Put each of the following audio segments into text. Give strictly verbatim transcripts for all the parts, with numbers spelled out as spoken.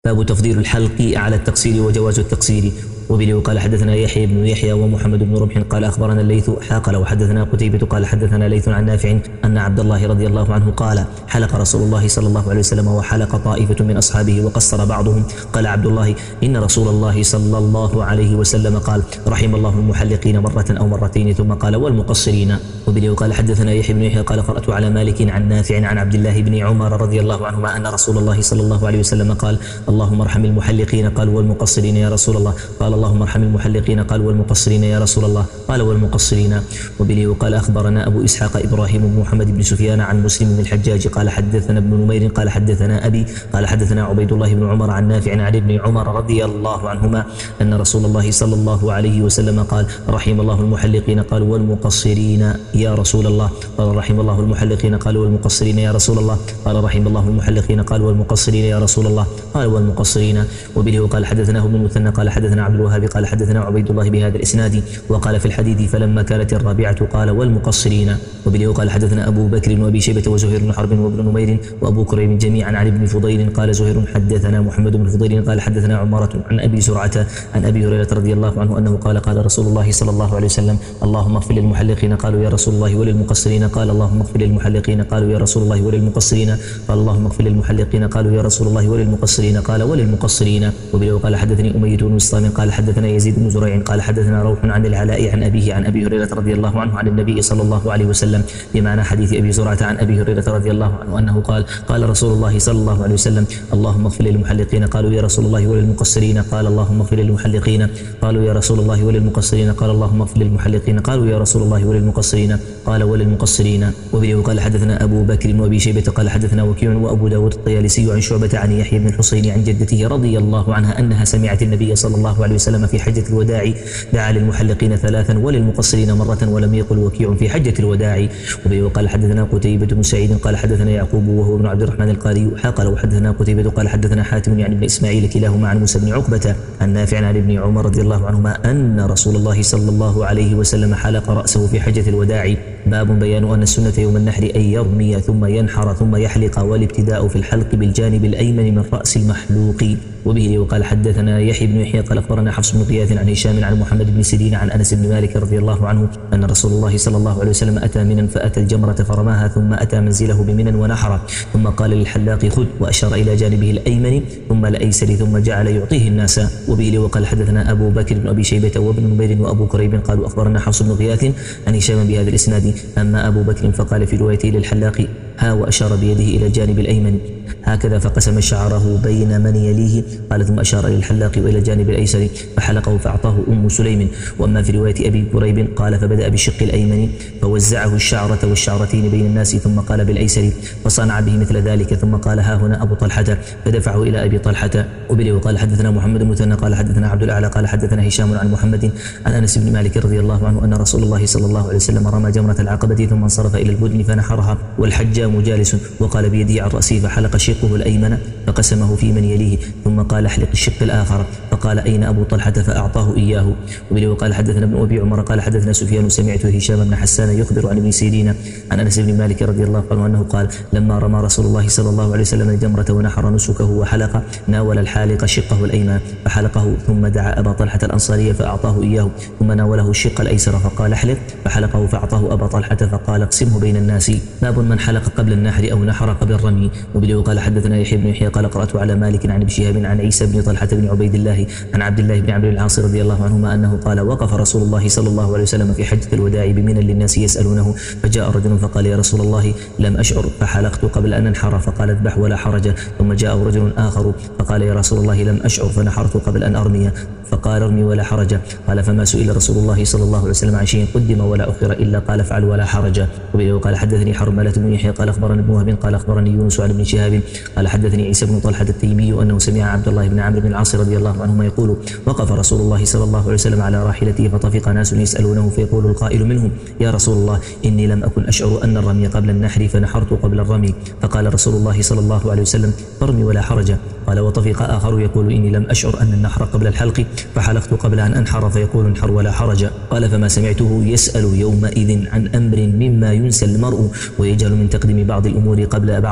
باب تفضيل الحلق على التقصير وجواز التقصير. وبه قال حدثنا يحيى بن يحيى ومحمد بن رمح قال أخبرنا الليث حاقل وحدثنا قتيبة قال حدثنا ليث عن نافع أن عبد الله رضي الله عنه قال حلق رسول الله صلى الله عليه وسلم وحلق طائفة من أصحابه وقصر بعضهم. قال عبد الله إن رسول الله صلى الله عليه وسلم قال رحم الله المحلقين مرة أو مرتين ثم قال والمقصرين. وبه قال حدثنا يحيى بن يحيى قال قرأت على مالك عن نافع عن عبد الله بن عمر رضي الله عنهما أن رسول الله صلى الله عليه وسلم قال اللهم ارحم المحلقين قال والمقصرين يا رسول الله قال اللهم ارحم المحلقين قال والمقصرين يا رسول الله قال والمقصرين. وبه قال أخبرنا أبو إسحاق إبراهيم بن محمد بن سفيان عن مسلم بن الحجاج قال حدثنا ابن نمير قال حدثنا أبي قال حدثنا عبيد الله بن عمر عن نافع عن ابن عمر رضي الله عنهما أن رسول الله صلى الله عليه وسلم قال رحم الله المحلقين قال والمقصرين يا رسول الله قال رحم الله المحلقين قال والمقصرين يا رسول الله قال رحم الله المحلقين قال والمقصرين يا رسول الله قال والمقصرين. وبه قال حدثنا ابن المثنى قال حدثنا عبد الوهاب قال حدثنا عبيد الله بهذا الإسناد وقال في الحديث فلما كانت الرابعة قال والمقصرين. وبه قال حدثنا أبو بكر وأبي شيبة وزهير بن حرب وابن نمير وأبو كريم جميعا عن ابن فضيل قال زهير حدثنا محمد بن فضيل قال حدثنا عمارة عن أبي زرعة عن أبي هريرة رضي الله عنه أنه قال قال رسول الله صلى الله عليه وسلم اللهم اغفر للمحلقين قالوا يا رسول الله وللمقصرين قال اللهم اغفر للمحلقين قالوا يا رسول الله وللمقصرين قال اللهم اغفر للمحلقين قالوا يا رسول الله وللمقصرين قال وللمقصرين. وبه قال حدثني أمية بن مسلم قال حدثنا يزيد بن زريع قال حدثنا روح عن العلاء عن أبيه عن أبي هريرة رضي الله عنه عن النبي صلى الله عليه وسلم بمعنى حديث أبي زرعة عن أبي هريرة رضي الله عنه أنه قال قال رسول الله صلى الله عليه وسلم اللهم اغفر للمحلقين قالوا يا رسول الله وللمقصرين قال اللهم اغفر للمحلقين قالوا يا رسول الله وللمقصرين قال اللهم اغفر للمحلقين قالوا يا رسول الله وللمقصرين قال وللمقصرين. وبه قال حدثنا أبو بكر وأبي شيبة قال حدثنا وكيع وأبو داود الطيالسي عن شعبة عن يحيى بن الحصين عن جدته رضي الله عنها أنها سمعت النبي صلى الله عليه وسلم في حجة الوداع دعا للمحلقين ثلاثا وللمقصرين مرة ولم يقل وكيع في حجة الوداع. وبه قال حدثنا قتيبة بن سعيد قال حدثنا يعقوب وهو ابن عبد الرحمن القاري حقل وحدثنا قتيبة قال حدثنا حاتم يعني ابن إسماعيل كلاهما عن موسى بن عقبة عن نافع عن ابن عمر رضي الله عنهما أن رسول الله صلى الله عليه وسلم حلق رأسه في حجة الوداع. باب بيان أن السنة يوم النحر أن يرمي ثم ينحر ثم يحلق والابتداء في الحلق بالجانب الأيمن من رأس المحلوق. وبه وقال حدثنا يحيى بن يحيى قال أخبرنا حفص بن غياث عن هشام عن محمد بن سيرين عن أنس بن مالك رضي الله عنه أن رسول الله صلى الله عليه وسلم أتى منا فأتى الجمرة فرماها ثم أتى منزله بمنى ونحر ثم قال للحلاق خذ وأشار إلى جانبه الأيمن ثم الأيسر ثم جعل يعطيه الناس. وبه وقال حدثنا أبو بكر بن أبي شيبة وابن نمير وأبو كريب قالوا أخبرنا حفص بن غياث عن هشام بهذا الإسناد. أما أبو بكر فقال في روايته للحلاق ها وأشار بيده إلى الجانب الأيمن هكذا فقسم شعره بين من يليه قال ثم أشار إلى الحلاق وإلى الجانب الأيسر فحلقه فأعطاه أم سليم. وأما في رواية أبي كريب قال فبدأ بالشق الأيمن فوزعه الشعرة والشعرتين بين الناس ثم قال بالأيسر فصنع به مثل ذلك ثم قال ها هنا أبو طلحة فدفعه إلى أبي طلحة. وبه وقال حدثنا محمد بن مثنى قال حدثنا عبد الأعلى قال حدثنا هشام عن محمد عن أنس بن مالك رضي الله عنه أن رسول الله صلى الله عليه وسلم رمى جمرة العقبة ثم انصرف إلى البدن فنحرها والحجام جالس وقال بيده عن رأسه فحلق شقه الأيمن فقسمه في من يليه ثم قال احلق الشق الآخر فقال أين أبو طلحة فأعطاه إياه. وبه وقال حدثنا ابن أبي عمر قال حدثنا سفيان سمعت هشام بن حسان يخبر عن ابن سيرين عن أنس بن مالك رضي الله عنه أنه قال لما رمى رسول الله صلى الله عليه وسلم الجمرة ونحر نسكه وحلق ناول الحالق شقه الأيمن فحلقه ثم دعا أبا طلحة الأنصاري فأعطاه إياه ثم ناوله الشق الأيسر فقال احلق فحلقه فأعطاه أبا طلحة فقال اقسمه بين الناس. باب من حلق قبل النحر أو نحر قبل الرمي. وبه وقال حدثنا يحيى بن يحيى قال قرأت على مالك عن ابن شهاب عن عيسى بن طلحة بن عبيد الله عن عبد الله بن عمرو العاص رضي الله عنهما أنه قال وقف رسول الله صلى الله عليه وسلم في حجة الوداع بمنى للناس يسألونه فجاء رجل فقال يا رسول الله لم أشعر فحلقت قبل أن أنحر فقال اذبح ولا حرج. ثم جاء رجل آخر فقال يا رسول الله لم أشعر فنحرت قبل أن أرمي فقال ارمي ولا حرج. قال فما سئل رسول الله صلى الله عليه وسلم عن شيء قدم ولا أخر إلا قال افعل ولا حرج. وبه قال حدثني حرملة بن يحيى قال أخبرني ابن وهب قال أخبرني يونس عن ابن شهاب قال حدثني عيسى بن طلحة التيمي أنه سمع عبد الله بن عمرو بن العاص رضي الله عنهما يقول وقف رسول الله صلى الله عليه وسلم على راحلته فطفق ناس يسألونه فيقول القائل منهم يا رسول الله إني لم أكن أشعر أن الرمي قبل النحر فنحرت قبل الرمي. فقال رسول الله صلى الله عليه وسلم فارمي ولا حرج. قال وطفق آخر يقول إني لم أشعر أن النحر قبل الحلق فحلقت قبل أن أنحر فيقول انحر ولا حرج. قال فما سمعته يسأل يومئذ عن أمر مما ينسى المرء ويجهل من تقديم بعض الأمور قبل بعض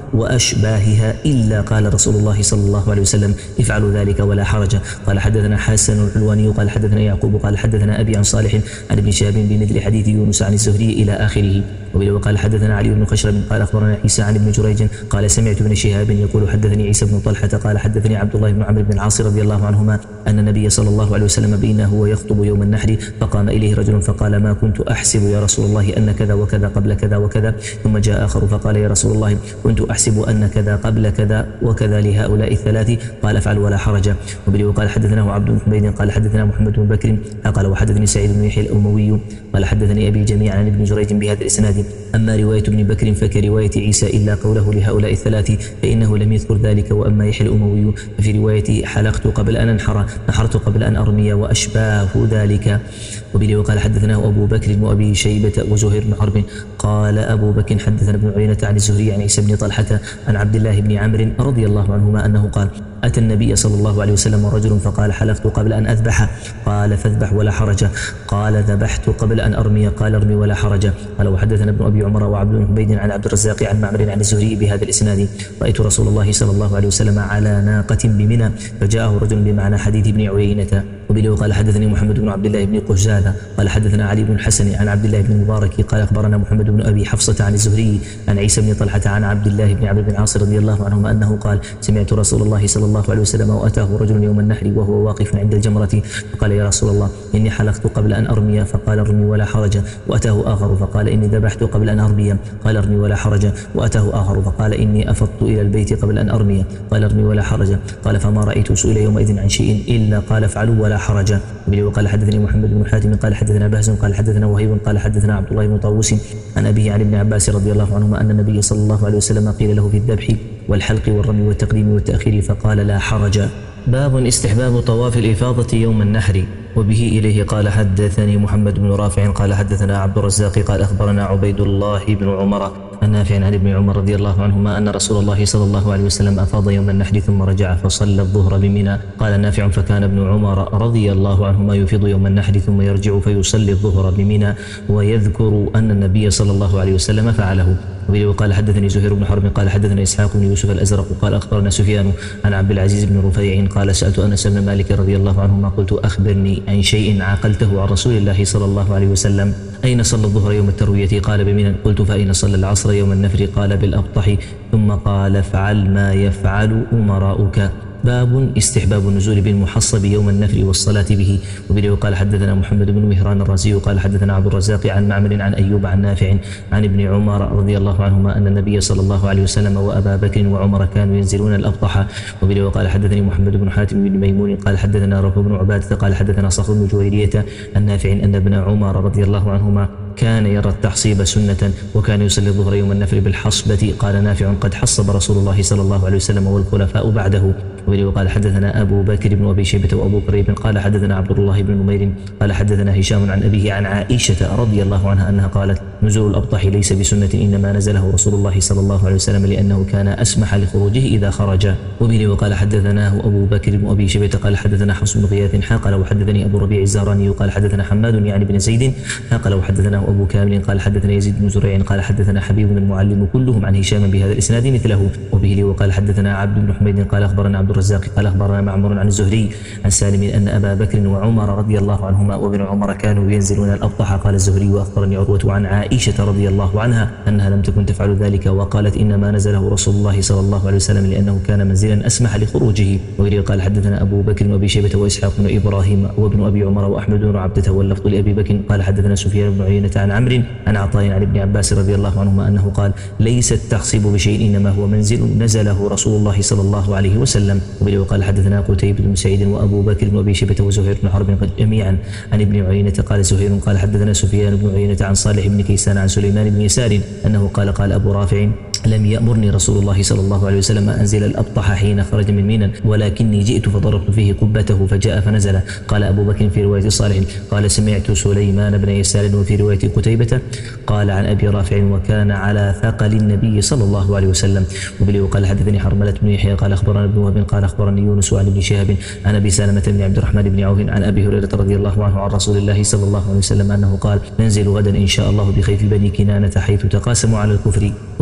وأشباهها إلا قال رسول الله صلى الله عليه وسلم افعلوا ذلك ولا حرج. قال حدثنا حسن الحلواني قال حدثنا يعقوب قال حدثنا أبي عن صالح عن ابن شهاب بمثل حديث يونس عن الزهري إلى آخره. وقال حدثنا علي بن خشرب قال أخبرنا عيسى عن ابن جريج قال سمعت ابن شهاب يقول حدثني عيسى بن طلحة قال حدثني عبد الله بن عمرو بن العاص رضي الله عنهما أن النبي صلى الله عليه وسلم بينه هو يخطب يوم النحر فقام إليه رجل فقال ما كنت أحسب يا رسول الله أن كذا وكذا قبل كذا وكذا. ثم جاء آخر فقال يا رسول الله كنت أحسب أن كذا قبل كذا وكذا لهؤلاء الثلاث قال افعل ولا حرج. وقال حدثناه عبد بن حميد قال حدثنا محمد بن بكر قال وحدثني سعيد بن يحيى الأموي قال حدثني أبي جميعا عن ابن جريج بهذا الإسناد. أما رواية ابن بكر فكرواية عيسى إلا قوله لهؤلاء الثلاث فإنه لم يذكر ذلك. وأما يحيى الأموي ففي رواية حلقت قبل أن أنحر نحرت قبل أن أرمي وأشباه ذلك. وقال حدثناه أبو بكر وأبي شيبة وزهير بن حرب قال أبو بكر حدثنا ابن عيينة عن الزهري عن عيسى بن طلحة عن عبد الله بن عمرو رضي الله عنهما أنه قال أتى النبي صلى الله عليه وسلم رجل فقال حلفت قبل أن أذبح قال فاذبح ولا حرج. قال ذبحت قبل أن أرمي قال ارمي ولا حرج. قال وحدثنا ابن أبي عمر وعبد بن حميد عن عبد الرزاق عن معمر عن الزهري بهذا الإسناد. رأيت رسول الله صلى الله عليه وسلم على ناقة بمنى فجاءه رجل بمعنى حديث ابن عيينة. وبه قال حدثني محمد بن عبد الله بن قجادة قال حدثنا علي بن الحسن عن عبد الله بن المبارك قال أخبرنا محمد بن أبي حفصة عن الزهري عن عيسى بن طلحة عن عبد الله بن عمرو بن العاص رضي الله عنهما أنه قال سمعت رسول الله صلى الله عليه وسلم وأتاه رجل يوم النحر وهو واقف عند الجمرة فقال يا رسول الله إني حلقت قبل أن أرمي فقال ارمي ولا حرج. وأتاه آخر فقال إني ذبحت قبل أن أرمي قال ارمي ولا حرج. وأتاه آخر فقال إني أفضت إلى البيت قبل أن أرمي قال ارمي ولا حرج. قال فما رأيت سئل يومئذ عن شيء إلا قال افعلوا ولا حرج. وقال حدثني محمد بن حاتم قال حدثنا بهز قال حدثنا وهيب قال حدثنا عبد الله بن طاووس عن أبيه عن ابن عباس رضي الله عنهما أن النبي صلى الله عليه وسلم قيل له في الذبح والحلق والرمي والتقديم والتأخير فقال لا حرج. باب استحباب طواف الإفاضة يوم النحر. وبه إليه قال حدثني محمد بن رافع قال حدثنا عبد الرزاق قال أخبرنا عبيد الله بن عمر النافع عن ابن عمر رضي الله عنهما أن رسول الله صلى الله عليه وسلم أفاض يوم النحر ثم رجع فصلى الظهر بمنى. قال نافع فكان ابن عمر رضي الله عنهما يفيض يوم النحر ثم يرجع فيصلي الظهر بمنى ويذكر أن النبي صلى الله عليه وسلم فعله. وقال حدثني زهير بن حرب قال حدثنا إسحاق بن يوسف الأزرق قال أخبرنا سفيان عن عبد العزيز بن رفيع قال سألت أنس بن مالك رضي الله عنهما قلت أخبرني عن شيء عقلته عن رسول الله صلى الله عليه وسلم أين صلى الظهر يوم التروية قال بمنى قلت فأين صلى العصر يوم النفر قال بالأبطح ثم قال افعل ما يفعل أمراؤك. باب استحباب النزول بالمحصب يوم النفر والصلاة به. وبه قال حدثنا محمد بن مهران الرازي قال حدثنا عبد الرزاق عن معمر عن أيوب عن نافع عن ابن عمر رضي الله عنهما أن النبي صلى الله عليه وسلم وأبا بكر وعمر كانوا ينزلون الأبطح. وبه قال حدثني محمد بن حاتم بن ميمون قال حدثنا رفع بن عبادة قال حدثنا صخر بن جويرية النافع أن ابن عمر رضي الله عنهما كان يرى التحصيب سنة وكان يصلي الظهر يوم النفر بالحصبة. قال نافع قد حصب رسول الله صلى الله عليه وسلم والخلفاء بعده. وقال حدثنا أبو بكر بن أبي شيبة وأبو كريب قال حدثنا عبد الله بن نمير قال حدثنا هشام عن أبيه عن عائشة رضي الله عنها أنها قالت نزول الأبطح ليس بسنة إنما نزله رسول الله صلى الله عليه وسلم لأنه كان أسمح لخروجه إذا خرج. وبه وقال حدثناه أبو بكر بن أبي شيبة قال حدثنا حفص بن غياث قال وحدثني أبو ربيع الزهراني قال حدثنا حماد يعني بن زيد قال وحدثناه أبو كامل قال حدثنا يزيد بن زريع قال حدثنا حبيب بن المعلم كلهم عن هشام بهذا الإسناد مثله. وبه وقال حدثنا عبد بن حميد قال أخبرنا عبد الرزاق قال أخبرنا معمر عن الزهري عن سالم أن أبا بكر وعمر رضي الله عنهما وابن عمر كانوا ينزلون الأبطح. قال الزهري وأخبرني عروة عن عائشة رضي الله عنها أنها لم تكن تفعل ذلك وقالت إنما نزله رسول الله صلى الله عليه وسلم لأنه كان منزلا أسمح لخروجه. وغيره قال حدثنا أبو بكر وأبي شيبة وإسحاق بن إبراهيم وابن أبي عمر وأحمد بن عبدة واللفظ لأبي بكر قال حدثنا سفيان بن عيينة عن عمرو عن عطاء عن ابن عباس رضي الله عنهما أنه قال ليس التخصيب بشيء إنما هو منزل نزله رسول الله صلى الله عليه وسلم. وغيره قال حدثنا قتيبة بن سعيد وأبو بكر بن أبي شيبة وزهير بن حرب قد جميعا عن ابن عيينة قال زهير قال حدثنا سفيان بن عيينة عن صالح بن كيسان عن سليمان بن يسار أنه قال قال أبو رافع لم يأمرني رسول الله صلى الله عليه وسلم أن أنزل الأبطح حين خرج من منى ولكني جئت فضربت فيه قبته فجاء فنزل. قال أبو بكر في رواية صالح قال سمعت سليمان بن يسار وفي رواية قتيبة قال عن أبي رافع وكان على ثقل النبي صلى الله عليه وسلم. وبلي قال حدثني حرملة بن يحيى قال أخبرنا ابن وهب قال أخبرني يونس عن ابن شهاب عن أبي سلمة بن عبد الرحمن بن عوف عن أبي هريرة رضي الله عنه عن رسول الله صلى الله عليه وسلم أنه قال ننزل غدا إن شاء الله بخيف بني كنانة حيث تقاسموا على الكفر. وبلي قال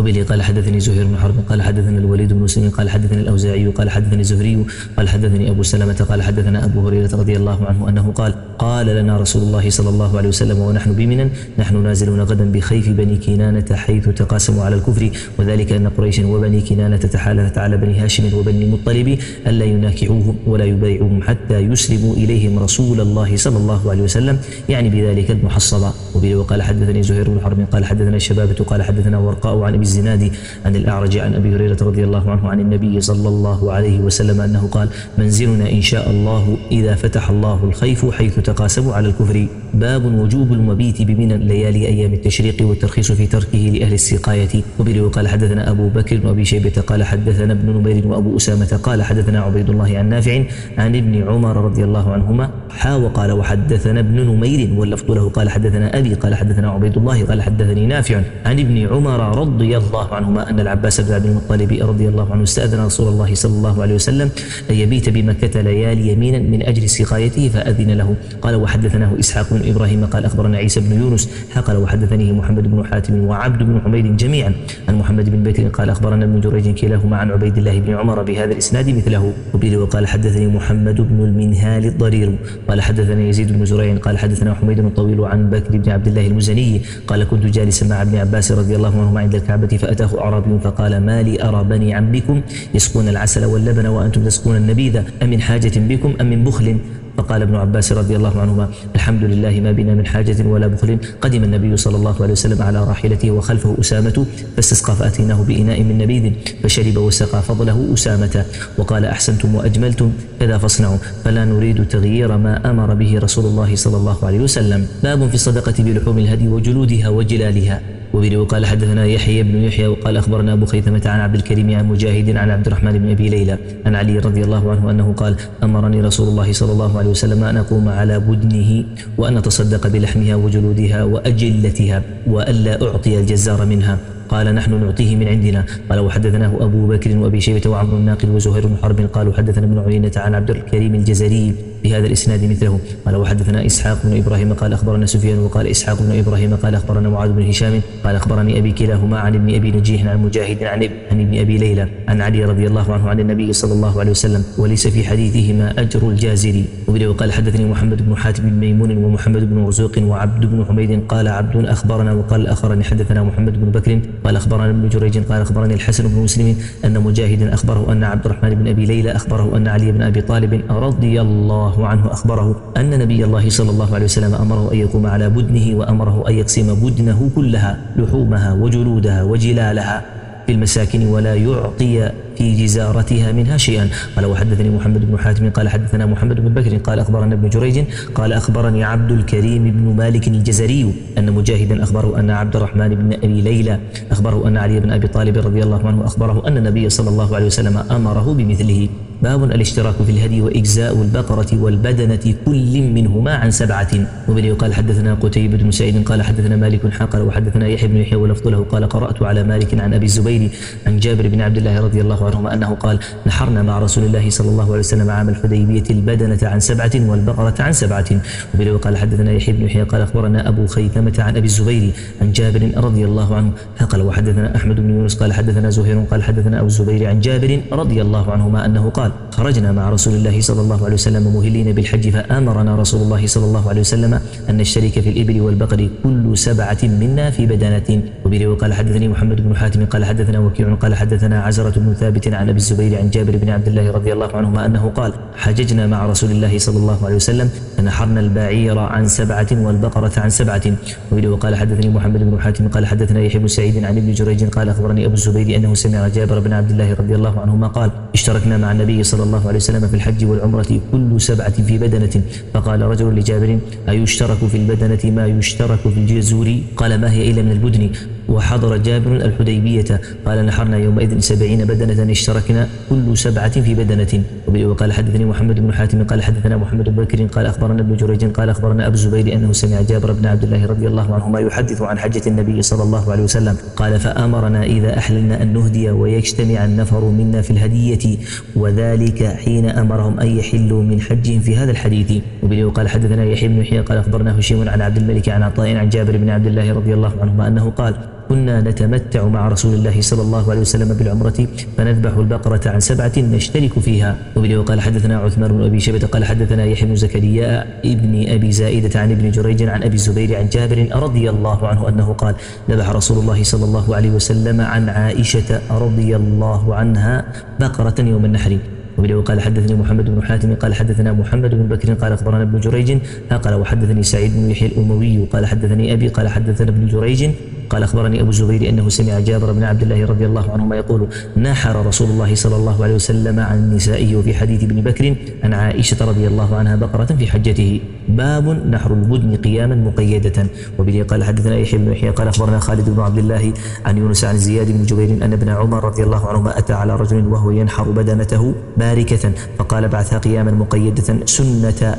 حدثني زهير بن حرب قال حدثنا الوليد بن مسلم قال حدثنا الأوزاعي قال حدثني الزهري قال حدثني أبو سلمة قال حدثنا أبو هريرة رضي الله عنه أنه قال قال لنا رسول الله صلى الله عليه وسلم ونحن بمنى نحن نازلون غدا بخيف بني كنانة حيث تقاسموا على الكفر وذلك أن قريش وبني كنانة تحالفت على بني هاشم وبني المطلب ألا يناكحوهم ولا يبايعوهم حتى يسلموا إليهم رسول الله صلى الله عليه وسلم يعني بذلك المحصبة. وبه وقال حدثني زهير بن حرب قال حدثنا الشبابة قال حدثنا ورقاء عن أبي الزناد عن الأعرج عن أبي هريرة رضي الله عنه عن النبي صلى الله عليه وسلم أنه قال منزلنا إن شاء الله إذا فتح الله الخيف حيث تقاسموا على الكفر. باب وجوب المبيت بمنى ليالي أيام التشريق والترخيص في تركه لأهل السقاية. وبه وقال حدثنا أبو بكر وأبي شيبة قال حدثنا ابن نمير وأبو أسامة قال حدثنا عبيد الله عن نافع عن ابن عمر رضي الله عنهما حا وقال وحدثنا ابن نمير واللفظ له قال حدثنا أبي قال حدثنا عبيد الله قال حدثني نافع عن ابن عمر رضي الله عنهما أن العباس بن عبد المطلب رضي الله عنه استأذن رسول الله صلى الله عليه وسلم أن يبيت بمكة ليالي يمينا من أجل سقايته فأذن له. قال وحدثناه إسحاق بن إبراهيم قال أخبرنا عيسى بن يونس قال وحدثنيه محمد بن حاتم وعبد بن حميد جميعا عن محمد بن بكر قال أخبرنا ابن جريج كلاهما عن عبيد الله بن عمر بهذا الإسناد مثله. وبه وقال حدثني محمد بن المنهال الضرير قال حدثنا يزيد بن زريع قال حدثنا حميد الطويل عن بكر بن عبد الله المزني قال كنت جالسا مع ابن عباس رضي الله عنهما عند الكعبة فأتاه أعرابي فقال ما لي أرى بني عمكم يسقون العسل واللبن وأنتم تسقون النبيذ أم من حاجة بكم أم من بخل؟ فقال ابن عباس رضي الله عنهما الحمد لله ما بنا من حاجة ولا بخل. قدم النبي صلى الله عليه وسلم على راحلته وخلفه أسامة فاستسقى فأتيناه بإناء من نبيذ فشرب وسقى فضله أسامة وقال أحسنتم وأجملتم كذا فاصنعوا فلا نريد تغيير ما أمر به رسول الله صلى الله عليه وسلم. باب في الصدقة بلحوم الهدي وجلودها وجلالها. وبه وقال حدثنا يحيى بن يحيى وقال أخبرنا أبو خيثمة عن عبد الكريم عن مجاهد عن عبد الرحمن بن أبي ليلى عن علي رضي الله عنه أنه قال أمرني رسول الله صلى الله عليه وسلم أن أقوم على بدنه وأن أتصدق بلحمها وجلودها وأجلتها وألا أعطي الجزار منها. قال نحن نعطيه من عندنا. قال وحدثناه أبو بكر وأبي شيبة وعمرو الناقد وزهير بن حرب قالوا حدثنا ابن عيينة عن عبد الكريم الجزري بهذا الإسناد مثله. قال وحدثنا إسحاق بن إبراهيم قال أخبرنا سفيان وقال إسحاق بن إبراهيم قال أخبرنا معاذ بن هشام قال أخبرني أبي كلاهما عن ابن أبي نجيح عن مجاهد عن عن ابن أبي ليلى عن علي رضي الله عنه عن النبي صلى الله عليه وسلم وليس في حديثهما أجر الجازري. وبه وقال حدثني محمد بن حاتم بن ميمون ومحمد بن مرزوق وعبد بن حميد قال عبد أخبرنا وقال الآخران حدثنا محمد بن بكر قال أخبرنا ابن جريج قال أخبرني الحسن بن مسلم أن مجاهدا أخبره أن عبد الرحمن بن أبي ليلى أخبره أن علي بن أبي طالب رضي الله عنه أخبره أن نبي الله صلى الله عليه وسلم أمره أن يقوم على بدنه وأمره أن يقسم بدنه كلها لحومها وجلودها وجلالها في المساكن ولا يعطي في جزارتها منها شيئا. قال وحدثني محمد بن حاتم قال حدثنا محمد بن بكر قال أخبرنا ابن جريج قال أخبرني عبد الكريم بن مالك الجزري أن مجاهدا أخبره أن عبد الرحمن بن أبي ليلى أخبره أن علي بن أبي طالب رضي الله عنه أخبره أن النبي صلى الله عليه وسلم أمره بمثله. باب الاشتراك في الهدي وإجزاء البقرة والبدنة كل منهما عن سبعة. وبه قال حدثنا قتيبة بن سعيد قال حدثنا مالك حقل وحدثنا يحيى بن يحيى ولفظ له قال قرأت على مالك عن أبي الزبير عن جابر بن عبد الله رضي الله عنهما أنه قال نحرنا مع رسول الله صلى الله عليه وسلم عام الحديبية البدنة عن سبعة والبقرة عن سبعة. وبه قال حدثنا يحيى بن يحيى قال أخبرنا أبو خيثمة عن أبي الزبير عن جابر رضي الله عنه قال وحدثنا أحمد بن يونس قال حدثنا زهير قال حدثنا أبو الزبير عن جابر رضي الله عنهما أنه قال خرجنا مع رسول الله صلى الله عليه وسلم مهلين بالحج فأمرنا رسول الله صلى الله عليه وسلم أن نشترك في الإبل والبقر كل سبعة منا في بدنة. وبه قال حدثني محمد بن حاتم قال حدثنا وكيع قال حدثنا عزرة بن ثابت عن أبي الزبير عن جابر بن عبد الله رضي الله عنهما أنه قال حججنا مع رسول الله صلى الله عليه وسلم فنحرنا البعير عن سبعة والبقرة عن سبعة. وبه قال حدثني محمد بن حاتم قال حدثنا يحيى بن سعيد عن ابن جريج قال أخبرني أبو الزبير أنه سمع جابر بن عبد الله رضي الله عنهما قال اشتركنا مع النبي صلى الله عليه وسلم في الحج والعمرة كل سبعة في بدنة. فقال رجل لجابر أيشترك في البدنة ما يشترك في الجزور؟ قال ما هي إلا من البدن. وحضر جابر الحديبية قال نحرنا يومئذ سبعين بدنة اشتركنا كل سبعة في بدنة. وقال حدثني محمد بن حاتم قال حدثنا محمد بن بكر قال أخبرنا ابن جريج قال أخبرنا أبو الزبير أنه سمع جابر بن عبد الله رضي الله عنهما يحدث عن حجة النبي صلى الله عليه وسلم قال فأمرنا إذا أحللنا أن نهدي ويجتمع النفر منا في الهدية وذلك حين أمرهم أن يحلوا من حجهم في هذا الحديث. وقال حدثنا يحيى بن يحيى قال أخبرنا هشيم عن عبد الملك عن عطاء عن جابر بن عبد الله رضي الله عنهما أنه قال كنا نتمتع مع رسول الله صلى الله عليه وسلم بالعمرة فنذبح البقرة عن سبعة نشترك فيها. وبه قال حدثنا عثمان بن أبي شيبة قال حدثنا يحيى بن زكريا ابن أبي زائدة عن ابن جريج عن أبي الزبير عن جابر رضي الله عنه أنه قال ذبح رسول الله صلى الله عليه وسلم عن عائشة رضي الله عنها بقرة يوم النحر. وبه قال حدثني محمد بن حاتم قال حدثنا محمد بن بكر قال أخبرنا ابن جريج قال وحدثني سعيد بن يحيى الأموي قال حدثني أبي قال حدثنا ابن جريج قال أخبرني أبو الزبير أنه سمع جابر بن عبد الله رضي الله عنهما يقول نحر رسول الله صلى الله عليه وسلم عن نسائه في حديث ابن بكر عن عائشة رضي الله عنها بقرة في حجته. باب نحر البدن قياما مقيدة. وبه قال حدثنا يحيى بن يحيى قال أخبرنا خالد بن عبد الله عن يونس عن زياد بن جبير أن ابن عمر رضي الله عنهما أتى على رجل وهو ينحر بدنته باركة فقال ابعثها قياما مقيدة سنة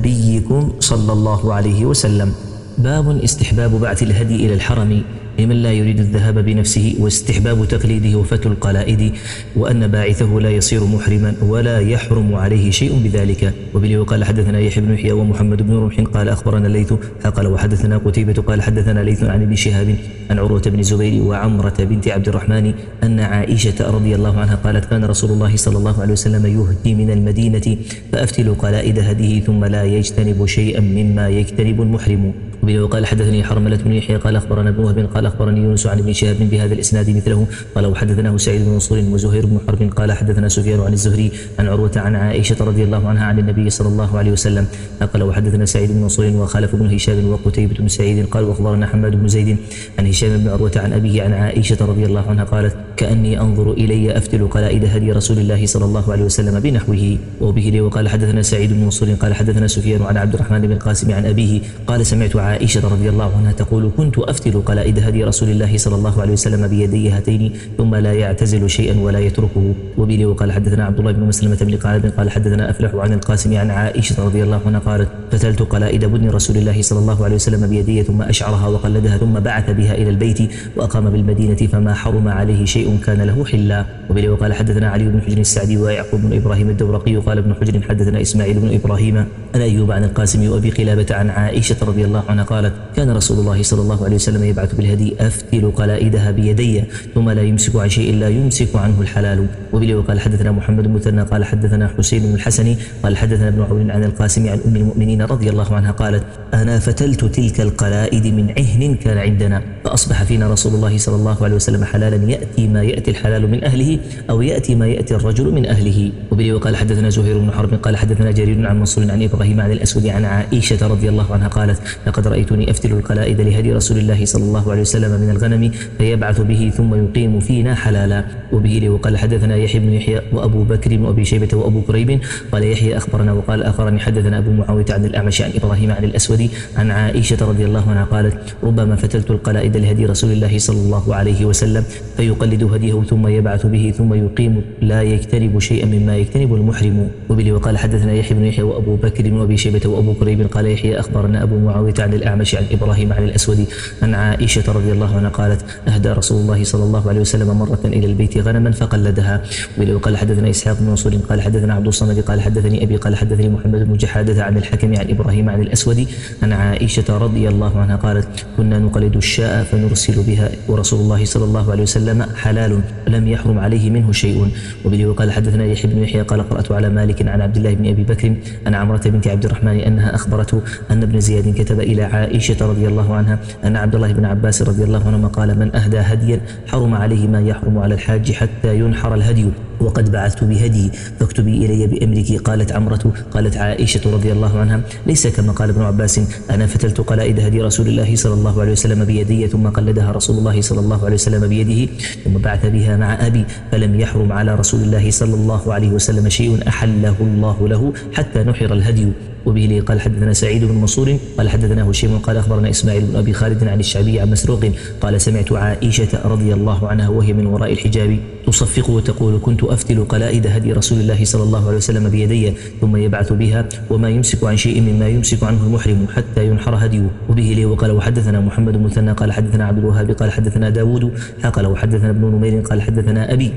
نبيكم صلى الله عليه وسلم. باب استحباب بعث الهدي إلى الحرم لمن لا يريد الذهاب بنفسه واستحباب تقليده وفتل القلائد وأن باعثه لا يصير محرما ولا يحرم عليه شيء بذلك. وبه قال حدثنا يحيى بن يحيى ومحمد بن رمح قال أخبرنا الليث قال وحدثنا قتيبة قال حدثنا ليث عن ابن شهاب عن عروة بن الزبير وعمرة بنت عبد الرحمن أن عائشة رضي الله عنها قالت كان رسول الله صلى الله عليه وسلم يهدي من المدينة فأفتل قلائد هديه ثم لا يجتنب شيئا مما يجتنب المحرم. وبه قال حدثني حرملة بن يحيى قال أخبرنا ابن وهب قال أخبرني يونس عن ابن شهاب بهذا الإسناد مثله قال وحدثناه سعيد بن منصور وزهير بن حرب قال حدثنا سفيان عن الزهري عن عروة عن عائشة رضي الله عنها عن النبي صلى الله عليه وسلم قال وحدثنا سعيد بن منصور وخالف بن هشام وقتيبة بن سعيد قال وأخبرنا حماد بن زيد عن هشام بن عروة عن أبيه عن عائشة رضي الله عنها قالت كأني أنظر إلي أفتل قلائد هدي رسول الله صلى الله عليه وسلم بنحوه. وبه لي وقال حدثنا سعيد بن منصور قال حدثنا سفيان عن عبد الرحمن بن القاسم عن أبيه قال سمعت عائشة رضي الله عنها تقول كنت أفتل قلائد هدي رسول الله صلى الله عليه وسلم بيدي هاتين ثم لا يعتزل شيئا ولا يتركه. وبه وقال حدثنا عبد الله بن مسلمة بن قعنب قال حدثنا أفلح عن القاسم عن عائشة رضي الله عنها قالت فتلت قلائد بدن رسول الله صلى الله عليه وسلم بيدي ثم أشعرها وقلدها ثم بعث بها إلى البيت وأقام بالمدينة فما حرم عليه شيء كان له حلا. وبه وقال حدثنا علي بن حجر السعدي ويعقوب بن إبراهيم الدورقي قال ابن حجر حدثنا إسماعيل بن إبراهيم أن أيوب عن القاسم وأبي قلابة عن عائشة رضي الله عنها قالت كان رسول الله صلى الله عليه وسلم يبعث بالهدي أفتل قلائدها بيدي ثم لا يمسك عن شيء لا يمسك عنه الحلال. وبه وقال حدثنا محمد بن مثنى قال حدثنا حسين بن الحسن قال حدثنا ابن عون عن القاسم عن أم المؤمنين رضي الله عنها قالت أنا فتلت تلك القلائد من عهن كان عندنا فأصبح فينا رسول الله صلى الله عليه وسلم حلالا يأتي ما يأتي الحلال من أهله أو يأتي ما يأتي الرجل من أهله. وبه وقال حدثنا زهير بن حرب قال حدثنا جرير عن منصور عن إبراهيم عن الأسود عن عائشة رضي الله عنها قالت لقد رأيتني أفتل القلائد لهدي رسول الله صلى الله عليه وسلم من الغنم فيبعث به ثم يقيم فينا حلالا. وبه وقال حدثنا يحيى بن يحيى وأبو بكر وأبي شيبة وأبو كريب قال يحيى أخبرنا وقال آخرني حدثنا أبو معاوية عن الأعمش عن إبراهيم عن الأسود عن عائشة رضي الله عنها قالت ربما فتلت القلائد لهدي رسول الله صلى الله عليه وسلم فيقلد هديه ثم يبعث به ثم يقيم لا يجتنب شيئا مما يجتنب المحرم. وبه وقال حدثنا يحيى بن يحيى وأبو بكر وأبي شيبة وأبو كريب قال يحيى أخبرنا أبو معاوية عن الأعمش عن إبراهيم عن الأسود عن عائشة رضي الله عنها قالت أهدى رسول الله صلى الله عليه وسلم مرة إلى البيت غنما فقلدها. وقال حدثنا إسحاق بن منصور قال حدثنا عبد الصمد قال حدثني أبي قال حدثني محمد بن جحادة عن الحكم عن إبراهيم عن الأسود عن عائشة رضي الله عنها قالت كنا نقلد الشاء فنرسل بها ورسول الله صلى الله عليه وسلم حلال لم يحرم عليه منه شيء. وبه وقال حدثنا يحيى بن يحيى قال قرأت على مالك عن عبد الله بن أبي بكر عن عمرة بنت عبد الرحمن أنها أخبرته أن ابن زياد كتب إلى عائشة رضي الله عنها أن عبد الله بن عباس رضي الله عنهما قال من أهدى هديا حرم عليه ما يحرم على الحاج حتى ينحر الهدي وقد بعثت بهدي فاكتبي إلي بأمرك. قالت عمرة قالت عائشة رضي الله عنها ليس كما قال ابن عباس أنا فتلت قلائد هدي رسول الله صلى الله عليه وسلم بيدي ثم قلدها رسول الله صلى الله عليه وسلم بيده ثم بعث بها مع أبي فلم يحرم على رسول الله صلى الله عليه وسلم شيء أحله الله له حتى نحر الهدي. وبه لي قال حدثنا سعيد بن منصور قال حدثنا هشيم قال أخبرنا إسماعيل بن أبي خالد عن الشعبي عن مسروق قال سمعت عائشة رضي الله عنها وهي من وراء الحجاب تصفق وتقول كنت أفتل قلائد هدي رسول الله صلى الله عليه وسلم بيدي ثم يبعث بها وما يمسك عن شيء مما يمسك عنه المحرم حتى ينحر هديه. وبه لي وقال وحدثنا محمد المثنى قال حدثنا عبد الوهاب قال حدثنا داود قال وحدثنا ابن نمير قال حدثنا أبي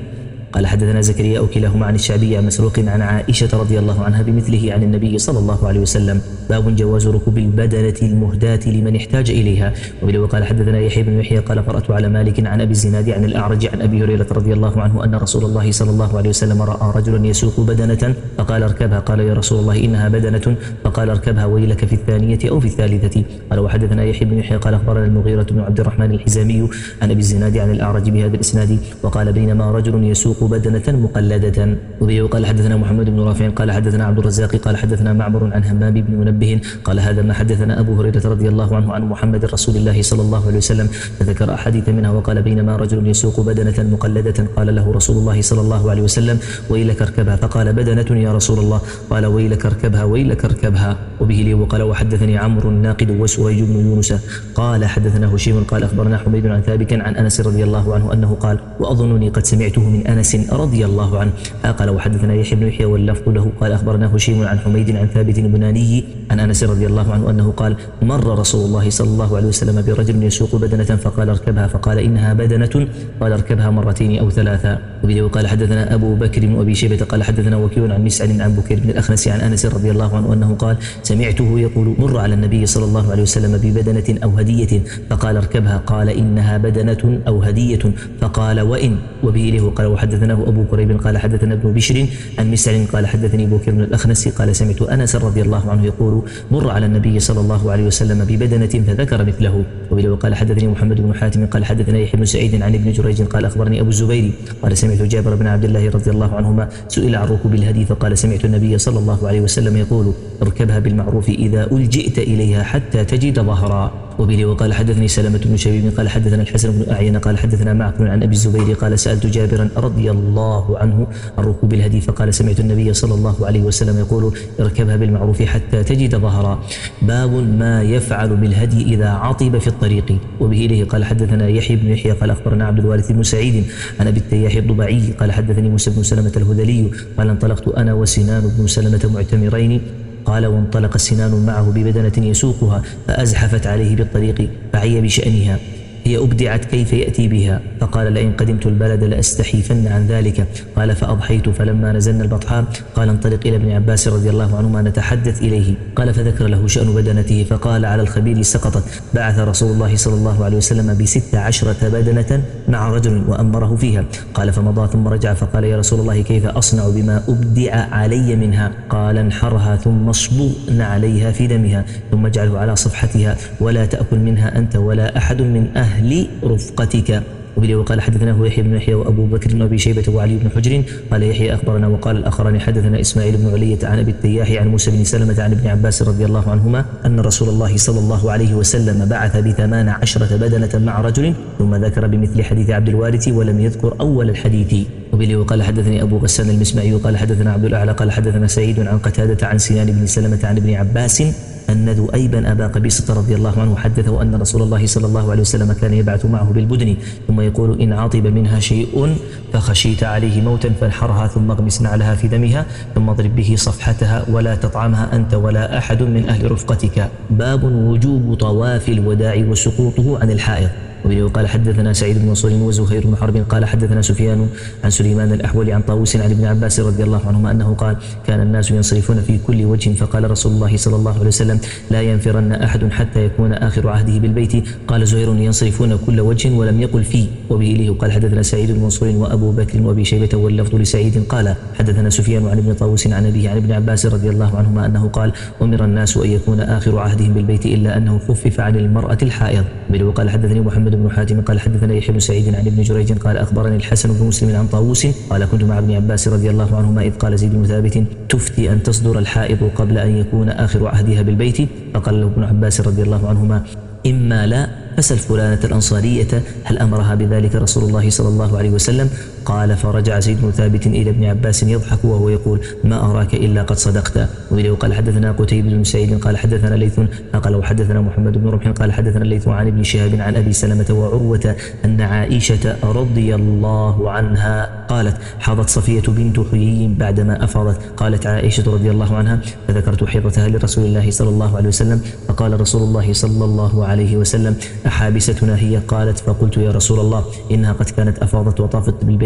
قال حدثنا زكريا وكلاهما عن الشعبي عن مسروق عن عائشة رضي الله عنها بمثله عن النبي صلى الله عليه وسلم. باب جواز ركوب البدنة المهداة لمن احتاج إليها. وبه قال حدثنا يحيى بن يحيى قال قرأت على مالك عن أبي الزناد عن الأعرج عن أبي هريرة رضي الله عنه أن رسول الله صلى الله عليه وسلم رأى رجلا يسوق بدنة فقال اركبها. قال يا رسول الله إنها بدنة. فقال اركبها ويلك في الثانية أو في الثالثة. قال وحدثنا يحيى بن يحيى قال أخبرنا المغيرة بن عبد الرحمن الحزامي عن أبي الزناد عن الأعرج بهذا الإسناد وقال بينما رجل يسوق بدنة مقلدة. وبه قال حدثنا محمد بن رافع قال حدثنا عبد الرزاق قال حدثنا معمر عن همام بن منبه قال هذا ما حدثنا أبو هريرة رضي الله عنه عن محمد رسول الله صلى الله عليه وسلم فذكر أحاديث منها وقال بينما رجل يسوق بدنة مقلدة قال له رسول الله صلى الله عليه وسلم ويلك اركبها. فقال بدنة يا رسول الله. قال ويلك اركبها ويلك اركبها. وبه لي وقال وحدثني عمرو الناقد وسريج بن يونس قال حدثنا هشيم قال أخبرنا حميد عن ثابت عن أنس رضي الله عنه أنه قال وأظنني قد سمعته من أنس رضي الله عنه. قال وحدثنا يحيى بن يحيى واللفظ له قال أخبرنا هشيم عن حميد عن ثابت البناني عن أنس رضي الله عنه أنه قال مر رسول الله صلى الله عليه وسلم برجل يسوق بدنة فقال اركبها فقال إنها بدنة قال اركبها مرتين أو ثلاثا. وبه قال حدثنا أبو بكر بن أبي شيبة قال حدثنا وكيع عن مسعد عن بكير بن الأخنس عن أنس رضي الله عنه أنه قال سمعته يقول مر على النبي صلى الله عليه وسلم ببدنة أو هدية فقال اركبها قال إنها بدنة أو هدية فقال وإن. وبه له قال وحدثناه أبو كريب قال حدثنا ابن بشر عن مسعد قال حدثني بكير بن الأخنس قال سمعت أنس رضي الله عنه يقول مر على النبي صلى الله عليه وسلم ببدنة فذكر مثله. وبه قال حدثني محمد بن حاتم قال حدثنا يحيى بن سعيد عن ابن جريج قال أخبرني أبو الزبير قال سمعت جابر بن عبد الله رضي الله عنهما سئل عن ركوب الهدي فقال سمعت النبي صلى الله عليه وسلم يقول اركبها بالمعروف إذا ألجئت إليها حتى تجد ظهرا. وبه وقال حدثني سلمة بن شبيب قال حدثنا الحسن بن أعين قال حدثنا معقل عن أبي الزبير قال سألت جابرا رضي الله عنه عن ركوب الهدي فقال سمعت النبي صلى الله عليه وسلم يقول اركبها بالمعروف حتى تجد ظهرا. باب ما يفعل بالهدي إذا عطب في الطريق. وبه إليه قال حدثنا يحيى بن يحيى قال أخبرنا عبد الوارث بن سعيد عن أبي التياح الضبعي قال حدثني موسى بن سلمة الهذلي قال انطلقت أنا وسنان بن سلمة معتمرين قال وانطلق سنان معه ببدنة يسوقها فأزحفت عليه بالطريق فعي بشأنها هي أبدعت كيف يأتي بها فقال لئن قدمت البلد لأستحيفن عن ذلك. قال فأضحيت فلما نزلنا البطحاء قال انطلق إلى ابن عباس رضي الله عنهما نتحدث إليه. قال فذكر له شأن بدنته فقال على الخبير سقطت. بعث رسول الله صلى الله عليه وسلم بست عشرة بدنة مع رجل وأمره فيها. قال فمضى ثم رجع فقال يا رسول الله كيف أصنع بما أبدع علي منها؟ قال انحرها ثم اصبغن عليها في دمها ثم اجعله على صفحتها ولا تأكل منها أنت ولا أحد من أهل أهل رفقتك. وبه وقال حدثناه يحيى بن يحيى وأبو بكر بن أبي شيبة وعلي بن حجر قال يحيى أخبرنا وقال الآخران حدثنا إسماعيل بن علية عن أبي التياح عن موسى بن سلمة عن ابن عباس رضي الله عنهما أن رسول الله صلى الله عليه وسلم بعث بثمان عشرة بدنة مع رجل ثم ذكر بمثل حديث عبد الوارث ولم يذكر أول الحديث. وبه وقال حدثني أبو غسان المسمعي قال حدثنا عبد الأعلى قال حدثنا سعيد عن قتادة عن سنان بن سلمة عن ابن عباس أن ذؤيبا أبا قبيصة رضي الله عنه حدثه أن رسول الله صلى الله عليه وسلم كان يبعث معه بالبدن ثم يقول إن عطب منها شيء فخشيت عليه موتا فانحرها ثم اغمس نعلها في دمها ثم اضرب به صفحتها ولا تطعمها أنت ولا أحد من أهل رفقتك. باب وجوب طواف الوداع وسقوطه عن الحائض. وبه قال حدثنا سعيد بن منصور وزهير بن حرب قال حدثنا سفيان عن سليمان الأحول عن طاووس عن ابن عباس رضي الله عنهما أنه قال كان الناس ينصرفون في كل وجه فقال رسول الله صلى الله عليه وسلم لا ينفرن أحد حتى يكون آخر عهده بالبيت. قال زهير ينصرفون كل وجه ولم يقل فيه. وبه إليه قال حدثنا سعيد بن منصور وأبو بكر وأبي شيبة واللفظ لسعيد قال حدثنا سفيان عن ابن طاووس عن أبيه عن ابن عباس رضي الله عنهما أنه قال أمر الناس أن يكون آخر عهدهم بالبيت إلا أنه خفف عن المرأة الحائض. وبه قال حدثني محمد بن حاتم قال حدثنا يحيى بن سعيد عن ابن جريج قال أخبرني الحسن بن مسلم عن طاووس قال كنت مع ابن عباس رضي الله عنهما إذ قال زيد بن ثابت تفتي أن تصدر الحائض قبل أن يكون آخر عهدها بالبيت فقال له ابن عباس رضي الله عنهما إما لا فسل فلانة الأنصارية هل أمرها بذلك رسول الله صلى الله عليه وسلم؟ قال فرجع زيد بن ثابت إلى ابن عباس يضحك وهو يقول ما أراك إلا قد صدقت. وبه قال حدثنا قتيبة بن سعيد قال حدثنا ليث قال وحدثنا محمد بن رمح قال حدثنا الليث عن ابن شهاب عن أبي سلمة وعروة أن عائشة رضي الله عنها قالت حاضت صفية بنت حيي بعدما أفاضت. قالت عائشة رضي الله عنها فذكرت حيضتها لرسول الله صلى الله عليه وسلم فقال رسول الله صلى الله عليه وسلم أحابستنا هي؟ قالت فقلت يا رسول الله إنها قد كانت أفاضت وطافت بالبيت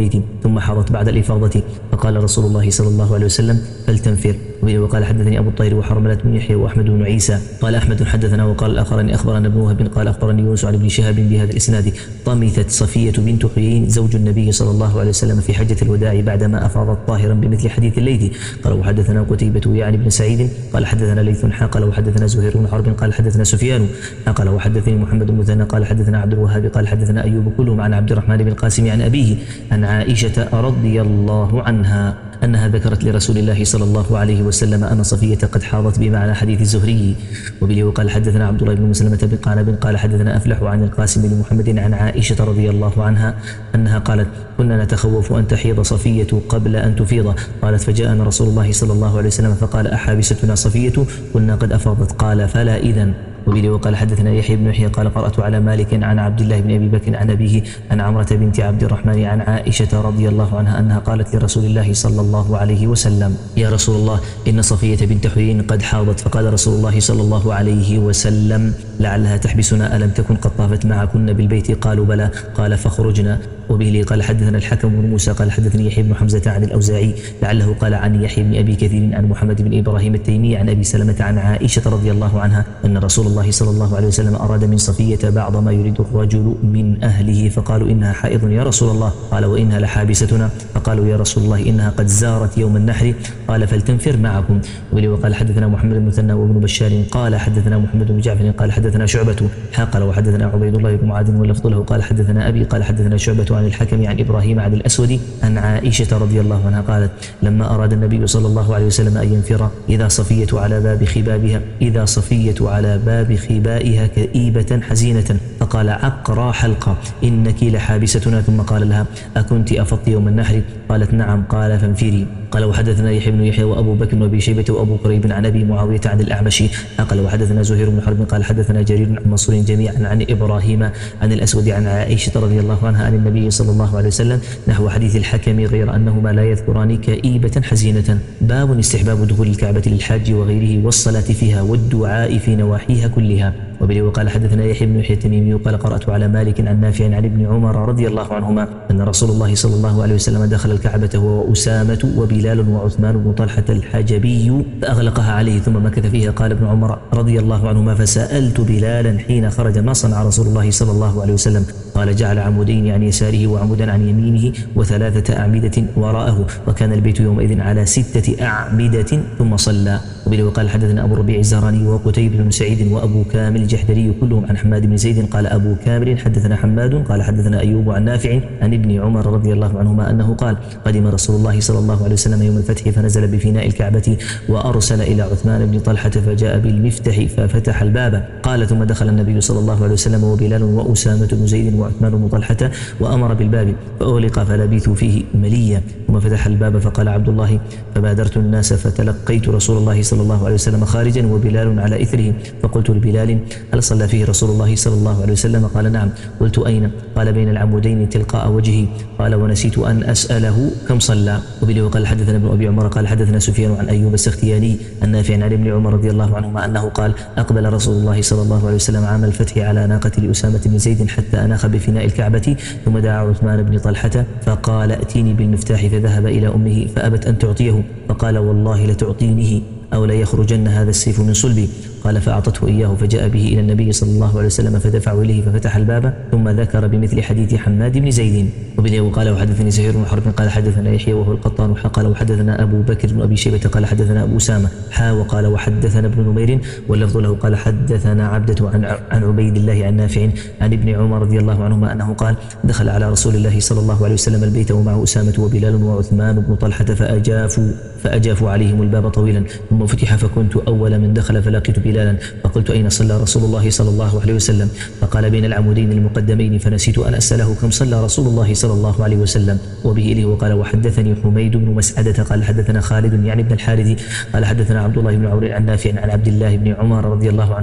البيت ثم حاضت بعد الإفاضة، فقال رسول الله صلى الله عليه وسلم فلتنفر. وقال حدثني أبو الطاهر وحرملة بن يحيى وأحمد بن عيسى قال أحمد حدثنا، وقال الآخران أخبرنا ابن وهب قال أخبرني يونس عن ابن شهاب بهذا الإسناد. طمثت صفية بنت حيي زوج النبي صلى الله عليه وسلم في حجة الوداع بعدما أفاضت طاهرا بمثل حديث الليث. قال وحدثنا قتيبة يعني بن سعيد قال حدثنا ليث قال وحدثنا زهير بن حرب قال حدثنا سفيان قال وحدثني محمد بن مثنى قال حدثنا عبد الوهاب قال حدثنا أيوب كلهم عن عبد الرحمن بن القاسم عن أبيه عن عائشة رضي الله عنها أنها ذكرت لرسول الله صلى الله عليه وسلم أن صفية قد حاضت بمعنى حديث الزهري. وبه وقال حدثنا عبد الله بن مسلمة بن قعنب قال حدثنا أفلح عن القاسم بن محمد عن عائشة رضي الله عنها أنها قالت كنا نتخوف أن تحيض صفية قبل أن تفيض. قالت فجاءنا رسول الله صلى الله عليه وسلم فقال أحابستنا صفية؟ قلنا قد أفاضت. قال فلا إذن. وبه وقال حدثنا يحيى بن يحيى قال قرأت على مالك عن عبد الله بن أبي بكر عن أبيه عن عمرة بنت عبد الرحمن عن عائشة رضي الله عنها أنها قالت لرسول الله صلى الله عليه وسلم يا رسول الله إن صفية بنت حيي قد حاضت. فقال رسول الله صلى الله عليه وسلم لعلها تحبسنا ألم تكن قد طافت معكن بالبيت؟ قالوا بلى. قال فاخرجنا. وبه قال حدثنا الحكم بن موسى قال حدثني يحيى بن حمزة عن الأوزاعي لعله قال عن يحيى بن أبي كثير عن محمد بن إبراهيم التيمي عن أبي سلمة عن عائشة رضي الله عنها أن رسول الله صلى الله عليه وسلم أراد من صفية بعض ما يريد الرجل من أهله فقالوا إنها حائض يا رسول الله. قال وإنها لحابستنا. فقالوا يا رسول الله إنها قد زارت يوم النحر. قال فلتنفر معكم. وبه وقال حدثنا محمد بن مثنى وابن بشار قال حدثنا محمد بن جعفر قال حدثنا شعبة قال وحدثنا عبيد الله بن معاذ واللفظ له قال حدثنا أبي قال حدثنا شعبة عن الحكم عن إبراهيم عن الأسود عن عائشة رضي الله عنها قالت لما أراد النبي صلى الله عليه وسلم أن ينفر إذا صفية على باب خبابها إذا صفية على باب خبائها كئيبة حزينة فقال عقرى حلقة إنك لحابستنا. ثم قال لها أكنت أفضت يوم النحر؟ قالت نعم. قال فانفري. قال وحدثنا يحيى بن يحيى وأبو بكر وأبي شيبة وأبو كريب عن أبي معاوية عن الأعمش قال وحدثنا زهير بن حرب قال حدثنا جرير عن منصور جميعا عن إبراهيم عن الأسود عن عائشة رضي الله عنها عن النبي صلى الله عليه وسلم نحو حديث الحكم غير أنهما لا يذكران كئيبة حزينة. باب استحباب دخول الكعبة للحاج وغيره والصلاة فيها والدعاء في نواحيها كلها. وبه وقال حدثنا يحيى بن يحيى التميمي قال قرأت على مالك عن نافع عن ابن عمر رضي الله عنهما أن رسول الله صلى الله عليه وسلم دخل الكعبة هو وأسامة وبلال وعثمان بن طلحة الحجبي فأغلقها عليه ثم مكث فيها. قال ابن عمر رضي الله عنهما فسألت بلالا حين خرج ما صنع رسول الله صلى الله عليه وسلم؟ قال جعل عمودين عن يساره وعمودا عن يمينه وثلاثة أعمدة وراءه وكان البيت يومئذ على ستة أعمدة ثم صلى. وبه وقال حدثنا أبو الربيع الزهراني وقتيبة بن سعيد وأبو كامل الجحدري كلهم عن حماد بن زيد قال أبو كامل حدثنا حماد قال حدثنا أيوب عن نافع عن ابن عمر رضي الله عنهما أنه قال قدم رسول الله صلى الله عليه وسلم يوم الفتح فنزل بفناء الكعبة وأرسل إلى عثمان بن طلحة فجاء بالمفتح ففتح الباب. قال ثم دخل النبي صلى الله عليه وسلم وبلال وأسامة بن زيد وعثمان بن طلحة وأمر بالباب فأغلق فلبثوا فيه مليا ثم فتح الباب فقال عبد الله فبادرت الناس فتلقيت رسول الله صلى الله عليه وسلم خارجا وبلال على إثره فقلت لبلال هل صلى فيه رسول الله صلى الله عليه وسلم؟ قال نعم. قلت أين؟ قال بين العمودين تلقاء وجهه. قال ونسيت أن أسأله كم صلى. وبه وقال حدثنا ابن أبي عمر قال حدثنا سفيان عن أيوب السختياني النافع عن ابن عمر رضي الله عنهما أنه قال أقبل رسول الله صلى الله عليه وسلم عام الفتح على ناقة لأسامة بن زيد حتى أناخ بفناء الكعبة ثم دعا عثمان بن طلحة فقال ائتيني بالمفتاح فذهب إلى أمه فأبت أن تعطيه فقال والله لتعطينه أو لا يخرجن هذا السيف من صلبي. قال فأعطته إياه فجاء به إلى النبي صلى الله عليه وسلم فدفعه إليه ففتح الباب ثم ذكر بمثل حديث حماد بن زيد. وبه وقال وحدثني زهير بن حرب قال حدثنا يحيى وهو القطان قال وحدثنا أبو بكر بن أبي شيبة قال حدثنا أبو أسامة حا وقال وحدثنا ابن نمير واللفظ له قال حدثنا عبدة عن عن عبيد الله عن نافع عن ابن عمر رضي الله عنهما أنه قال دخل على رسول الله صلى الله عليه وسلم البيت ومعه أسامة وبلال وعثمان بن طلحة فأجافوا فأجافوا عليهم الباب طويلا ثم فتح فكنت أول من دخل فلقيت بلالا فقلت أين صلى رسول الله صلى الله عليه وسلم؟ فقال بين العمودين المقدمين فنسيت أن أسأله كم صلى رسول الله صلى الله عليه وسلم. وبه إليه وقال وحدثني حميد بن مسعدة قال حدثنا خالد يعني ابن الحارث قال حدثنا عبد الله بن عمرو عن نافع عن عبد الله بن عمر رضي الله عنهما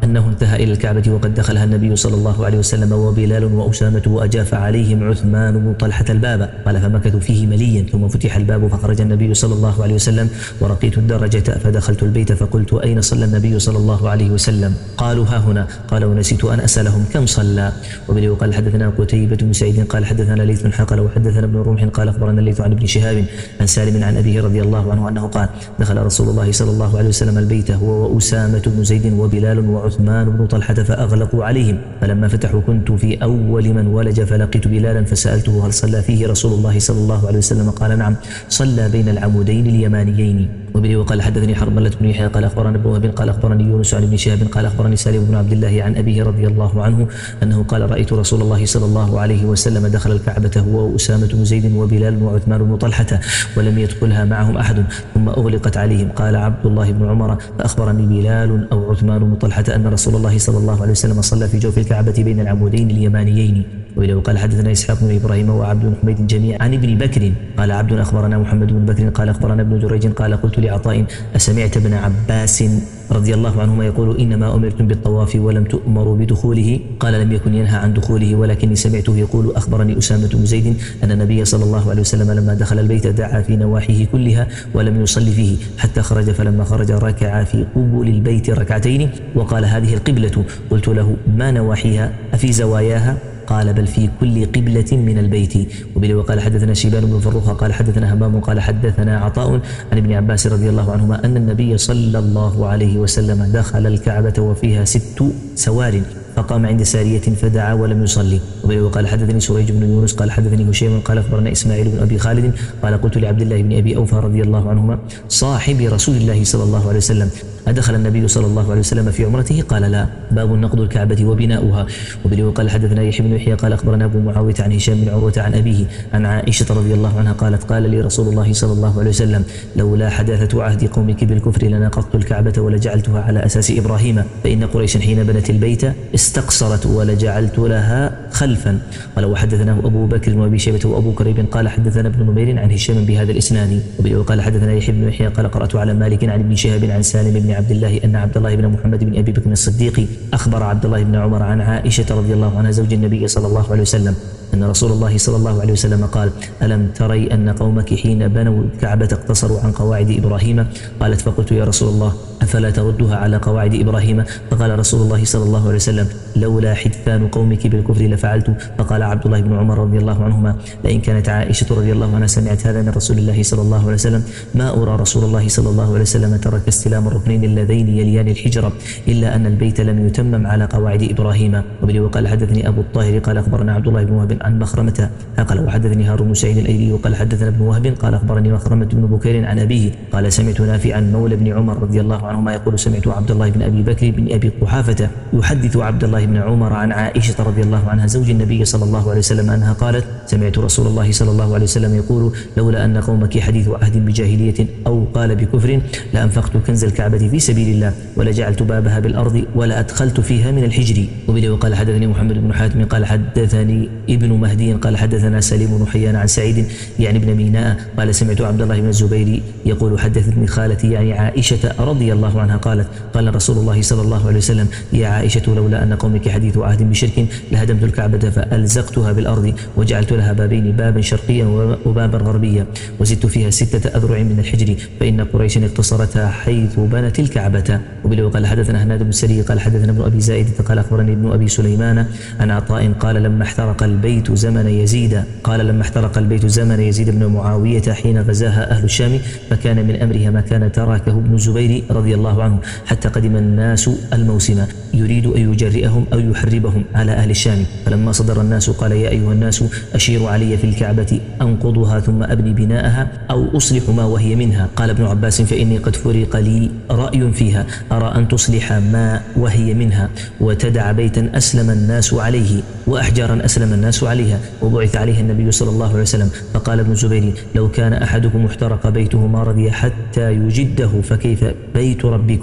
أنه انتهى إلى الكعبة وقد دخلها النبي صلى الله عليه وسلم وبلال وأسامة وأجاف عليهم عثمان بن طلحة الباب. قال فمكثوا فيه مليا ثم فتح الباب فخرج النبي صلى الله عليه وسلم ورقيت الدرجة فدخلت البيت فقلت أين صلى النبي صلى الله عليه وسلم؟ قالوا ها هنا. قال ونسيت أن أسألهم كم صلى. وبه قال حدثنا قتيبة بن سعيد قال حدثنا ليث بن حقل وحدثنا ابن رمح قال أخبرنا الليث عن ابن شهاب عن سالم عن أبيه رضي الله عنه أنه قال دخل رسول الله صلى الله عليه وسلم البيت هو وأسامة بن زيد وبلال وعثمان بن طلحة فأغلقوا عليهم، فلما فتحوا كنت في أول من ولج فلقيت بلالا فسألته هل صلى فيه رسول الله صلى الله عليه وسلم؟ قال نعم صلى بين العمودين اليمانيين. وبه وقال حدثني حرملة بن يحيى قال أخبرنا ابن وهب قال أخبرني يونس عن ابن شهاب قال أخبرني سالم بن عبد الله عن أبيه رضي الله عنه أنه قال رأيت رسول الله صلى الله عليه وسلم دخل الكعبة هو وأسامة بن زيد وبلال وعثمان بن طلحة ولم يدخلها معهم أحد ثم أغلقت عليهم. قال عبد الله بن عمر فأخبرني بلال أو عثمان بن طلحة أن رسول الله صلى الله عليه وسلم صلى في جوف الكعبة بين العمودين اليمانيين. وإليه قال حدثنا إسحاق بن إبراهيم وعبد بن حميد جميعا عن ابن بكر قال عبد أخبرنا محمد بن بكر قال أخبرنا ابن جريج قال قلت لعطاء أسمعت ابن عباس رضي الله عنهما يقول إنما أمرتم بالطواف ولم تؤمروا بدخوله؟ قال لم يكن ينهى عن دخوله ولكني سمعته يقول أخبرني أسامة بن زيد أن النبي صلى الله عليه وسلم لما دخل البيت دعا في نواحيه كلها ولم يصلي فيه حتى خرج، فلما خرج ركع في قبول البيت ركعتين وقال هذه القبلة. قلت له ما نواحيها أفي زواياها؟ قال بل في كل قبلة من البيت. وبه وقال حدثنا شيبان بن فروخ قال حدثنا همام قال حدثنا عطاء عن ابن عباس رضي الله عنهما أن النبي صلى الله عليه وسلم دخل الكعبة وفيها ست سوار فقام عند سارية فدعا ولم يصلي. وبه وقال حدثني سريج بن يونس قال حدثني هشيم قال أخبرنا إسماعيل بن أبي خالد قال قلت لعبد الله بن أبي أوفى رضي الله عنهما صاحب رسول الله صلى الله عليه وسلم أدخل النبي صلى الله عليه وسلم في عمرته؟ قال لا. باب نقض الكعبة وبناؤها. وبه وقال حدثنا يحيى بن يحيى قال أخبرنا أبو معاوية عن هشام بن عروة عن أبيه عن عائشة رضي الله عنها قالت قال لي رسول الله صلى الله عليه وسلم لولا حداثة عهد قومك بالكفر لنقضت الكعبة ولجعلتها على أساس إبراهيم، فإن قريشا حين بنت البيت استقصرت ولجعلت لها خلفا. قال وحدثناه أبو بكر وأبي شيبة وأبو كريب قال حدثنا ابن نمير عن هشام بهذا الإسناد. وبه وقال حدثنا يحيى بن يحيى قال قرأت على مالك عن ابن شهاب عن سالم بن عبد الله أن عبد الله بن محمد بن أبي بكر الصديق أخبر عبد الله بن عمر عن عائشة رضي الله عنها زوج النبي صلى الله عليه وسلم أن رسول الله صلى الله عليه وسلم قال ألم تري أن قومك حين بنوا الكعبة اقتصروا عن قواعد إبراهيم؟ قالت فقلت يا رسول الله أفلا تردها على قواعد إبراهيم؟ فقال رسول الله صلى الله عليه وسلم لولا حدثان قومك بالكفر لفعلت. فقال عبد الله بن عمر رضي الله عنهما لئن كانت عائشة رضي الله عنها سمعت هذا من رسول الله صلى الله عليه وسلم ما أرى رسول الله صلى الله عليه وسلم ترك استلام الركنين اللذين يليان الحجر إلا أن البيت لم يتمم على قواعد إبراهيم. وبه وقال حدثني أبو الطاهر قال أخبرنا عبد الله بن وهب عن مخرمة قال وحدثني هارون بن سعيد الأيلي وقال حدثنا ابن وهب قال أخبرني مخرمة بن بكير عن أبيه قال سمعت نافعا مولى بن عمر رضي الله عنهما يقول سمعت عبد الله بن أبي بكر بن أبي قحافة يحدث عبد الله بن عمر عن عائشة رضي الله عنها زوج النبي صلى الله عليه وسلم أنها قالت سمعت رسول الله صلى الله عليه وسلم يقول لولا أن قومك حديث عهد بجاهلية أو قال بكفر لأنفقت كنز الكعبة في سبيل الله ولجعلت بابها بالأرض ولا أدخلت فيها من الحجر. وبه وقال حدثني محمد بن حاتم قال حدثني ابن مهدي قال حدثنا سليم بن حيان عن سعيد يعني ابن ميناء قال سمعت عبد الله بن الزبير يقول حدثتني خالتي يعني عائشة رضي الله عنها قالت قال رسول الله صلى الله عليه وسلم يا عائشة لولا أن قومك حديث عهد بشرك لهدمت الكعبة فألزقتها بالأرض وجعلت لها بابين بابا شرقيا وبابا غربيا وزدت فيها ستة أذرع من الحجر فإن قريشا اقتصرتها حيث بنت الكعبة. وبه قال حدثنا هناد بن سري قال حدثنا ابن أبي زائدة قال أخبرني ابن أبي سليمان عن عطاء قال لما احترق البيت زمن يزيد قال لما احترق البيت زمن يزيد بن معاوية حين غزاها أهل الشام فكان من أمرها ما كان تركه ابن الزبير رضي الله عنه حتى قدم الناس الموسم يريد أن يجرئهم أو يحربهم على أهل الشام. فلما صدر الناس قال يا أيها الناس أشيروا علي في الكعبة أنقضها ثم أبني بناءها أو أصلح ما وهي منها. قال ابن عباس فإني قد فرق لي رأي فيها أرى أن تصلح ما وهي منها وتدع بيتا أسلم الناس عليه وأحجارا أسلم الناس عليها وبعث عليها النبي صلى الله عليه وسلم. فقال ابن الزبير لو كان أحدكم احترق بيته ما رضي حتى يجده فكيف بيت ربكم؟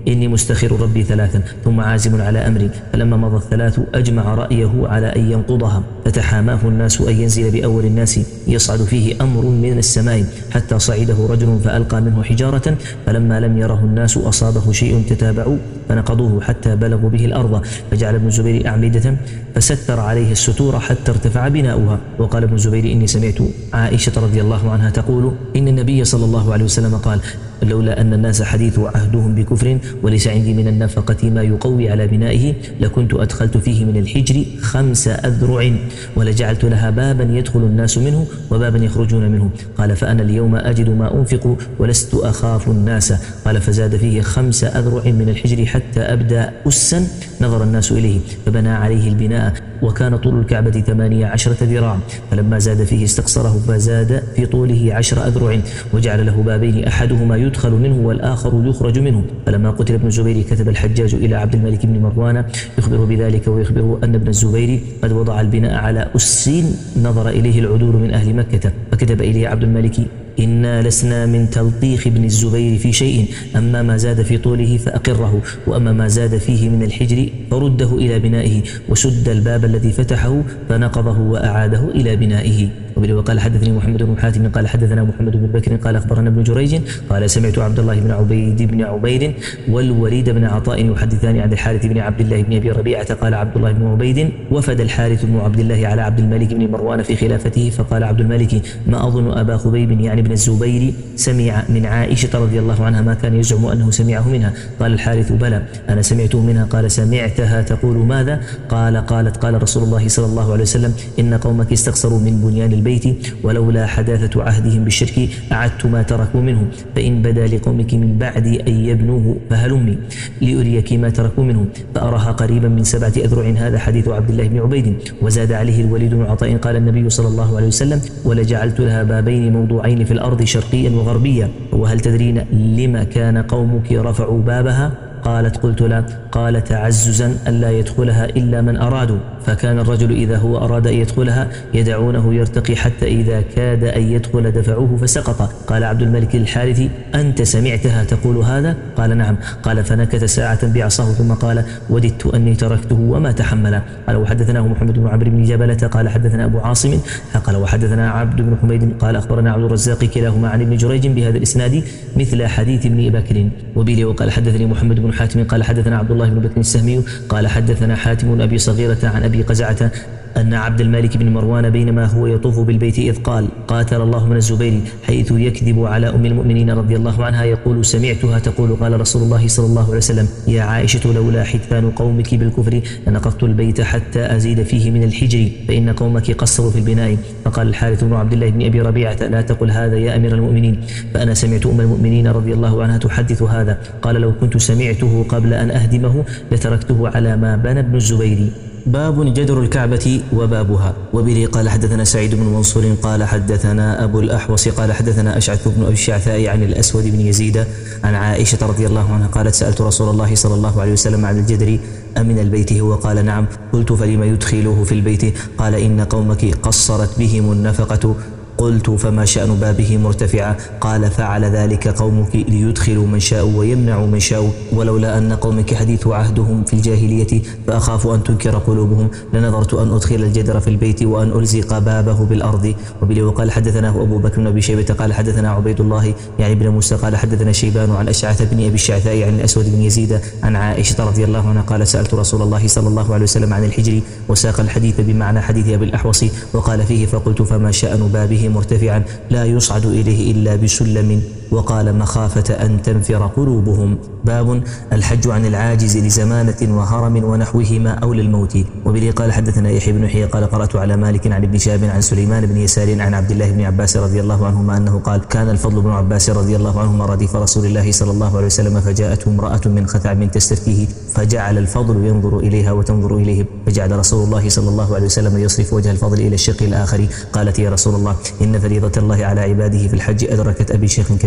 إني مستخير ربي ثلاثا ثم عازم على أمري، فلما مضى الثلاث أجمع رأيه على أن ينقضها، فتحاماه الناس أن ينزل بأول الناس يصعد فيه أمر من السماء حتى صعده رجل فألقى منه حجارة، فلما لم يره الناس أصابه شيء تتابعوا فنقضوه حتى بلغوا به الأرض، فجعل ابن الزبير أعمدة فستر عليه الستور حتى ارتفع بناؤها. وقال ابن الزبير إني سمعت عائشة رضي الله عنها تقول إن النبي صلى الله عليه وسلم قال لولا أن الناس حديث عهدهم بكفر وليس عندي من النفقة ما يقوي على بنائه لكنت أدخلت فيه من الحجر خمس أذرع ولجعلت لها بابا يدخل الناس منه وبابا يخرجون منه. قال فأنا اليوم أجد ما أنفق ولست أخاف الناس. قال فزاد فيه خمس أذرع من الحجر حتى أبدى أسا نظر الناس إليه فبنى عليه البناء، وكان طول الكعبة ثمانية عشرة ذراعا، فلما زاد فيه استقصره فزاد في طوله عشر أذرع، وجعل له بابين أحدهما يدخل منه والآخر يخرج منه. فلما قتل ابن الزبير كتب الحجاج إلى عبد الملك بن مروان يخبره بذلك ويخبره أن ابن الزبير قد وضع البناء على أس نظر إليه العدول من أهل مكة، فكتب إليه عبد الملك إنا لسنا من تلطيخ ابن الزبير في شيء، أما ما زاد في طوله فأقره، وأما ما زاد فيه من الحجر فرده إلى بنائه، وسد الباب الذي فتحه فنقضه وأعاده إلى بنائه. وقال حدثني محمد بن حاتم قال حدثنا محمد بن بكر قال أخبرنا ابن جريج قال سمعت عبد الله بن عبيد بن عبيد والوليد بن عطاء يحدثان عن الحارث بن عبد الله بن أبي ربيعة قال عبد الله بن عبيد وفد الحارث بن عبد الله على عبد الملك بن مروان في خلافته، فقال عبد الملك ما أظن أبا خبيب يعني ابن الزبير سمع من عائشة رضي الله عنها ما كان يزعم أنه سمعه منها. قال الحارث بلى أنا سمعته منها. قال سمعتها تقول ماذا؟ قال قالت قال رسول الله صلى الله عليه وسلم إن قومك استقصروا من بنيان البيت ولولا حداثة عهدهم بالشرك أعدت ما تركوا منه، فإن بدا لقومك من بعد أن يبنوه فهلمي لأريك ما تركوا منه، فأراها قريبا من سبعة أذرع. هذا حديث عبد الله بن عبيد. وزاد عليه الوليد بن عطاء قال النبي صلى الله عليه وسلم ولجعلت لها بابين موضوعين في الأرض شرقيا وغربيا، وهل تدرين لما كان قومك رفعوا بابها؟ قالت قلت لا. قال تعززا ألا يدخلها إلا من أرادوا، فكان الرجل إذا هو أراد أن يدخلها يدعونه يرتقي حتى إذا كاد أن يدخل دفعوه فسقط. قال عبد الملك الحارث أنت سمعتها تقول هذا؟ قال نعم. قال فنكت ساعة بعصاه ثم قال وددت أني تركته وما تحمل. قال وحدثناه محمد بن عمرو بن جبلة قال حدثنا أبو عاصم قال وحدثنا عبد بن حميد قال أخبرنا عبد الرزاق كلاهما عن ابن جريج بهذا الإسناد مثل حديث ابن بكر. وبه وقال حدثني محمد بن حاتم قال حدثنا عبد الله بن بكر السهمي قال حدثنا حاتم بن أبي صغيرة عن أبي قزعة أن عبد الملك بن مروان بينما هو يطوف بالبيت إذ قال قاتل الله من الزبير حيث يكذب على أم المؤمنين رضي الله عنها يقول سمعتها تقول قال رسول الله صلى الله عليه وسلم يا عائشة لولا حدثان قومك بالكفر لنقضت البيت حتى أزيد فيه من الحجر فإن قومك قصروا في البناء. فقال الحارث بن عبد الله بن أبي ربيعة لا تقل هذا يا أمير المؤمنين، فأنا سمعت أم المؤمنين رضي الله عنها تحدث هذا. قال لو كنت سمعته قبل أن أهدمه لتركته على ما بنى ابن الزبير. باب جدر الكعبة وبابها. وبه قال حدثنا سعيد بن منصور قال حدثنا أبو الأحوص قال حدثنا أشعث بن أبي الشعثاء عن الأسود بن يزيد عن عائشة رضي الله عنها قالت سألت رسول الله صلى الله عليه وسلم عن الجدر أمن البيت هو؟ قال نعم. قلت فلما يدخلوه في البيت؟ قال إن قومك قصرت بهم النفقة. قلت فما شأن بابه مرتفعا؟ قال فعل ذلك قومك ليدخلوا من شاء ويمنعوا من شاء، ولولا أن قومك حديث عهدهم في الجاهلية فأخاف أن تنكر قلوبهم لنظرت أن أدخل الجدر في البيت وأن ألزق بابه بالأرض. وبه وقال حدثناه أبو بكر بن أبي شيبة قال حدثنا عبيد الله يعني بن موسى قال حدثنا شيبان عن أشعث بن أبي الشعثاء عن الأسود بن يزيد عن عائشة رضي الله عنها قال سألت رسول الله صلى الله عليه وسلم عن الحجر وساق الحديث بمعنى حديث أبي الأحوص وقال فيه فقلت فما شأن بابه مرتفعا لا يصعد إليه إلا بسلم؟ وقال مخافة أن تنفر قلوبهم. باب الحج عن العاجز لزمانة وهرم ونحوهما أو للموت. وبه قال حدثنا يحيى بن يحيى قال قرأت على مالك عن ابن شهاب عن سليمان بن يسار عن عبد الله بن عباس رضي الله عنهما أنه قال كان الفضل بن عباس رضي الله عنهما رديف رسول الله صلى الله عليه وسلم فجاءته امرأة من خثعم تستفتيه فجعل الفضل ينظر إليها وتنظر إليه فجعل رسول الله صلى الله عليه وسلم يصرف وجه الفضل إلى الشق الآخر. قالت يا رسول الله إن فريضة الله على عباده في الحج أدركت أبي شيخ كبير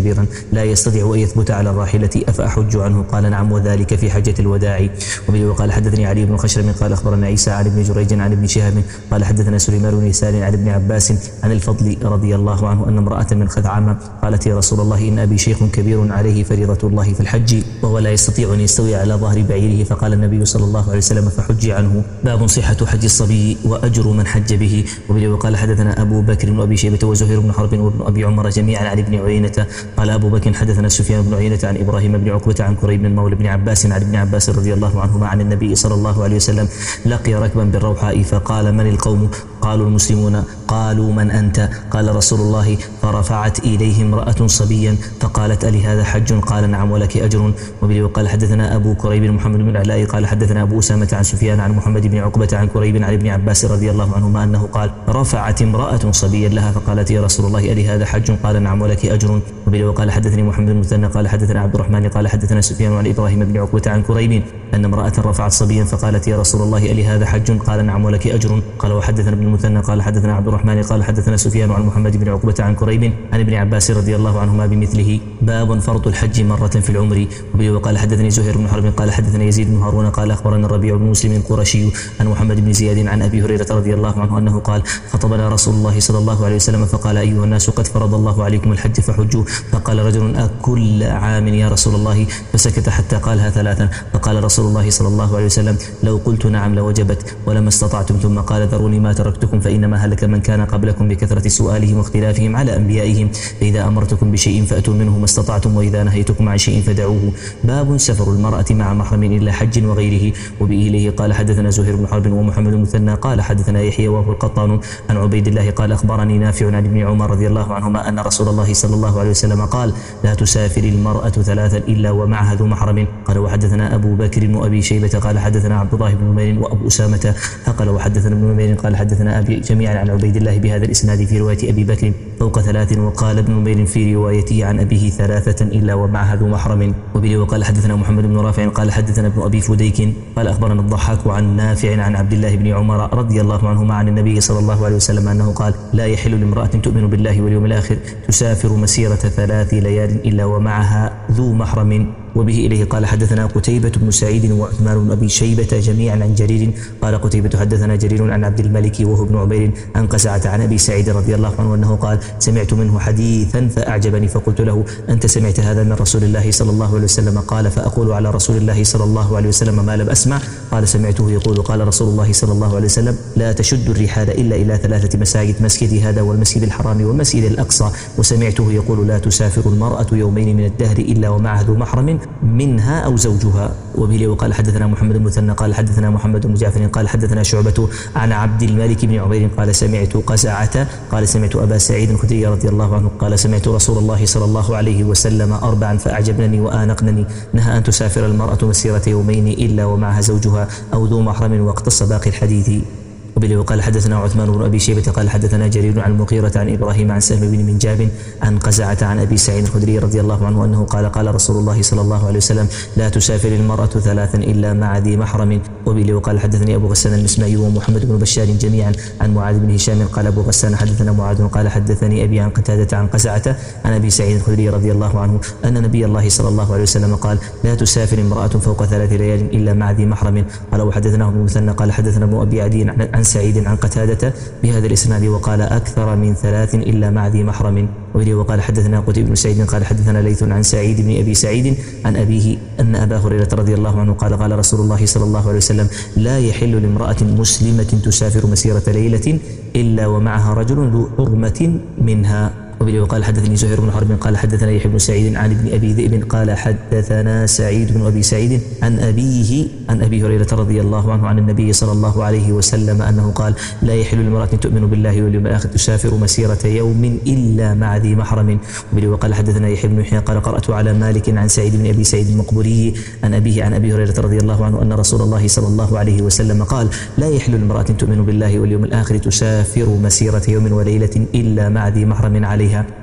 كبيرا لا يستطيع أن يثبت على الراحلة أفأحج عنه؟ قال نعم، وذلك في حجة الوداع. وبه وقال حدثني علي بن خشرم قال أخبرنا عيسى عن ابن جريج عن ابن شهاب قال حدثنا سليمان بن يسار عن ابن عباس عن الفضل رضي الله عنه أن امرأة من خثعم قالت يا رسول الله إن أبي شيخ كبير عليه فريضة الله في الحج وهو لا يستطيع أن يستوي على ظهر بعيره، فقال النبي صلى الله عليه وسلم فحجي عنه. باب صحة حج الصبي وأجر من حج به. وبه وقال حدثنا أبو بكر وأبي شيبة وزهير بن حرب وابن أبي عمر جميعا عن ابن عيينة قال أبو بكر حدثنا سفيان بن عيينة عن إبراهيم بن عقبة عن كريب بن مولى بن عباس عن ابن عباس رضي الله عنهما عن النبي صلى الله عليه وسلم لقي ركبا بالروحاء فقال من القوم؟ قالوا المسلمون. قالوا من أنت؟ قال رسول الله. فرفعت إليه امرأة صبيا فقالت ألي هذا حج؟ قال نعم ولك أجر. وبه وقال حدثنا أبو كريب محمد بن العلاء قال حدثنا أبو أسامة عن سفيان عن محمد بن عقبة عن كريب عن ابن عباس رضي الله عنهما أنه قال رفعت امرأة صبيا لها فقالت يا رسول الله ألي هذا حج؟ قال نعم ولك أجر. وبه وقال حدثني محمد بن مثنى قال حدثنا عبد الرحمن قال حدثنا سفيان عن إبراهيم بن عقبة عن كريب أن امرأة رفعت صبيا فقالت يا رسول الله ألي هذا حج؟ قال نعم ولك أجر. قال وحدثنا ابن المثنى قال حدثنا عبد الرحمن قال حدثنا سفيان عن محمد بن عقبة عن كريب عن ابن عباس رضي الله عنهما بمثله. باب فرض الحج مرة في العمر. وبه وقال حدثني زهير بن حرب قال حدثنا يزيد بن هارون قال أخبرنا الربيع بن مسلم القرشي عن محمد بن زياد عن أبي هريرة رضي الله عنه أنه قال خطبنا رسول الله صلى الله عليه وسلم فقال أيها الناس قد فرض الله عليكم الحج فحجوا. فقال رجل أكل عام يا رسول الله؟ فسكت حتى قالها ثلاثا. فقال رسول الله صلى الله عليه وسلم لو قلت نعم لوجبت ولما استطعتم. ثم قال ذروني ما تركتكم فإنما هلك من كان قبلكم بكثرة سؤالهم واختلافهم على أنبيائهم، فإذا أمرتكم بشيء فأتوا منه ما استطعتم وإذا نهيتكم عن شيء فدعوه. باب سفر المرأة مع محرم إلا حج وغيره. وبه إليه قال حدثنا زهير بن حرب ومحمد المثنى قال حدثنا يحيى وهو القطان عن عبيد الله قال أخبرني نافع عن ابن عمر رضي الله عنهما أن رسول الله صلى الله عليه وسلم قال لا تسافر المرأة ثلاثا إلا ومعها ذو محرم. قال وحدثنا أبو بكر وأبي شيبة قال حدثنا عبد الله بن نمير وأبو أسامة قال وحدثنا ابن نمير قال حدثنا أبي جميعا عن عبيد الله بهذا الإسناد في رواية أبي بكر فوق ثلاث. وقال ابن نمير في روايته عن أبيه ثلاثة إلا ومعها ذو محرم. وبه وقال حدثنا محمد بن رافع قال حدثنا ابن أبي فديك قال أخبرنا الضحاك عن نافع عن عبد الله بن عمر رضي الله عنهما عن النبي صلى الله عليه وسلم أنه قال لا يحل لامرأة تؤمن بالله واليوم الآخر تسافر مسيرة ثلاث ليال إلا ومعها ذو محرم. وبه إليه قال حدثنا قتيبة بن سعيد وعثمان بن أبي شيبة جميعا عن جرير قال قتيبة حدثنا جرير عن عبد الملك وهو ابن عمير عن قزعة عن أبي سعيد رضي الله عنه أنه قال سمعت منه حديثا فأعجبني فقلت له أنت سمعت هذا من رسول الله صلى الله عليه وسلم؟ قال فأقول على رسول الله صلى الله عليه وسلم ما لم أسمع. قال سمعته يقول قال رسول الله صلى الله عليه وسلم لا تشد الرحال إلا إلى ثلاثة مساجد مسجدي هذا والمسجد الحرام والمسجد الأقصى. وسمعته يقول لا تسافر المرأة يومين من الدهر إلا ومعها ذو محرم منها أو زوجها. وبه وقال حدثنا محمد المثنى قال حدثنا محمد بن جعفر قال حدثنا شعبة عن عبد الملك بن عمير قال سمعت قزعة قال سمعت أبا سعيد الخدري رضي الله عنه قال سمعت رسول الله صلى الله عليه وسلم أربعا فأعجبنني وآنقنني نهى أن تسافر المرأة مسيرة يومين إلا ومعها زوجها أو ذو محرم واقتص باقي الحديث. وبه وقال حدثنا عثمان بن أبي شيبة قال حدثنا جرير عن المغيرة عن إبراهيم عن سهم بن منجاب عن قزعة عن أبي سعيد الخدري رضي الله عنه أنه قال قال رسول الله صلى الله عليه وسلم لا تسافر المرأة ثلاثا إلا مع ذي محرم. وبه وقال حدثني أبو غسان المسمعي ومحمد بن بشار جميعا عن معاذ بن هشام قال أبو غسان حدثنا معاذ قال حدثني أبي عن قتادة عن قزعة عن أبي سعيد الخدري رضي الله عنه أن نبي الله صلى الله عليه وسلم قال لا تسافر امرأة فوق ثلاث ليال إلا مع ذي محرم. قال وحدثناه ابن مثنى قال حدثنا ابن أبي عدي عن سعيد عن قتادة بهذا الإسناد وقال أكثر من ثلاث إلا مع ذي محرم. وبه وقال حدثنا قتيبة بن سعيد قال حدثنا ليث عن سعيد بن أبي سعيد عن أبيه أن أبا هريرة رضي الله عنه قال قال رسول الله صلى الله عليه وسلم لا يحل لامرأة مسلمة تسافر مسيرة ليلة إلا ومعها رجل ذو حرمة منها. وبه وقال حدثني زهير بن حرب قال حدثنا يحيى بن سعيد عن ابن أبي ذئب قال حدثنا سعيد بن أبي سعيد عن أبيه عن أبي هريرة رضي الله عنه عن النبي صلى الله عليه وسلم أنه قال لا يحل لامرأة تؤمن بالله واليوم الآخر تسافر مسيرة يوم إلا مع ذي محرم. وبه وقال حدثنا يحيى بن يحيى قال قرأت على مالك عن سعيد بن أبي سعيد المقبوري عن أبيه عن أبي هريرة رضي الله عنه أن رسول الله صلى الله عليه وسلم قال لا يحل لامرأة تؤمن بالله واليوم الآخر تسافر مسيرة يوم وليلة إلا مع ذي محرم عليها.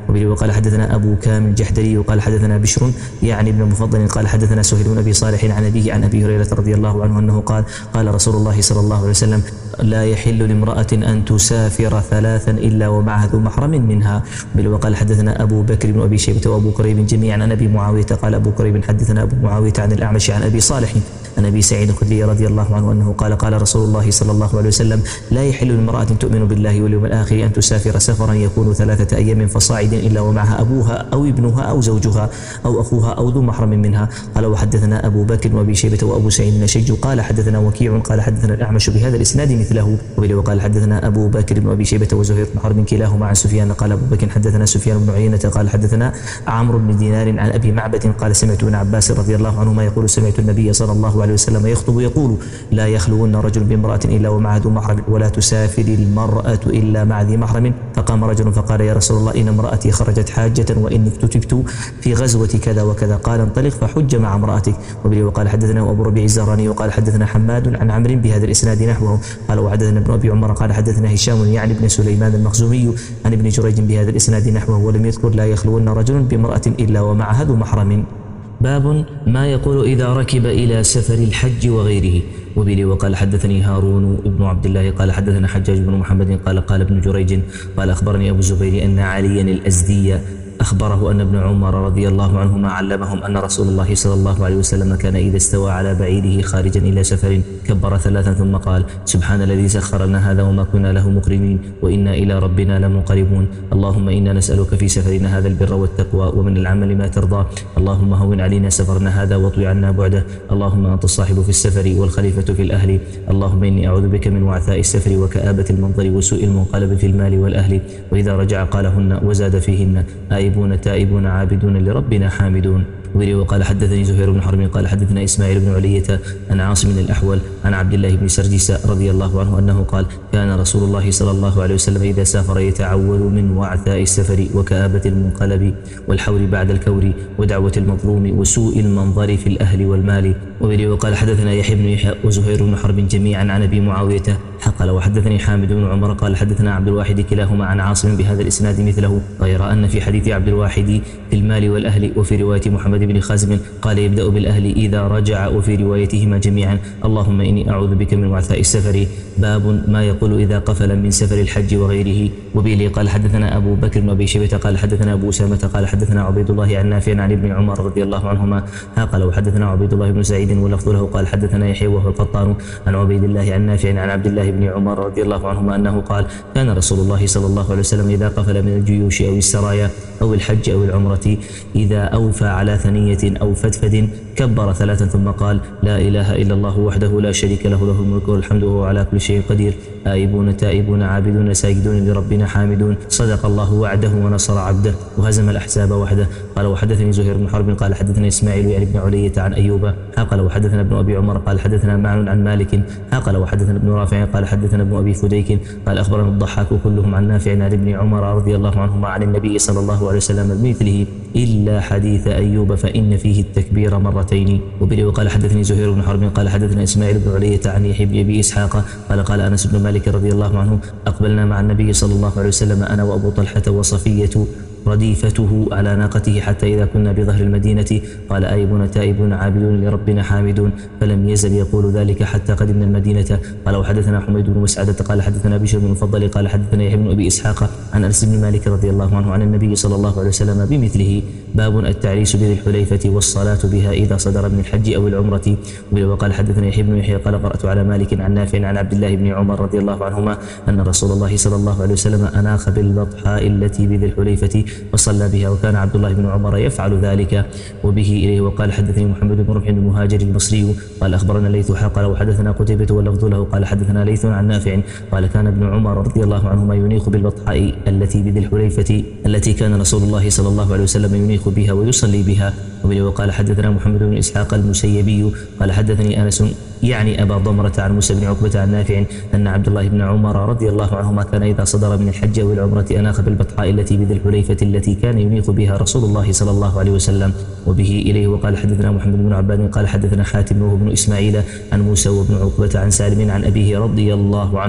وبه وقال حدثنا أبو كامل الجحدري وقال حدثنا بشر يعني ابن مفضل قال حدثنا سهيل بن أبي صالح عن أبيه عن أبي هريرة رضي الله عنه أنه قال قال رسول الله صلى الله عليه وسلم لا يحل لامرأة أن تسافر ثلاثا إلا ومعها ذو محرم منها. وبه وقال حدثنا أبو بكر بن أبي شيبة وأبو كريب جميعا عن أبي معاوية قال أبو كريب حدثنا أبو معاوية عن الأعمش عن أبي صالح عن أبي سعيد الخدري رضي الله عنه أنه قال قال رسول الله صلى الله عليه وسلم لا يحل لامرأة تؤمن بالله واليوم الآخر أن تسافر سفرا يكون ثلاثة أيام فصاعد إلا ومعها أبوها أو ابنها أو زوجها أو أخوها أو ذو محرم منها. قال وحدثنا أبو بكر وأبي شيبة وأبو سعيد النشج قال حدثنا وكيع قال حدثنا الأعمش بهذا الإسناد مثله. وبه وقال حدثنا أبو بكر بن أبي شيبة وزهير بن حرب كلاهما عن سفيان قال أبو بكر حدثنا سفيان بن عيينة قال حدثنا عمرو بن دينار عن أبي معبد قال سمعت ابن عباس رضي الله عنهما يقول سمعت النبي صلى الله عليه وسلم يخطب يقول لا يخلون رجل بامرأة إلا ومع ذو محرم ولا تسافر المرأة إلا مع ذي محرم. فقام رجل فقال يا رسول الله إن امرأتي خرجت حاجة وإني اكتتبت في غزوة كذا وكذا قال انطلق فحج مع امرأتك. وبه وقال حدثنا أبو ربيع الزهراني وقال حدثنا حماد عن عمرو بهذا الإسناد نحوه. قال وحدثنا ابن أبي عمر قال حدثنا هشام يعني ابن سليمان المخزومي عن ابن جريج بهذا الإسناد نحوه ولم يذكر لا يخلون رجل بامرأة إلا ومعها ذو محرم. باب ما يقول إذا ركب إلى سفر الحج وغيره. وبه وقال حدثني هارون بن عبد الله قال حدثنا حجاج بن محمد قال قال ابن جريج قال أخبرني أبو الزبير أن عليا الأزدي أخبره أن ابن عمر رضي الله عنهما علمهم أن رسول الله صلى الله عليه وسلم كان إذا استوى على بعيره خارجا إلى سفر كبر ثلاثا ثم قال سبحان الذي سخر لنا هذا وما كنا له مقرنين وإنا إلى ربنا لمنقلبون. اللهم إنا نسألك في سفرنا هذا البر والتقوى ومن العمل ما ترضى. اللهم هون علينا سفرنا هذا واطوي عنا بعده. اللهم أنت الصاحب في السفر والخليفة في الأهل. اللهم إني أعوذ بك من وعثاء السفر وكآبة المنظر وسوء المنقلب في المال والأهل. وإذا رجع قالهن وزاد فيهن آيبون تائبون عابدون لربنا حامدون. وبه وقال حدثني زهير بن حرب قال حدثنا إسماعيل بن علية عن عاصم الأحول عن عبد الله بن سرجس رضي الله عنه أنه قال كان رسول الله صلى الله عليه وسلم إذا سافر يتعوذ من وعثاء السفر وكآبة المنقلب والحور بعد الكور ودعوة المظلوم وسوء المنظر في الأهل والمال. وبه وقال حدثنا يحيى بن يحيى وزهير بن حرب جميعا عن أبي معاوية قال وحدثني حامد بن عمر قال حدثنا عبد الواحد كلاهما عن عاصم بهذا الإسناد مثله غير أن في حديث عبد الواحد في المال والأهل وفي رواية محمد بن خازم قال يبدأ بالأهل إذا رجع وفي روايتهما جميعا اللهم إني أعوذ بك من وعثاء السفر. باب ما يقول إذا قفل من سفر الحج وغيره. وبه قال حدثنا أبو بكر بن أبي شيبة قال حدثنا أبو أسامة قال حدثنا عبيد الله عن نافع عن ابن عمر رضي الله عنهما قال وحدثنا عبيد الله بن سعيد واللفظ له قال حدثنا يحيى وهو القطان عن عبيد الله عن نافع عن عبد الله بن عمر رضي الله عنهما أنه قال كان رسول الله صلى الله عليه وسلم إذا قفل من الجيوش أو السرايا أو الحج أو العمرة إذا أوفى على ثنية أو فدفد كبر ثلاثا ثم قال لا إله إلا الله وحده لا شريك له له الملك والحمد وهو على كل شيء قدير آيبون تائبون عابدون ساجدون لربنا حامدون صدق الله وعده ونصر عبده وهزم الأحزاب وحده. قال وحدثني زهير بن حرب قال حدثنا إسماعيل يعني بن علية عن أيوب قال وحدثنا ابن أبي عمر قال حدثنا معن عن مالك قال وحدثنا ابن رافع قال حدثنا ابن أبي فديك قال أخبرنا الضحاك كلهم عن نافع عن ابن عمر رضي الله عنهما عن النبي صلى الله عليه وسلم بمثله إلا حديث أيوب فإن فيه التكبير مرتين. وبه وقال حدثني زهير بن حرب قال حدثنا إسماعيل بن علية عن يحيى بن أبي إسحاق قال قال أنس بن مالك رضي الله عنه أقبلنا مع النبي صلى الله عليه وسلم أنا وأبو طلحة وصفية رديفته على ناقته حتى إذا كنا بظهر المدينة قال آيبون تائبون عابدون لربنا حامدون فلم يزل يقول ذلك حتى قدمنا المدينة. قال وحدثنا حميد بن مسعدة قال حدثنا بشر بن المفضل قال حدثنا يحيى بن أبي إسحاق عن أنس بن مالك رضي الله عنه عن النبي صلى الله عليه وسلم بمثله. باب التعريس بذي الحليفة والصلاة بها إذا صدر من الحج أو العمرة. وقال حدثنا يحيى بن يحيى قال قرأت على مالك عن نافع عن عبد الله بن عمر رضي الله عنهما أن رسول الله صلى الله عليه وسلم أناخ بالبطحاء التي بذي الحليفة وصلى بها وكان عبد الله بن عمر يفعل ذلك. وبه إليه. وقال حدثني محمد بن رمح المهاجر المصري قال أخبرنا ليث قال وحدثنا قتيبة واللفظ له قال حدثنا ليث عن نافع قال كان ابن عمر رضي الله عنهما ينيخ بالبطحاء التي بذي الحليفة التي كان رسول الله صلى الله عليه وسلم ينيخ بها ويصلي بها. وقال حدثنا محمد بن إسحاق المسيبي قال حدثني أنس يعني أبا ضمرة عن موسى بن عقبة عن نافع أن عبد الله بن عمر رضي الله عنهما كان إذا صدر من الحج أو العمرة أناخ بالبطحاء التي بذي الحليفة التي كان ينيخ بها رسول الله صلى الله عليه وسلم. وبه إليه. وقال حدثنا محمد بن عباد قال حدثنا حاتم وهو بن إسماعيل عن موسى وابن عقبة عن سالم عن أبيه رضي الله عنه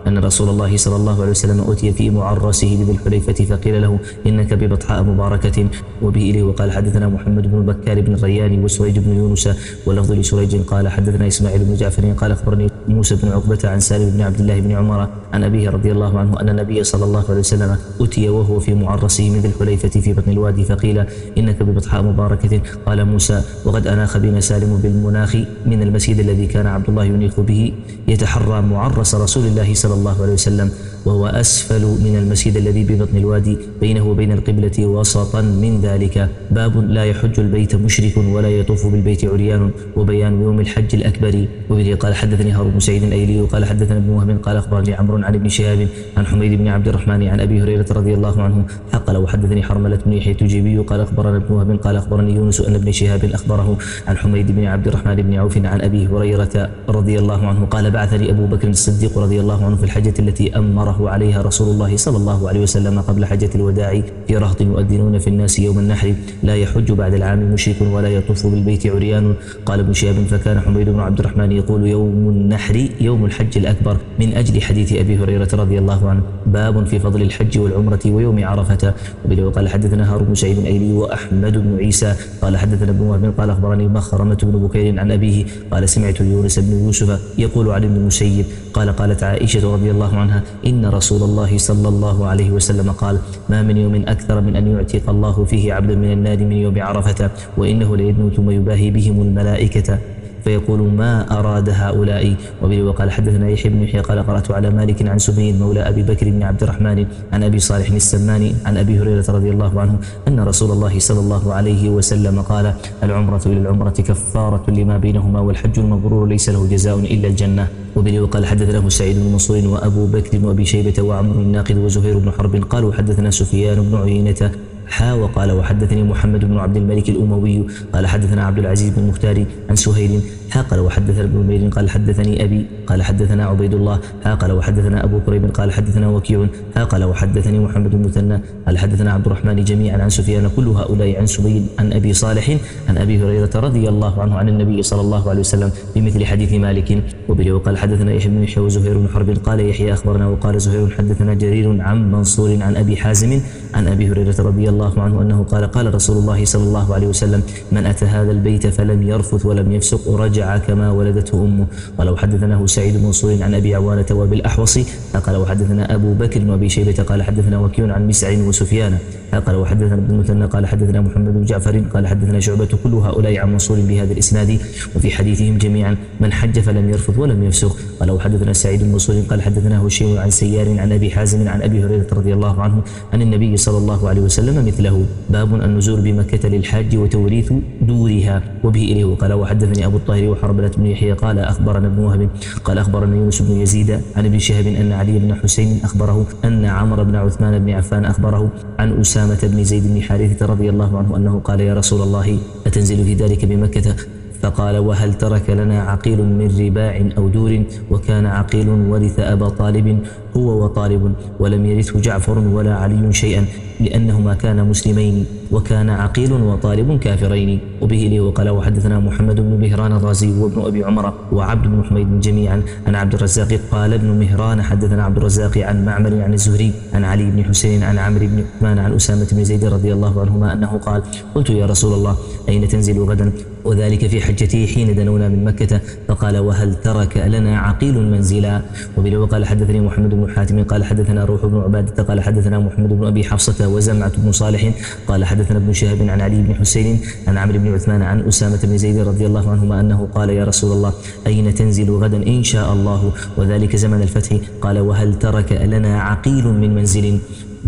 أن رسول الله صلى الله عليه وسلم أتي في معرسه بذي الحليفة فقيل له إنك ببطحاء مباركة. وبه إليه وقال حدثنا محمد بن بكار بن الريان وسريج بن يونس واللفظ لسريج قال حدثنا إسماعيل بن جعفر قال أخبرني موسى بن عقبة عن سالم بن عبد الله بن عمر عن أبيه رضي الله عنه أن النبي صلى الله عليه وسلم أتي وهو في معرسه من ذي الحليفة في بطن الوادي فقيل إنك ببطحاء مباركة. قال موسى وقد أناخ بنا سالم بالمناخ من المسجد الذي كان عبد الله ينيخ به يتحرى معرس رسول الله صلى الله عليه وسلم وهو أسفل من المسجد الذي ببطن الوادي بينه وبين القبلة وسطا من ذلك. باب لا يحج البيت مشرك ولا يطوف بالبيت عريان وبيان يوم الحج الأكبر. وبه قال حدثني هارون بن سعيد الأيلي قال حدثنا ابن وهب قال أخبرني عمرو عن ابن شهاب عن حميد بن عبد الرحمن عن أبي هريرة رضي الله عنه قال وحدثني حرملة بن يحيى التجيبي قال أخبرنا ابن وهب قال أخبرني يونس أن ابن شهاب أخبره عن حميد بن عبد الرحمن بن عوف عن أبي هريرة رضي الله عنه قال بعثني أبو بكر الصديق رضي الله عنه في الحجة التي أمره عليها رسول الله صلى الله عليه وسلم قبل حجة الوداع في رهط يؤذنون في الناس يوم النحر لا يحج بعد العام مشرك ولا يطوف بالبيت عريان. قال ابن شهاب فكان حميد بن عبد الرحمن يقول يوم النحر يوم الحج الأكبر من أجل حديث أبي هريرة رضي الله عنه. باب في فضل الحج والعمرة ويوم عرفة. وبه قال حدثنا هارون بن سعيد الأيلي وأحمد بن عيسى قال حدثنا ابن وهب قال أخبرني مخرمة بن بكير عن أبيه قال سمعت يونس بن يوسف يقول عن ابن المسيب قال قالت عائشة رضي الله عنها إن رسول الله صلى الله عليه وسلم قال ما من يوم أكثر من أن يعتق الله فيه عبدا من النار من يوم عرفة وإنه ليدنو ثم يباهي بهم الملائكة فيقول ما أراد هؤلاء. وبه وقال حدثنا يحيى بن يحيى قال قرأت على مالك عن سبيل مولى أبي بكر بن عبد الرحمن عن أبي صالح السماني عن أبي هريرة رضي الله عنه أن رسول الله صلى الله عليه وسلم قال العمرة إلى العمرة كفارة لما بينهما والحج المبرور ليس له جزاء إلا الجنة. وبه وقال حدثنا سعيد بن منصور وأبو بكر وأبي شيبة وعمر الناقد وزهير بن حرب قالوا حدثنا سفيان بن عيينة حا وقال وحدثني محمد بن عبد الملك الأموي قال حدثنا عبد العزيز بن المختار عن سهيل حا قال وحدثنا ابن نمير قال حدثني أبي قال حدثنا عبيد الله حا قال وحدثنا أبو كريب قال حدثنا وكيع حا قال وحدثني محمد بن مثنى قال حدثنا عبد الرحمن جميعا عن سفيان كل هؤلاء عن سبيل عن أبي صالح عن أبي هريرة رضي الله عنه عن النبي صلى الله عليه وسلم بمثل حديث مالك. وبه وقال حدثنا يحيى بن يحيى وزهير بن حرب قال يحيى أخبرنا وقال زهير حدثنا جرير عن منصور عن أبي حازم عن أبي هريرة رضي الله عنه أنه قال قال رسول الله صلى الله عليه وسلم من أتى هذا البيت فلم يرفث ولم يفسق رجع كما ولدته أمه. قال وحدثناه سعيد بن منصور عن أبي عوانة وأبي الأحوص قال وحدثنا أبو بكر وأبي شيبة قال حدثنا وكيع عن مسع وسفيان قال وحدثنا ابن المثنى قال حدثنا محمد بن جعفر قال حدثنا شعبة كل هؤلاء عن منصور بهذا الإسناد وفي حديثهم جميعا من حج فلم يرفث ولم يفسق. قال وحدثنا سعيد بن منصور قال حدثنا هشيم عن سيار عن أبي حازم عن أبي هريرة رضي الله عنه عن النبي صلى الله عليه وسلم مثله. باب النزول بمكة للحاج وتوريث دورها. وبه إليه وقال وحدثني أبو الطاهر وحرملة بن يحيى قال أخبرنا ابن وهب قال أخبرنا يونس بن يزيد عن ابن شهاب أن علي بن حسين أخبره أن عمرو بن عثمان بن عفان أخبره عن أسامة بن زيد بن حارثة رضي الله عنه أنه قال يا رسول الله أتنزل في ذلك بمكة؟ فقال وهل ترك لنا عقيل من رباع أو دور؟ وكان عقيل ورث أبا طالب هو وطالب ولم يرثه جعفر ولا علي شيئا لأنهما كانا مسلمين وكان عقيل وطالب كافرين. وبه إليه وقال وحدثنا محمد بن مهران الرازي وابن أبي عمر وعبد بن حميد جميعا عن عبد الرزاق قال ابن مهران حدثنا عبد الرزاق عن معمر عن الزهري عن علي بن حسين عن عمرو بن عثمان عن أسامة بن زيد رضي الله عنهما أنه قال قلت يا رسول الله أين تنزل غدا؟ وذلك في حجته حين دنونا من مكة. فقال وهل ترك لنا عقيل منزلا؟ وبه وقال حدثني محمد بن حاتم قال حدثنا روح بن عبادة قال حدثنا محمد بن أبي حفصة وزمعة بن صالح قال حدثنا ابن شهاب عن علي بن حسين عن عمرو بن عثمان عن أسامة بن زيد رضي الله عنهما أنه قال يا رسول الله أين تنزل غدا إن شاء الله؟ وذلك زمن الفتح. قال وهل ترك لنا عقيل من منزل؟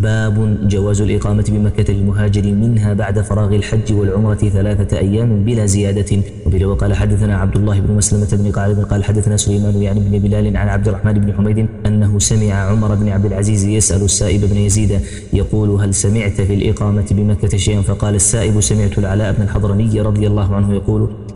باب جواز الإقامة بمكة للمهاجر منها بعد فراغ الحج والعمرة ثلاثة أيام بلا زيادة. وبه وقال حدثنا عبد الله بن مسلمة بن قالب قال حدثنا سليمان يعني بن بلال عن عبد الرحمن بن حميد أنه سمع عمر بن عبد العزيز يسأل السائب بن يزيد يقول هل سمعت في الإقامة بمكة شيئا؟ فقال السائب سمعت العلاء بن الحضرمي رضي الله عنه يقول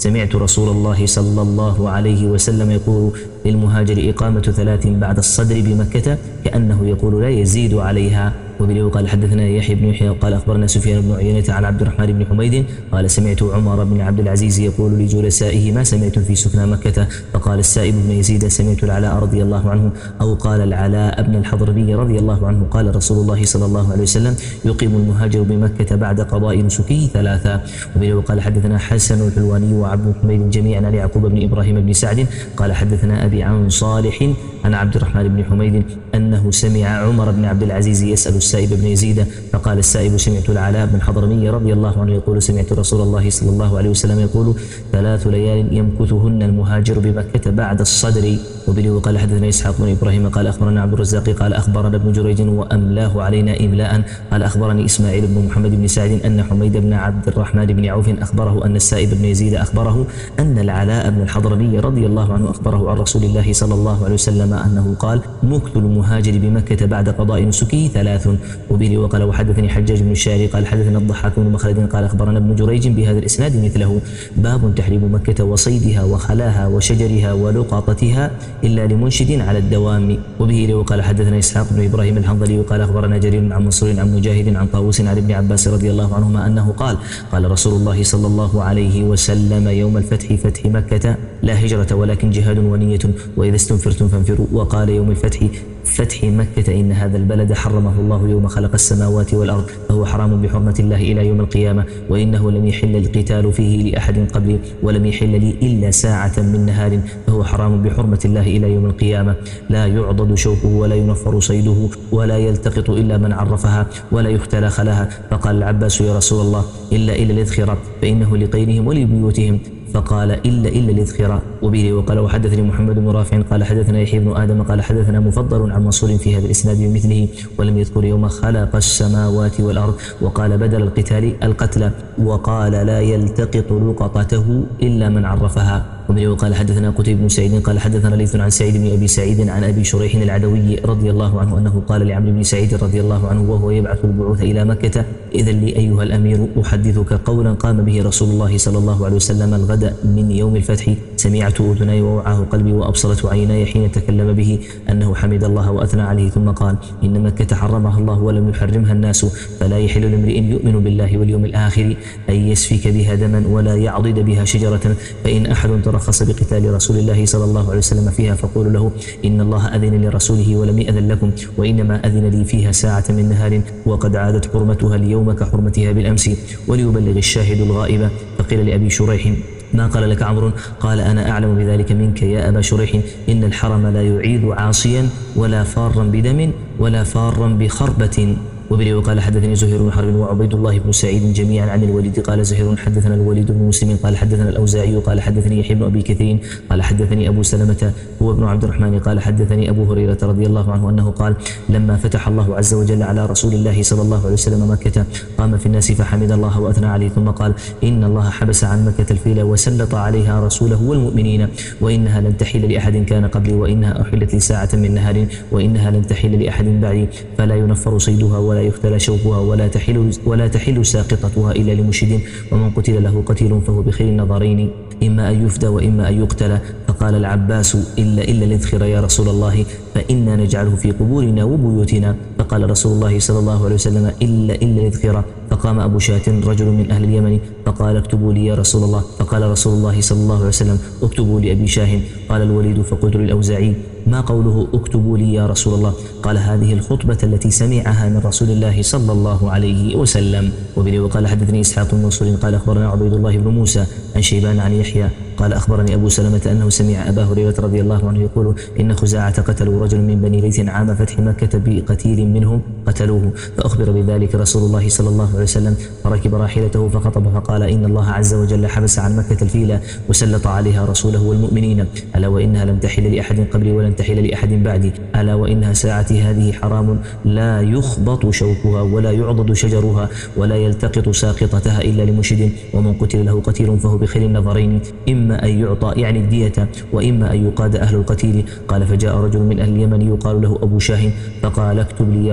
سمعت رسول الله صلى الله عليه وسلم يقول للمهاجر إقامة ثلاث بعد الصدر بمكة كأنه يقول لا يزيد عليها. وبه قال حدثنا يحيى بن يحيى قال أخبرنا سفيان بن عيينة عن عبد الرحمن بن حميد قال سمعت عمر بن عبد العزيز يقول لجلسائه ما سمعتم في سكنى مكة؟ فقال السائب بن يزيد سمعت العلاء رضي الله عنه أو قال العلاء بن الحضرمي رضي الله عنه قال رسول الله صلى الله عليه وسلم يقيم المهاجر بمكة بعد قضاء نسكه ثلاثة. وبه قال حدثنا حسن الحلواني وعبد حميد جميعا عن يعقوب بن إبراهيم بن سعد قال حدثنا أبي عن صالح عن عبد الرحمن بن حميد أنه سمع عمر بن عبد العزيز يسأل السائب بن يزيد فقال السائب سمعت العلاء بن حضرمي رضي الله عنه يقول سمعت رسول الله صلى الله عليه وسلم يقول ثلاث ليال يمكثهن المهاجر بمكة بعد الصدر. وبه قال حدثنا إسحاق بن إبراهيم قال أخبرنا عبد الرزاق قال أخبرنا ابن جريج وأملاه علينا إملاء قال أخبرني إسماعيل بن محمد بن سعد أن حميد بن عبد الرحمن بن عوف أخبره أن السائب بن يزيد أخبره أن العلاء بن الحضرمي رضي الله عنه أخبره عن رسول الله صلى الله عليه وسلم أنه قال مكث المهاجر بمكة بعد قضاء نسكه ثلاث. وبه وقال وحدثني حجاج بن الشاعري قال حدثنا الضحاك بن مخلد قال أخبرنا ابن جريج بهذا الإسناد مثله باب تحريم مكة وصيدها وخلاها وشجرها ولقطتها إلا لمنشد على الدوام. وبه وقال حدثنا إسحاق بن إبراهيم الحنظلي وقال أخبرنا جرير عن منصور عن مجاهد عن طاووس عن ابن عباس رضي الله عنهما أنه قال قال رسول الله صلى الله عليه وسلم يوم الفتح فتح مكة لا هجرة ولكن جهاد ونية وإذا استنفرتم فانفروا. وقال يوم الفتح فتح مكة إن هذا البلد حرمه الله يوم خلق السماوات والأرض فهو حرام بحرمة الله إلى يوم القيامة وإنه لم يحل القتال فيه لأحد قبلي ولم يحل لي إلا ساعة من نهار فهو حرام بحرمة الله إلى يوم القيامة لا يعضد شوكه ولا ينفر صيده ولا يلتقط إلا من عرفها ولا يختلى خلاها. فقال العباس يا رسول الله إلا إلا الإذخرة فإنه لقينهم ولبيوتهم فقال إلا إلا الإذخرة. وبه وقال وحدثني محمد بن رافع قال حدثنا يحيى بن آدم قال حدثنا مفضل عن منصور في هذا الإسناد بمثله ولم يذكر يوم خلق السماوات والأرض وقال بدل القتال القتل وقال لا يلتقط لقطته إلا من عرفها. وبه وقال حدثنا قتيبة بن سعيد قال حدثنا ليث عن سعيد بن أبي سعيد عن أبي شريح العدوي رضي الله عنه أنه قال لعمرو بن سعيد رضي الله عنه وهو يبعث البعوث إلى مكة إذن لي أيها الأمير أحدثك قولا قام به رسول الله صلى الله عليه وسلم الغد من يوم الفتح سمعت أذناي ووعاه قلبي وأبصرت عيناي حين تكلم به أنه حمد الله وأثنى عليه ثم قال إن مكة حرمها الله ولم يحرمها الناس فلا يحل لامرئ يؤمن بالله واليوم الآخر أن يسفك بها دما ولا يعضد بها شجرة فإن أحد ترخص بقتال رسول الله صلى الله عليه وسلم فيها فقولوا له إن الله أذن لرسوله ولم يأذن لكم وإنما أذن لي فيها ساعة من نهار وقد عادت حرمتها اليوم كحرمتها بالأمس وليبلغ الشاهد الغائب. فقيل لأبي شريح ما قال لك عمرو؟ قال أنا أعلم بذلك منك يا أبا شريح إن الحرم لا يعيد عاصيا ولا فارا بدم ولا فارا بخربة. وبه وقال حدثني زهير بن حرب وعبيد الله بن سعيد جميعا عن الوليد قال زهير حدثنا الوليد بن مسلم قال حدثنا الأوزاعي قال حدثني يحيى بن أبي كثير قال حدثني أبو سلمة هو ابن عبد الرحمن قال حدثني أبو هريرة رضي الله عنه أنه قال لما فتح الله عز وجل على رسول الله صلى الله عليه وسلم مكة قام في الناس فحمد الله وأثنى عليه ثم قال إن الله حبس عن مكة الفيل وسلط عليها رسوله والمؤمنين وإنها لن تحل لأحد كان قبلي وإنها أحلت لساعة من نهار وإنها لن تحل لأحد بعدي فلا ينفر صيدها ولا يختلى شوكها ولا تحل ولا تحل ساقطتها إلا لمشد ومن قتل له قتيل فهو بخير النظرين إما أن يفدى وإما أن يقتل. فقال العباس إلا إلا الإذخر يا رسول الله فإنا نجعله في قبورنا وبيوتنا. فقال رسول الله صلى الله عليه وسلم إلا إلا الإذخر. فقام أبو شاة رجل من أهل اليمن فقال اكتبوا لي يا رسول الله. فقال رسول الله صلى الله عليه وسلم اكتبوا لأبي شاه. قال الوليد فقلت للأوزاعي ما قوله اكتبوا لي يا رسول الله؟ قال هذه الخطبة التي سمعها من رسول الله صلى الله عليه وسلم. وبه وقال حدثني إسحاق بن منصور قال أخبرنا عبيد الله بن موسى عن شيبان عن يحيى قال أخبرني أبو سلمة أنه سمع أبا هريرة رضي الله عنه يقول إن خزاعة قتلوا رجل من بني ليث عام فتح مكة بقتيل منهم قتلوه فأخبر بذلك رسول الله صلى الله عليه وسلم فركب راحلته فخطب فقال إن الله عز وجل حبس عن مكة الفيل وسلط عليها رسوله والمؤمنين ألا وإنها لم تحل لأحد قبلي ولن تحل لأحد بعدي ألا وإنها ساعتي هذه حرام لا يخبط شوكها ولا يعضد شجرها ولا يلتقط ساقطتها إلا لمشد ومن قتل له قتيل فهو بخير النظرين إما أن يعطى يعني الدية وإما أن يقاد أهل القتيل. قال فجاء رجل من أهل اليمن يقال له أبو شاه فقال اكتب لي يا رسول الله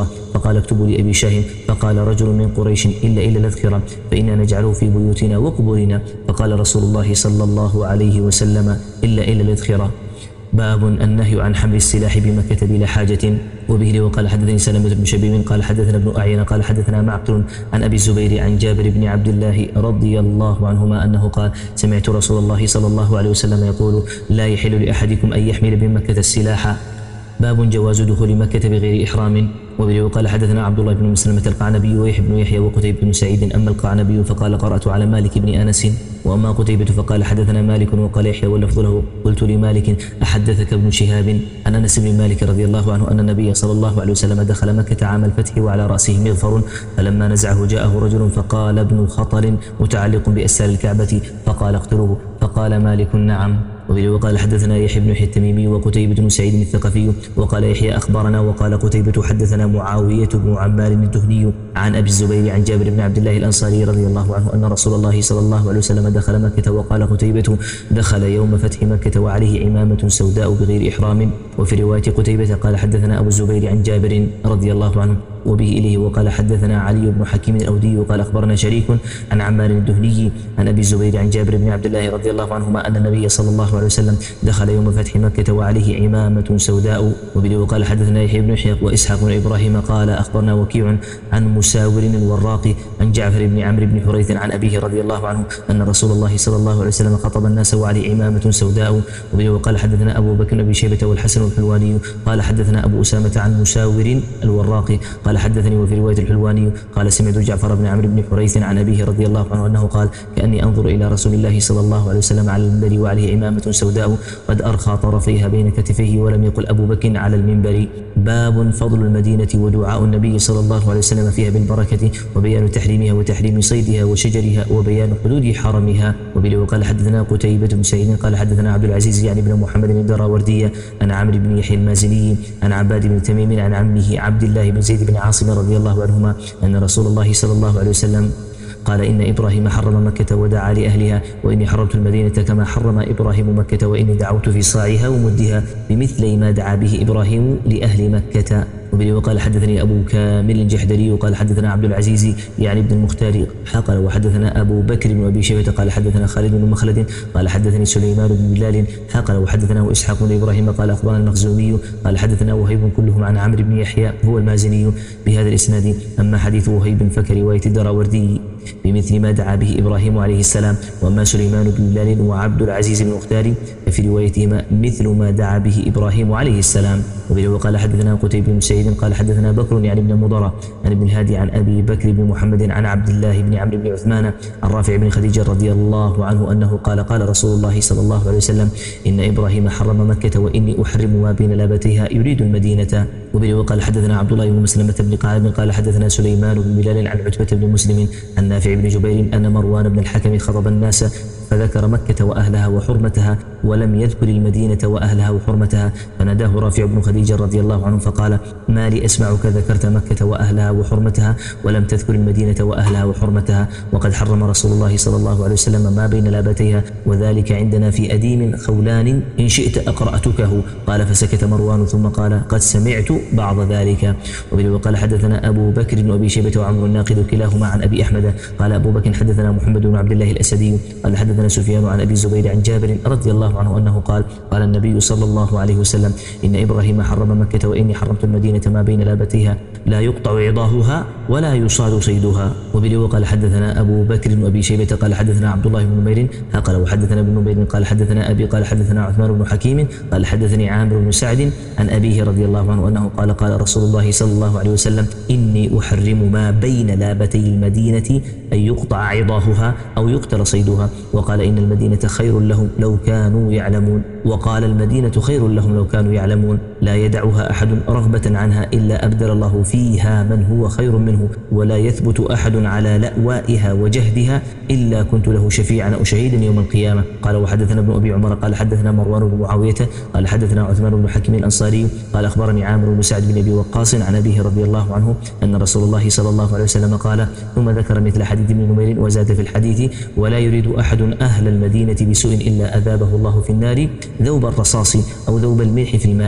الله، فقال اكتبوا لأبي شاه، فقال رجل من قريش إلا إلا الأذخرة فإنا نجعله في بيوتنا وقبورنا، فقال رسول الله صلى الله عليه وسلم إلا إلا الأذخرة. باب النهي عن حمل السلاح بمكة بلا حاجة. وبه وقال حدثني سلمة بن شبيب قال حدثنا ابن أعين قال حدثنا معقل عن أبي الزبير عن جابر بن عبد الله رضي الله عنهما أنه قال سمعت رسول الله صلى الله عليه وسلم يقول لا يحل لأحدكم أن يحمل بمكة السلاح. باب جواز دخول مكة بغير إحرام. وبه وقال حدثنا عبد الله بن مسلمة القعنبي ويحيى بن يحيى وقتيبة بن سعيد. أما القعنبي فقال قرأت على مالك بن أنس، وأما قتيبة فقال حدثنا مالك وقال يحيى واللفظ له. قلت لمالك أحدثك ابن شهاب عن أنس بن مالك رضي الله عنه أن النبي صلى الله عليه وسلم دخل مكة عام الفتح وعلى رأسه مغفر، فلما نزعه جاءه رجل فقال ابن خطل متعلق بأسار الكعبة فقال اقتلوه، فقال مالك نعم. وبه وقال حدثنا يحيى بن يحيى التميمي وقتيبة بن سعيد الثقفي. وقال يحيى أخبرنا وقال قتيبة حدثنا معاوية بن عمار الدهني عن أبي الزبير عن جابر بن عبد الله الأنصاري رضي الله عنه أن رسول الله صلى الله عليه وسلم دخل مكة. وقال قتيبة دخل يوم فتح مكة وعليه عمامة سوداء بغير إحرام. وفي رواية قتيبة قال حدثنا أبو الزبير عن جابر رضي الله عنه وبه إليه. وقال حدثنا علي بن حكيم الأودي وقال أخبرنا شريك عن عمار الدهني عن أبي الزبير عن جابر بن عبد الله رضي الله عنهما أن النبي صلى الله عليه وسلم دخل يوم فتح مكة وعليه عمامة سوداء. وبه وقال حدثنا يحيى بن يحيى وإسحاق بن إبراهيم قال أخبرنا وكيع عن مساور الوراق عن جعفر بن عمرو بن حريث عن أبيه رضي الله عنه أن رسول الله صلى الله عليه وسلم خطب الناس وعليه عمامة سوداء. وبه وقال حدثنا أبو بكر بن أبي شيبة والحسن الحلواني قال حدثنا أبو أسامة عن مساور الوراق قال حدثني. وفي رواية الحلواني قال سمعت جعفر بن عمرو بن حريث عن أبيه رضي الله عنه أنه قال كأني أنظر إلى رسول الله صلى الله عليه وسلم على المنبر وعليه عمامة سوداء قد أرخى طرفيها بين كتفيه ولم يقل أبو بكر على المنبر. باب فضل المدينة ودعاء النبي صلى الله عليه وسلم فيها بالبركة وبيان تحريمها وتحريم صيدها وشجرها وبيان حدود حرمها. وبه وقال حدثنا قتيبة بن سعيد قال حدثنا عبد العزيز يعني بن محمد الدراوردي عن عمرو بن يحيى المازني عن عباد بن تميم عن عمه عبد الله بن زيد بن عاصم رضي الله عنهما أن رسول الله صلى الله عليه وسلم قال إن إبراهيم حرم مكة ودعا لأهلها وإني حرمت المدينة كما حرم إبراهيم مكة وإني دعوت في صاعها ومدها بمثل ما دعا به إبراهيم لأهل مكة. وبه وقال حدثني أبو كامل الجحدري وقال حدثنا عبد العزيز يعني ابن المختار قال وحدثنا أبو بكر بن أبي شيبة قال حدثنا خالد بن مخلد قال حدثني سليمان بن بلال قال وحدثنا إسحاق بن إبراهيم قال أخبرنا المخزومي قال حدثنا وهيب كلهم عن عمرو بن يحيى هو المازني بهذا الإسناد. أما حديث وهيب فكرواية الدراوردي بمثل ما دعا به إبراهيم عليه السلام. وأما سليمان بن بلال وعبد العزيز بن المختار ففي روايتهما مثل ما دعا به إبراهيم عليه السلام. وبه وقال حدثنا قتيبة بن سعيد قال حدثنا بكر يعني بن مضرة عن ابن الهادي عن أبي بكر بن محمد عن عبد الله بن عمرو بن عثمان عن رافع بن خديجة رضي الله عنه أنه قال قال رسول الله صلى الله عليه وسلم إن إبراهيم حرم مكة وإني أحرم ما بين لابتيها يريد المدينة. وبه وقال حدثنا عبد الله بن مسلمة بن قعنب قال حدثنا سليمان بن بلال عن عتبة بن مسلم عن نافع بن جبير أن مروان بن الحكم خطب الناس فذكر مكة وأهلها وحرمتها ولم يذكر المدينة وأهلها وحرمتها فناداه رافع بن خديجة رضي الله عنه فقال ما لي أسمعك ذكرت مكة وأهلها وحرمتها ولم تذكر المدينة وأهلها وحرمتها وقد حرم رسول الله صلى الله عليه وسلم ما بين لابتيها وذلك عندنا في أديم خولان إن شئت أقرأتكه. قال فسكت مروان ثم قال قد سمعت بعض ذلك. وبه وقال حدثنا أبو بكر بن أبي شيبة وعمر الناقد كلاهما عن أبي أحمد قال أبو بكر حدثنا محمد بن عبد الله الأسدي قال حدثنا سفيان عن أبي الزبير عن جابر رضي الله عنه أنه قال قال النبي صلى الله عليه وسلم إن إبراهيم حرم مكة وإني حرمت المدينة ما بين لابتيها لا يقطع عضاهها ولا يصاد صيدها. وبه وقال حدثنا أبو بكر بن أبي شيبة قال حدثنا عبد الله بن نمير قال وحدثنا ابن نمير قال حدثنا أبي قال حدثنا عثمان بن حكيم قال حدثني عامر بن سعد عن أبيه رضي الله عنه أنه قال قال رسول الله صلى الله عليه وسلم إني أحرم ما بين لابتي المدينة أن يقطع عضاهها أو يقتل صيدها. وقال إن المدينة خير لهم لو كانوا يعلمون وقال المدينة خير لهم لو كانوا يعلمون لا يدعها أحد رغبة عنها إلا أبدل الله فيها من هو خير منه ولا يثبت أحد على لأوائها وجهدها إلا كنت له شفيعا أو شهيدا يوم القيامة. قال وحدثنا ابن أبي عمر قال حدثنا مروان بن معاوية قال حدثنا عثمان بن حكيم الأنصاري قال أخبرني عامر بن سعد بن أبي وقاص عن أبيه رضي الله عنه أن رسول الله صلى الله عليه وسلم قال ثم ذكر مثل حديث ابن نمير وزاد في الحديث ولا يريد أحد أهل المدينة بسوء إلا أذابه الله في النار ذوب الرصاص أو ذوب الملح في الماء.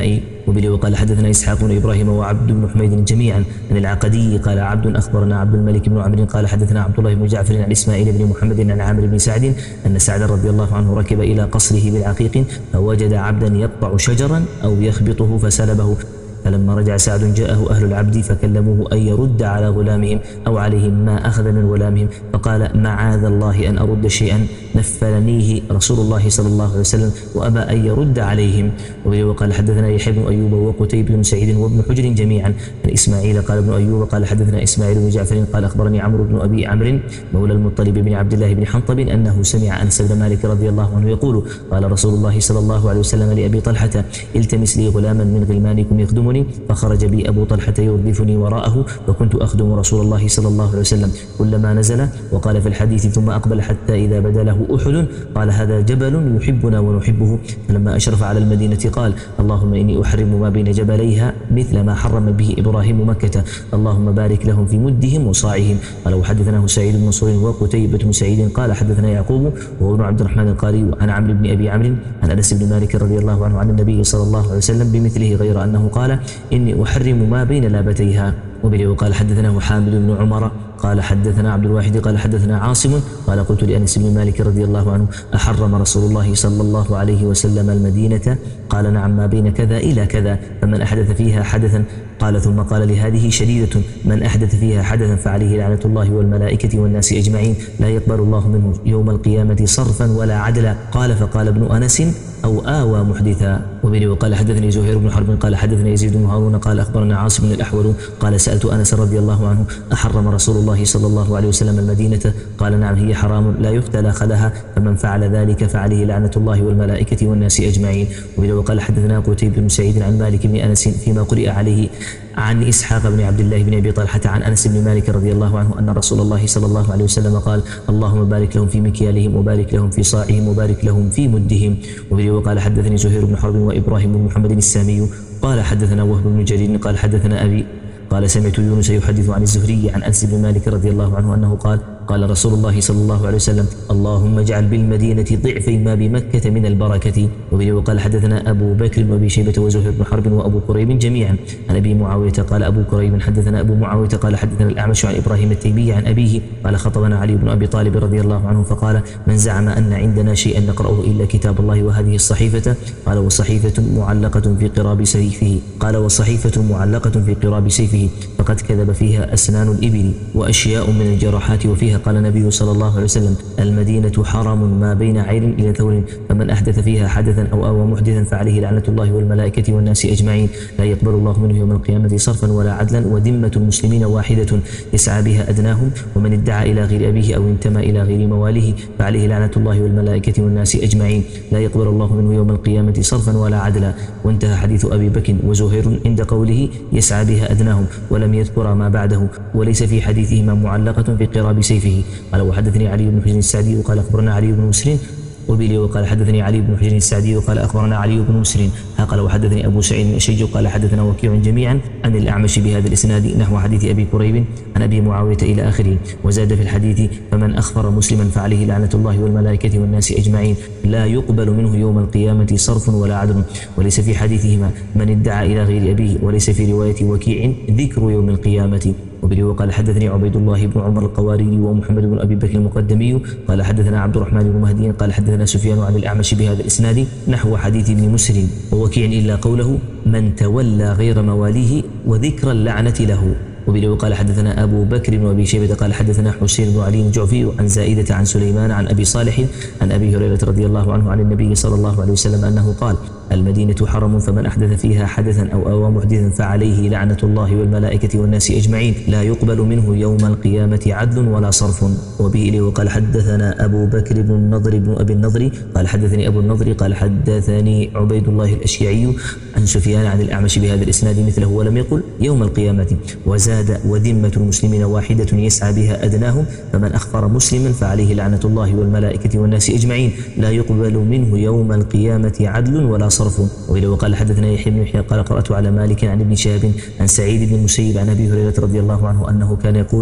وبه وقال حدثنا إسحاق بن إبراهيم وعبد بن حميد جميعا عن العقدي قال عبد أخبرنا عبد الملك بن عمرو قال حدثنا عبد الله بن جعفر عن إسماعيل بن محمد عن عامر بن سعد أن سعد رضي الله عنه ركب إلى قصره بالعقيق فوجد عبدا يقطع شجرا أو يخبطه فسلبه، فلما رجع سعد جاءه أهل العبد فكلموه أن يرد على غلامهم أو عليهم ما أخذ من غلامهم، فقال معاذ الله أن أرد شيئا نفلنيه رسول الله صلى الله عليه وسلم وأبى أن يرد عليهم. وقال حدثنا يحيى بن أيوب وقتيبة بن سعيد وابن حجر جميعا عن إسماعيل قال ابن أيوب قال حدثنا إسماعيل بن جعفر قال أخبرني عمرو بن أبي عمرو مولى المطلب بن عبد الله بن حنطب أنه سمع أنس بن مالك رضي الله عنه يقول قال رسول الله صلى الله عليه وسلم لأبي طلحة التمس لي غلاما من غلمانكم يخدمني، فخرج بي أبو طلحة يردفني وراءه وكنت أخدم رسول الله صلى الله عليه وسلم كلما نزل. وقال في الحديث ثم أقبل حتى إذا بدا له أحد قال هذا جبل يحبنا ونحبه، فلما أشرف على المدينة قال اللهم إني أحرم ما بين جبليها مثل ما حرم به إبراهيم مكة، اللهم بارك لهم في مدهم وصاعهم. قال وحدثناه سعيد بن منصور وقتيبة بن سعيد قال حدثنا يعقوب وهو ابن عبد الرحمن القاري عن عمرو بن أبي عمرو عن أنس بن مالك رضي الله عنه عن النبي صلى الله عليه وسلم بمثله غير أنه قال إني أحرم ما بين لابتيها. وبه وقال حدثناه حامد بن عمر قال حدثنا عبد الواحد قال حدثنا عاصم قال قلت لأنس بن مالك رضي الله عنه أحرم رسول الله صلى الله عليه وسلم المدينة؟ قال نعم ما بين كذا إلى كذا، فمن أحدث فيها حدثا قال ثم قال لهذه شديدة من أحدث فيها حدثا فعليه لعنة الله والملائكة والناس أجمعين لا يقبل الله منه يوم القيامة صرفا ولا عدلا. قال فقال ابن أنس أو آوى محدثا. وبه وقال حدثني زهير بن حرب قال حدثنا يزيد بن هارون قال أخبرنا عاصم بن الأحول قال سألت أنس رضي الله عنه أحرم رسول الله صلى الله عليه وسلم المدينة؟ قال نعم هي حرام لا يختلى خلها، فمن فعل ذلك فعليه لعنة الله والملائكة والناس أجمعين. وبه وقال حدثنا قتيبة بن سعيد عن مالك بن أنس فيما قرئ عليه عن إسحاق بن عبد الله بن أبي طلحة عن أنس بن مالك رضي الله عنه أن رسول الله صلى الله عليه وسلم قال اللهم بارك لهم في مكيالهم وبارك لهم في صاعهم وبارك لهم في مدهم. وبه وقال حدثني زهير بن حرب وإبراهيم بن محمد السامي قال حدثنا وهب بن جرير قال حدثنا أبي قال سمعت يونس يحدث عن الزهري عن أنس بن مالك رضي الله عنه أنه قال قال رسول الله صلى الله عليه وسلم اللهم اجعل بالمدينة ضعفي ما بمكة من البركة. وبه وقال حدثنا أبو بكر وأبي شيبة وزهير بن حرب وأبو كريب جميعا عن أبي معاوية قال أبو كريب حدثنا أبو معاوية قال حدثنا الأعمش عن إبراهيم التيمي عن أبيه قال خطبنا علي بن أبي طالب رضي الله عنه فقال من زعم أن عندنا شيئا نقرأه إلا كتاب الله وهذه الصحيفة قال والصحيفة معلقة في قراب سيفه قال والصحيفة معلقة في قراب سيفه فقد كذب فيها أسنان الإبل وأشياء من الجراحات وفيها قال النبي صلى الله عليه وسلم المدينة حرم ما بين عير إلى ثور، فمن أحدث فيها حدثا أو آوى محدثا فعليه لعنة الله والملائكة والناس أجمعين لا يقبل الله منه يوم القيامة صرفا ولا عدلا، وذمة المسلمين واحدة يسعى بها أدناهم، ومن ادعى إلى غير أبيه أو انتمى إلى غير مواليه فعليه لعنة الله والملائكة والناس أجمعين لا يقبل الله منه يوم القيامة صرفا ولا عدلا. وانتهى حديث أبي بكر وزهير عند قوله يسعى بها أدناهم ولم يذكر ما بعده، وليس في حديثهما معلقة في قراب سيفه. قال وحدثني علي بن حجر السعدي وقال أخبرنا علي بن مسلم وبيلي وقال حدثني علي بن حجر السعدي وقال أخبرنا علي بن مسلم قال وحدثني أبو سعيد الأشج قال حدثنا وكيع جميعا عن الأعمش بهذا الإسناد نحو حديث أبي كريب عن أبي معاوية إلى آخره. وزاد في الحديث فمن أخبر مسلما فعليه لعنة الله والملائكة والناس أجمعين لا يقبل منه يوم القيامة صرف ولا عدل، وليس في حديثهما من ادعى إلى غير أبيه، وليس في رواية وكيع ذكر يوم القيامة. وبه وقال حدثني عبيد الله بن عمر القواريري ومحمد بن أبي بكر المقدمي قال حدثنا عبد الرحمن بن مهدي قال حدثنا سفيان عن الأعمش بهذا الإسناد نحو حديث ابن مسلم ووكيع إلا قوله من تولى غير مواليه وذكر اللعنة له. وبه وقال حدثنا أبو بكر بن أبي شيبة قال حدثنا حسين بن علي الجعفي عن زائدة عن سليمان عن أبي صالح عن أبي هريرة رضي الله عنه عن النبي صلى الله عليه وسلم أنه قال المدينة حرم فمن أحدث فيها حدثا أو آوى محدثا فعليه لعنة الله والملائكة والناس أجمعين لا يقبل منه يوم القيامة عدل ولا صرف. وبه إليه وقال حدثنا أبو بكر بن النضر بن أبي النضر قال حدثني أبو النضر قال حدثني عبيد الله الأشيعي عن سفيان عن الأعمش بهذا الإسناد مثله ولم يقل يوم القيامة. وزاد وذمة المسلمين واحدة يسعى بها أدناهم، فمن أخبر مسلما فعليه لعنة الله والملائكة والناس أجمعين لا يقبل منه يوم القيامة عدل ولا صرف. وإلى وقال حدثنا يحيى بن يحيى قال قرأت على مالك عن ابن شهاب عن سعيد بن المسيب عن أبي هريرة رضي الله عنه أنه كان يقول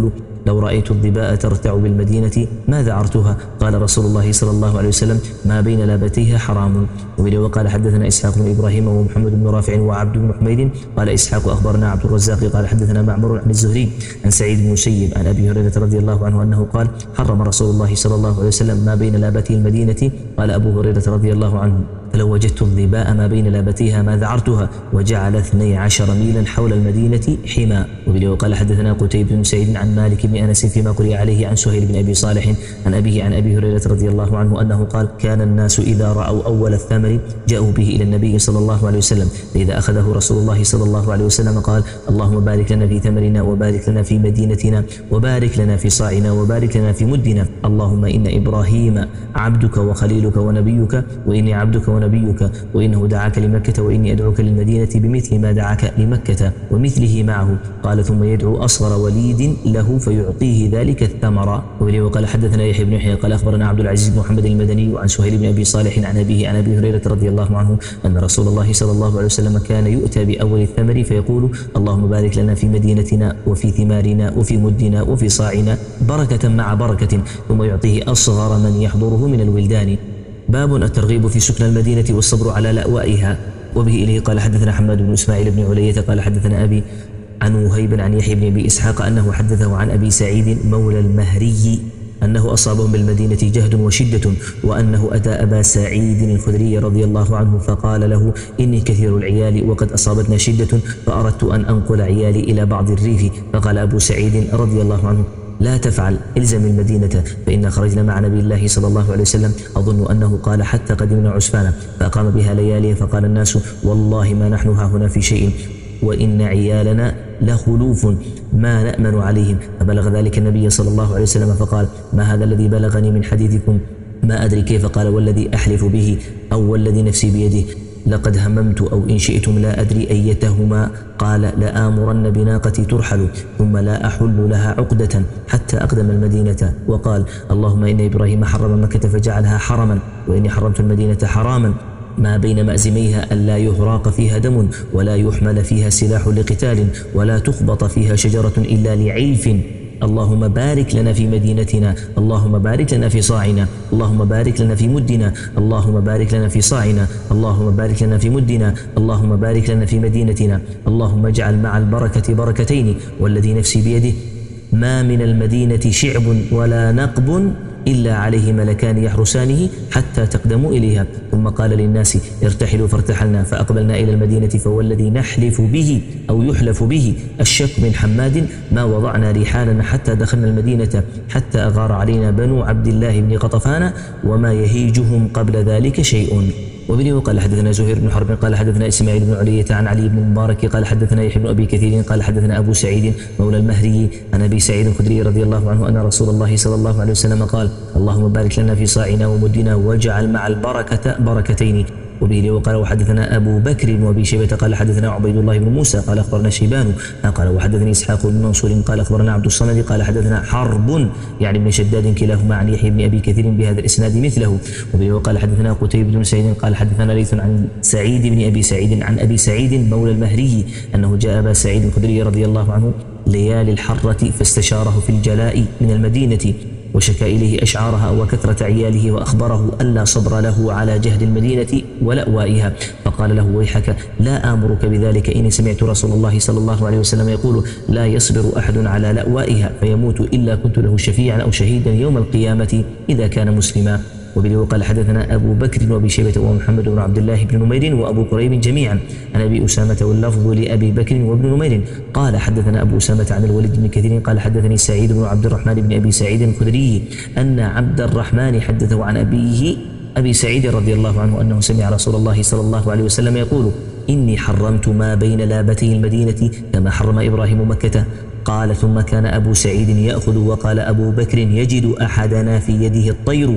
لو رأيت الظباء ترتع بالمدينة ما ذعرتها. قال رسول الله صلى الله عليه وسلم ما بين لابتيها حرام. وقال حدثنا إسحاق بن إبراهيم ومحمد بن رافع وعبد بن حميد قال إسحاق أخبرنا عبد الرزاق قال حدثنا معمر عن الزهري عن سعيد بن المسيب عن أبي هريرة رضي الله عنه أنه قال حرم رسول الله صلى الله عليه وسلم ما بين لابتي المدينة. قال أبو هريرة رضي الله عنه فلو وجدت الظباء ما بين لابتيها ما ذعرتها. وجعل اثني عشر ميلا حول المدينة حما. وقال حدثنا قتيبة بن سعيد عن مالك بن أنس فيما قرئ عليه عن سهيل بن أبي صالح عن أبيه عن أبي هريرة رضي الله عنه أنه قال كان الناس إذا رأوا أول الثمر جاءوا به إلى النبي صلى الله عليه وسلم فإذا أخذه رسول الله صلى الله عليه وسلم قال اللهم بارك لنا في ثمرنا وبارك لنا في مدينتنا وبارك لنا في صاعنا وبارك لنا في مدنا. اللهم إن إبراهيم عبدك وخليلك ونبيك وإني عبدك ونبيك وإنه دعاك لمكة وإني أدعوك للمدينة بمثل ما دعاك لمكة ومثله معه. قال ثم يدعو أصغر وليد له فيعطيه ذلك الثمر. وقال حدثنا يحيى بن يحيى قال أخبرنا عبد العزيز بن محمد المدني عن سهيل بن أبي صالح عن أبيه عن أبي هريرة رضي الله عنه أن رسول الله صلى الله عليه وسلم كان يؤتى بأول الثمر فيقول اللهم بارك لنا في مدينتنا وفي ثمارنا وفي مدنا وفي صاعنا بركة مع بركة ثم يعطيه أصغر من يحضره من الولدان. باب الترغيب في سكن المدينة والصبر على لأوائها. وبه إليه قال حدثنا حماد بن إسماعيل بن علية قال حدثنا أبي عن وهيب عن يحيى بن أبي إسحاق أنه حدثه عن أبي سعيد مولى المهري أنه أصابهم بالمدينة جهد وشدة وأنه أتى أبا سعيد الخدري رضي الله عنه فقال له إني كثير العيال وقد أصابتنا شدة فأردت أن أنقل عيالي إلى بعض الريف. فقال أبو سعيد رضي الله عنه لا تفعل إلزم المدينة فإنا خرجنا مع نبي الله صلى الله عليه وسلم أظن أنه قال حتى قدمنا عسفانا فأقام بها ليالي فقال الناس والله ما نحن ها هنا في شيء وإن عيالنا لخلوف ما نأمن عليهم. فبلغ ذلك النبي صلى الله عليه وسلم فقال ما هذا الذي بلغني من حديثكم ما أدري كيف. قال والذي أحلف به أو والذي نفسي بيده لقد هممت أو إن شئتم لا أدري أيتهما. قال لآمرن بناقتي ترحل ثم لا أحل لها عقدة حتى أقدم المدينة. وقال اللهم إن إبراهيم حرم مكة فجعلها حرما وإني حرمت المدينة حراما ما بين مأزميها ألا يهراق فيها دم ولا يحمل فيها سلاح لقتال ولا تخبط فيها شجرة إلا لعلف. اللهم بارك لنا في مدينتنا اللهم بارك لنا في صاعنا اللهم بارك لنا في مدنا اللهم بارك لنا في صاعنا اللهم بارك لنا في مدنا اللهم بارك لنا في مدينتنا. اللهم اجعل مع البركة بركتين والذي نفسي بيده ما من المدينة شعب ولا نقب إلا عليه ملكان يحرسانه حتى تقدموا إليها. ثم قال للناس ارتحلوا فارتحلنا فأقبلنا إلى المدينة فوالذي نحلف به أو يحلف به الشك من حماد ما وضعنا رحالنا حتى دخلنا المدينة حتى أغار علينا بنو عبد الله بن قطفان وما يهيجهم قبل ذلك شيء. وبه قال حدثنا زهير بن حرب قال حدثنا إسماعيل بن علية عن علي بن المبارك قال حدثنا يحيى بن أبي كثير قال حدثنا أبو سعيد مولى المهري عن أبي سعيد الخدري رضي الله عنه أن رسول الله صلى الله عليه وسلم قال اللهم بارك لنا في صاعنا ومدنا واجعل مع البركة بركتين. وبه وقال وحدثنا أبو بكر وأبي شيبة قال حدثنا عبيد الله بن موسى قال أخبرنا شيبان قال وحدثني إسحاق بن منصور قال أخبرنا عبد الصمد قال حدثنا حرب يعني بن شداد كلاهما عن يحيى بن أبي كثير بهذا الإسناد مثله. وبه وقال حدثنا قتيبة بن سعيد قال حدثنا ليث عن سعيد بن أبي سعيد عن أبي سعيد مولى المهري أنه جاء أبا سعيد الخدري رضي الله عنه ليالي الحرة فاستشاره في الجلاء من المدينة وشكى إليه أشعارها وكثرة عياله وأخبره ألا صبر له على جهد المدينة ولأوائها. فقال له ويحك لا آمرك بذلك إني سمعت رسول الله صلى الله عليه وسلم يقول لا يصبر أحد على لأوائها فيموت إلا كنت له شفيعا أو شهيدا يوم القيامة إذا كان مسلما. وبه قال حدثنا أبو بكر وأبي شيبة ومحمد بن عبد الله بن نمير وأبو كريب جميعا عن أبي أسامة واللفظ لأبي بكر وابن نمير قال حدثنا أبو أسامة عن الوليد بن كثير قال حدثني سعيد بن عبد الرحمن بن أبي سعيد الخدري أن عبد الرحمن حدثه عن أبيه أبي سعيد رضي الله عنه أنه سمع رسول الله صلى الله عليه وسلم يقول إني حرمت ما بين لابتي المدينة كما حرم إبراهيم مكة. قال ثم كان أبو سعيد يأخذ وقال أبو بكر يجد أحدنا في يده الطير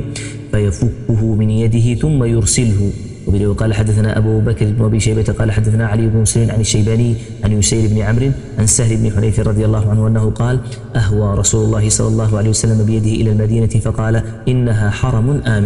فيفكه من يده ثم يرسله. وبه قال حدثنا أبو بكر بن أبي شيبة قال حدثنا علي بن مسلم عن الشيباني عن يسير بن عمرو عن سهل بن حنيف رضي الله عنه أنه قال أهوى رسول الله صلى الله عليه وسلم بيده إلى المدينة فقال إنها حرم آمن.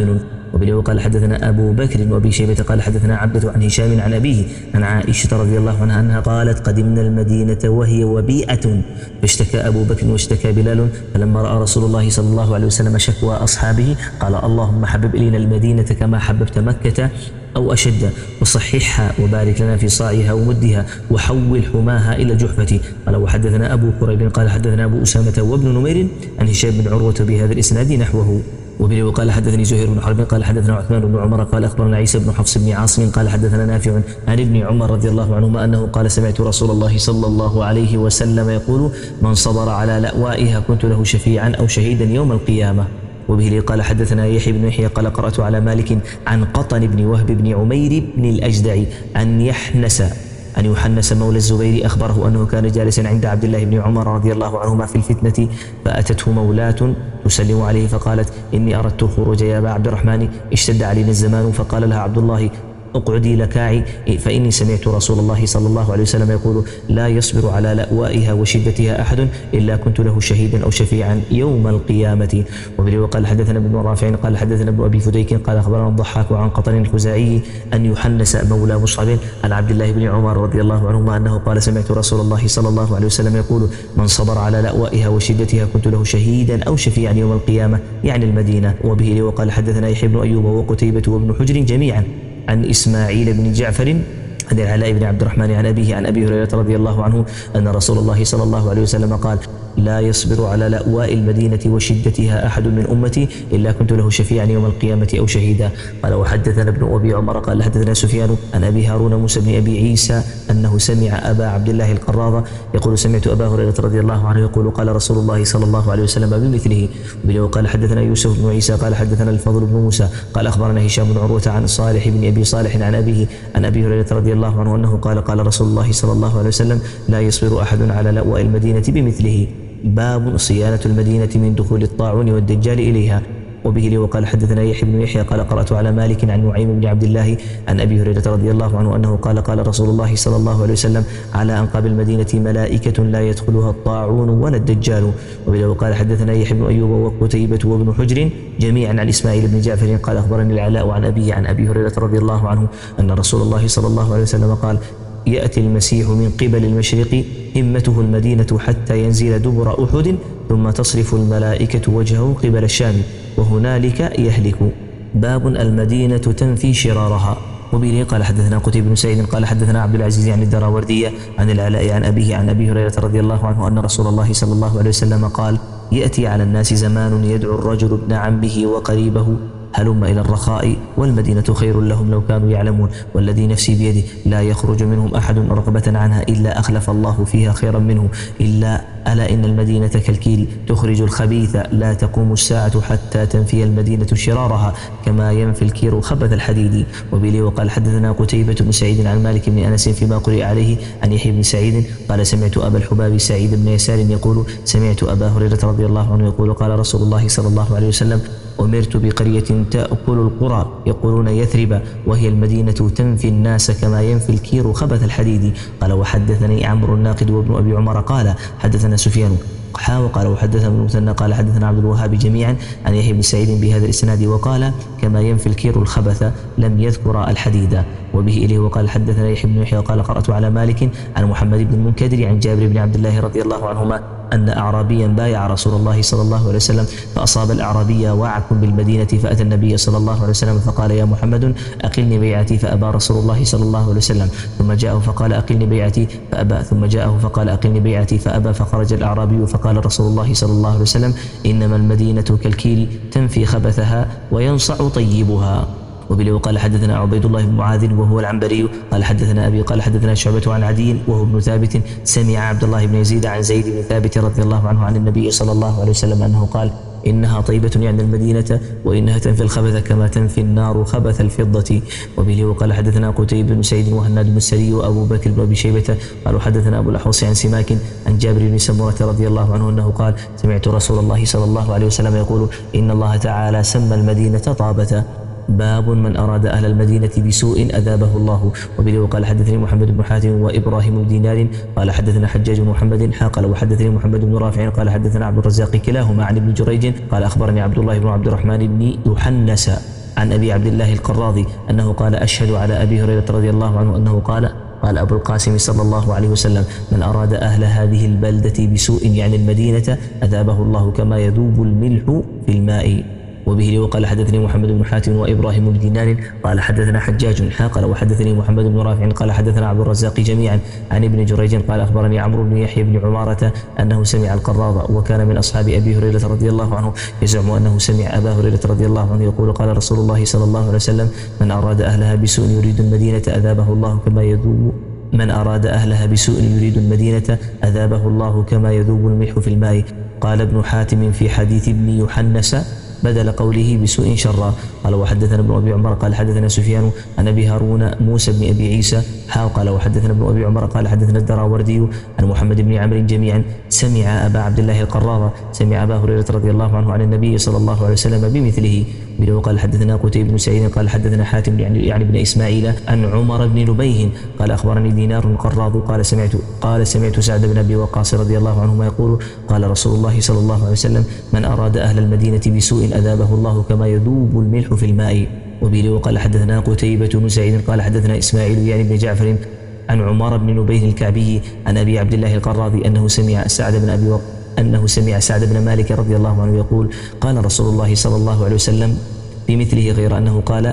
وبه وقال حدثنا أبو بكر وأبي شيبة قال حدثنا عبدة عن هشام عن أبيه عن عائشة رضي الله عنها أنها قالت قدمنا المدينة وهي وبيئة فاشتكى أبو بكر واشتكى بلال فلما رأى رسول الله صلى الله عليه وسلم شكوى أصحابه قال اللهم حبب إلينا المدينة كما حببت مكة أو أشد وصححها وبارك لنا في صاعها ومدها وحول حماها إلى الجحفة. قال وحدثنا أبو كريب قال حدثنا أبو أسامة وابن نمير عن هشام بن عروة بهذا الإسناد نحوه. وبه وقال حدثني زهير بن حرب قال حدثنا عثمان بن عمر قال أخبرنا عيسى بن حفص بن عاصم قال حدثنا نافع عن ابن عمر رضي الله عنهما أنه قال سمعت رسول الله صلى الله عليه وسلم يقول من صبر على لأوائها كنت له شفيعا أو شهيدا يوم القيامة. وبه قال حدثنا يحيى بن يحيى قال قرأت على مالك عن قطن بن وهب بن عمير بن الأجدع عن يحنس أن يحنس مولى الزبير أخبره أنه كان جالسا عند عبد الله بن عمر رضي الله عنهما في الفتنة فأتته مولاة تسلم عليه فقالت إني أردت الخروج يا أبا عبد الرحمن اشتد علينا الزمان فقال لها عبد الله اقعدي لكاعي فإني سمعت رسول الله صلى الله عليه وسلم يقول لا يصبر على لأوائها وشدتها أحد إلا كنت له شهيدا أو شفيعا يوم القيامة. وبه وقال حدثنا ابن رافع قال حدثنا ابن أبي فديك قال أخبرنا الضحاك عن قطن الخزاعي أن يحنس مولى مصعب عن عبد الله بن عمر رضي الله عنهما أنه قال سمعت رسول الله صلى الله عليه وسلم يقول من صبر على لأوائها وشدتها كنت له شهيدا أو شفيعا يوم القيامة يعني المدينة. وبه وقال حدثنا يحيى بن أيوب وقتيبة وابن حجر جميعا عن إسماعيل بن جعفر عن العلاء بن عبد الرحمن عن أبيه عن أبي هريرة رضي الله عنه أن رسول الله صلى الله عليه وسلم قال لا يصبر على لأواء المدينة وشدتها أحد من أمتي إلا كنت له شفيعا يوم القيامة أو شهيدا. قال وحدثنا ابن أبي عمر قال حدثنا سفيان عن أبي هارون موسى بن أبي عيسى أنه سمع أبا عبد الله القراض يقول سمعت أبا هريرة رضي الله عنه يقول قال رسول الله صلى الله عليه وسلم بمثله. وبه قال حدثنا يوسف بن عيسى قال حدثنا الفضل بن موسى قال أخبرنا هشام بن عروة عن صالح بن أبي صالح عن أبيه عن أبي هريرة رضي الله عنه أنه قال قال رسول الله صلى الله عليه وسلم لا يصبر أحد على لأواء المدينة بمثله. باب صيانة المدينة من دخول الطاعون والدجال إليها. وبه وقال حدثنا يحيى بن يحيى قال قرأت على مالك عن نعيم بن عبد الله عن أبي هريرة رضي الله عنه أنه قال قال رسول الله صلى الله عليه وسلم على أنقاب المدينة ملائكة لا يدخلها الطاعون ولا الدجال. وبه وقال حدثنا يحيى بن أيوب وقتيبة وابن حجر جميعا عن إسماعيل بن جعفر قال أخبرني العلاء عن أبيه عن أبي هريرة رضي الله عنه أن رسول الله صلى الله عليه وسلم قال يأتي المسيح من قبل المشرق همته المدينة حتى ينزل دبر أحد ثم تصرف الملائكة وجهه قبل الشام وهنالك يهلك. باب المدينة تنفي شرارها. وبه قال حدثنا قتيبة بن سعيد قال حدثنا عبد العزيز عن الدراوردية عن العلاء عن أبيه عن أبي هريرة رضي الله عنه أن رسول الله صلى الله عليه وسلم قال يأتي على الناس زمان يدعو الرجل ابن عمه وقريبه هلم إلى الرخاء والمدينة خير لهم لو كانوا يعلمون والذي نفسي بيده لا يخرج منهم أحد رغبة عنها إلا أخلف الله فيها خيرا منه إلا ألا إن المدينة كالكيل تخرج الخبيث لا تقوم الساعة حتى تنفي المدينة شرارها كما ينفي الكير خبث الحديد. وبه وقال حدثنا قتيبة بن سعيد عن مالك بن أنس فيما قرئ عليه عن يحيى بن سعيد قال سمعت أبا الحباب سعيد بن يسار يقول سمعت أبا هريرة رضي الله عنه يقول قال رسول الله صلى الله عليه وسلم أمرت بقرية تأكل القرى يقولون يثرب وهي المدينة تنفي الناس كما ينفي الكير خبث الحديد. قال وحدثني عمرو الناقد وابن أبي عمر قال حدثنا سفيان وقال وحدثنا ابن المثنى قال حدثنا عبد الوهاب جميعا عن يحيى بن سعيد بهذا الإسناد وقال كما ينفي الكير الخبث لم يذكر الحديد. وبه إليه وقال حدثنا يحيى بن يحيى قال قرأت على مالك عن محمد بن المنكدر عن جابر بن عبد الله رضي الله عنهما أن أعرابيا بايع رسول الله صلى الله عليه وسلم فأصاب الأعرابي وعك بالمدينة فأتى النبي صلى الله عليه وسلم فقال يا محمد أقلني بيعتي فأبى رسول الله صلى الله عليه وسلم ثم جاءه فقال أقلني بيعتي فأبى ثم جاءه فقال أقلني بيعتي فأبى فخرج الأعرابي فقال رسول الله صلى الله عليه وسلم إنما المدينة كالكيل تنفي خبثها وينصع طيبها. وبه قال حدثنا عبيد الله بن معاذ وهو العنبري قال حدثنا أبي قال حدثنا شعبة عن عدي وهو ابن ثابت سمع عبد الله بن يزيد عن زيد بن ثابت رضي الله عنه عن النبي صلى الله عليه وسلم أنه قال إنها طيبة يعني المدينة وإنها تنفي الخبث كما تنفي النار خبث الفضة. وبه وقال حدثنا قتيبة بن سعيد وهناد بن السري وأبو بكر بن أبي شيبة قالوا حدثنا أبو الأحوص عن سماك عن جابر بن سمرة رضي الله عنه أنه قال سمعت رسول الله صلى الله عليه وسلم يقول إن الله تعالى سمى المدينة طابة. باب من أراد أهل المدينة بسوء أذابه الله. وبه وقال حدثني محمد بن حاتم وإبراهيم بن دينار قال حدثنا حجاج بن محمد قال وحدثني محمد بن رافع قال حدثنا عبد الرزاق كلاهما عن ابن جريج قال أخبرني عبد الله بن عبد الرحمن بن يحنس عن أبي عبد الله القراضي أنه قال أشهد على أبي هريرة رضي الله عنه أنه قال قال أبو القاسم صلى الله عليه وسلم من أراد أهل هذه البلدة بسوء يعني المدينة أذابه الله كما يذوب الملح في الماء. وبه وقال حدثني محمد بن حاتم وإبراهيم بن دينار قال حدثنا حجاج قال وحدثني محمد بن رافع قال حدثنا عبد الرزاق جميعا عن ابن جريج قال أخبرني عمرو بن يحيى بن عمارة أنه سمع القراض وكان من أصحاب أبي هريرة رضي الله عنه يزعم أنه سمع أبا هريرة رضي الله عنه يقول قال رسول الله صلى الله عليه وسلم من أراد أهلها بسوء يريد المدينة أذابه الله كما يذوب من أراد أهلها بسوء يريد المدينة أذابه الله كما يذوب الملح في الماء. قال ابن حاتم في حديث ابن يحنس بدل قوله بسوء شرا. قال وحدثنا ابن أبي عمر قال حدثنا سفيان عن أبي هارون موسى بن أبي عيسى حاو قال وحدثنا ابن أبي عمر قال حدثنا الدراوردي عن محمد بن عمرو جميعا سمع أبا عبد الله القراض سمع أبا هريرة رضي الله عنه عن النبي صلى الله عليه وسلم بمثله. قال حدثنا قتيبة بن سعيد قال حدثنا حاتم يعني, يعني بن إسماعيل عن عمر بن نبيه قال أخبرني دينار القراض قال سمعت قال سمعت سعد بن أبي وقاص رضي الله عنهما يقول قال رسول الله صلى الله عليه وسلم من أراد أهل المدينة بسوء أذابه الله كما يذوب الملح في الماء. وبه وقال حدثنا قتيبة بن سعيد قال حدثنا إسماعيل يعني بن جعفر عن عمر بن نبيه الكعبي عن أبي عبد الله القراضي أنه سمع سعد بن أبي وقاص أنه سمع سعد بن مالك رضي الله عنه يقول قال رسول الله صلى الله عليه وسلم بمثله غير أنه قال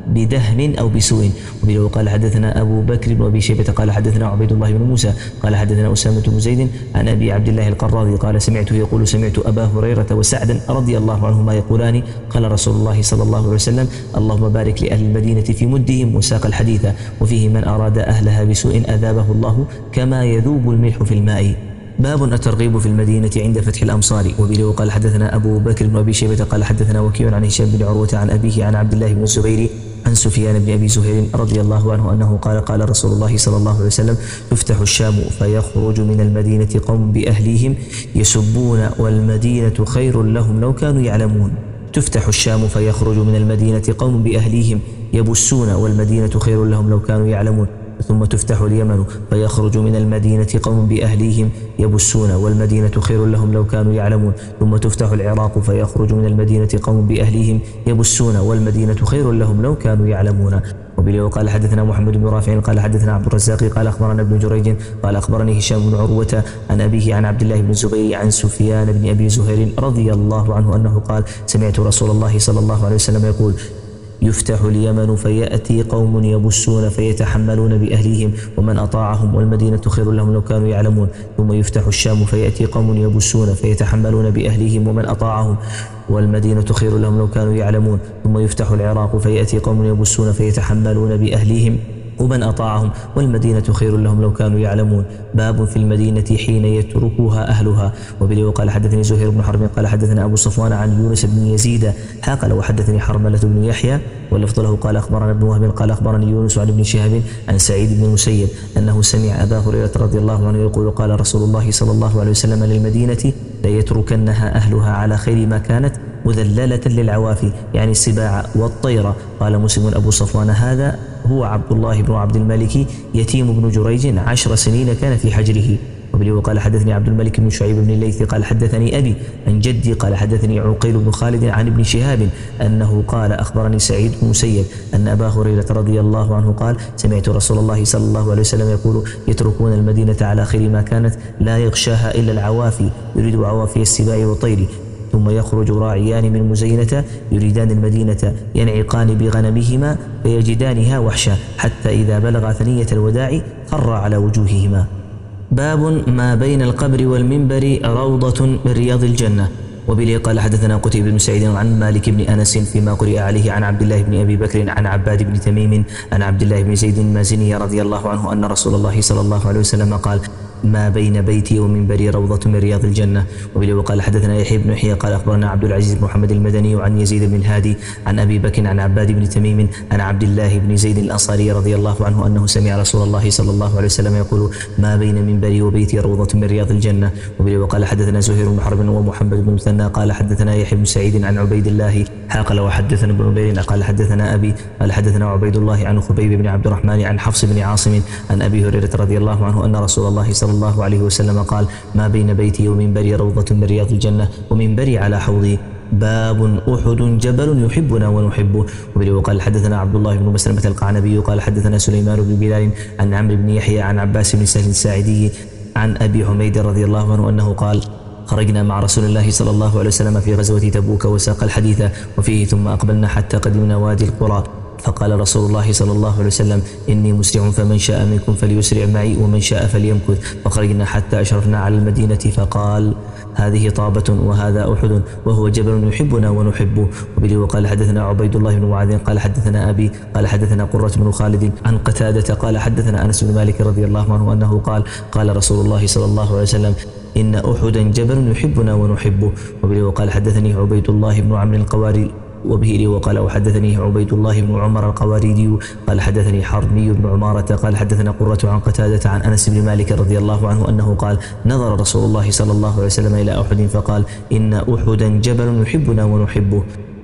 بدهن أو بسوء. وبه قال حدثنا أبو بكر بن أبي شيبة قال حدثنا عبيد الله بن موسى قال حدثنا أسامة بن زيد عن أبي عبد الله القراضي قال سمعته يقول سمعت أبا هريرة وسعدا رضي الله عنهما يقولان قال رسول الله صلى الله عليه وسلم اللهم بارك لأهل المدينة في مدهم وساق الحديث وفيه من أراد أهلها بسوء أذابه الله كما يذوب الملح في الماء. باب الترغيب في المدينة عند فتح الأمصار. وبه قال حدثنا أبو بكر بن أبي شيبة قال حدثنا وكيع عن هشام بن عروة عن أبيه عن عبد الله بن الزبير عن سفيان بن أبي زهير رضي الله عنه أنه قال قال رسول الله صلى الله عليه وسلم تفتح الشام فيخرج من المدينة قوم بأهليهم يسبون والمدينة خير لهم لو كانوا يعلمون. تفتح الشام فيخرج من المدينة قوم بأهليهم يبسون والمدينة خير لهم لو كانوا يعلمون. ثم تفتح اليمن فيخرج من المدينة قوم بأهليهم يبسون والمدينة خير لهم لو كانوا يعلمون. ثم تفتح العراق فيخرج من المدينة قوم بأهليهم يبسون والمدينة خير لهم لو كانوا يعلمون. وبه قال حدثنا محمد بن رافع قال حدثنا عبد الرزاق قال أخبرنا ابن جريج قال أخبرني هشام بن عروة عن أبيه عن عبد الله بن الزبير عن سفيان بن أبي زهير رضي الله عنه أنه قال سمعت رسول الله صلى الله عليه وسلم يقول يفتح اليمن فيأتي قوم يبسون فيتحملون بأهليهم ومن أطاعهم والمدينة خير لهم لو كانوا يعلمون. ثم يفتح الشام فيأتي قوم يبسون فيتحملون بأهليهم ومن أطاعهم والمدينة خير لهم لو كانوا يعلمون. ثم يفتح العراق فيأتي قوم يبسون فيتحملون بأهليهم ومن أطاعهم والمدينة خير لهم لو كانوا يعلمون. باب في المدينة حين يتركها أهلها. وبه قال حدثني زهير بن حرب قال حدثنا أبو صفوان عن يونس بن يزيد قال وحدثني حرملة بن يحيى واللفظ له قال أخبرنا ابن وهب قال أخبرني يونس عن ابن شهاب عن سعيد بن المسيب أنه سمع أبا هريرة رضي الله عنه يقول قال رسول الله صلى الله عليه وسلم للمدينة ليتركنها أهلها على خير ما كانت مذللة للعوافي يعني السباع والطيرة. قال مسلم أبو صفوان هذا هو عبد الله بن عبد الملك يتيم بن جريج عشر سنين كان في حجره. وبه قال حدثني عبد الملك بن شعيب بن الليث قال حدثني أبي عن جدي قال حدثني عقيل بن خالد عن ابن شهاب أنه قال أخبرني سعيد بن مسيب أن أبا هريرة رضي الله عنه قال سمعت رسول الله صلى الله عليه وسلم يقول يتركون المدينة على خير ما كانت لا يغشاها إلا العوافي يريد عوافي السباع والطير. ثم يخرج راعيان من مزينة يريدان المدينة ينعقان بغنمهما فيجدانها وحشا حتى إذا بلغ ثنية الوداع خر على وجوههما. باب ما بين القبر والمنبر روضة من رياض الجنة. وبه قال حدثنا قتيبة بن سعيد عن مالك بن أنس فيما قرئ عليه عن عبد الله بن أبي بكر عن عباد بن تميم عن عبد الله بن زيد المازني رضي الله عنه أن رسول الله صلى الله عليه وسلم قال ما بين بيتي ومنبري روضة من رياض الجنة. وبه قال حدثنا يحيى بن يحيى قال أخبرنا عبد العزيز بن محمد المدني عن يزيد بن الهادي عن أبي بكر عن عباد بن تميم عن عبد الله بن زيد الأنصاري رضي الله عنه أنه سمع رسول الله صلى الله عليه وسلم يقول ما بين منبري وبيتي روضة من رياض الجنة. وبه قال حدثنا زهير بن حرب ومحمد بن مثنى قال حدثنا يحيى بن سعيد عن عبيد الله قال وحدثنا ابن عبيد قال حدثنا أبي قال حدثنا عبيد الله عن خبيب بن عبد الرحمن عن حفص بن عاصم عن أبي هريرة رضي الله عنه أن رسول الله صلى الله عليه وسلم قال ما بين بيتي ومنبري روضة من رياض الجنة ومنبري على حوضي. باب أحد جبل يحبنا ونحبه. وقال حدثنا عبد الله بن مسلمة القعنبي قال حدثنا سليمان بن بلال عن عمرو بن يحيى عن عباس بن سهل الساعدي عن أبي حميد رضي الله عنه أنه قال خرجنا مع رسول الله صلى الله عليه وسلم في غزوة تبوك وساق الحديث وفيه ثم أقبلنا حتى قدمنا وادي القرى فقال رسول الله صلى الله عليه وسلم إني مسرع فمن شاء منكم فليسرع معي ومن شاء فليمكث. فخرجنا حتى أشرفنا على المدينة فقال هذه طابة وهذا أحد وهو جبل يحبنا ونحبه. وبه وقال حدثنا عبيد الله بن معاذ قال حدثنا أبي قال حدثنا قرة بن خالد عن قتادة قال حدثنا أنس بن مالك رضي الله عنه أنه قال قال رسول الله صلى الله عليه وسلم إن أحدا جبل يحبنا ونحبه. وبه وقال حدثني عبيد الله بن عمرو القواري وبه وقال وحدثني عبيد الله بن عمر القواريدي قال حدثني حرمي بن عمارة قال حدثنا قرة عن قتادة عن أنس بن مالك رضي الله عنه أنه قال نظر رسول الله صلى الله عليه وسلم إلى أحد فقال إن أحدا جبل يحبنا ونحبه.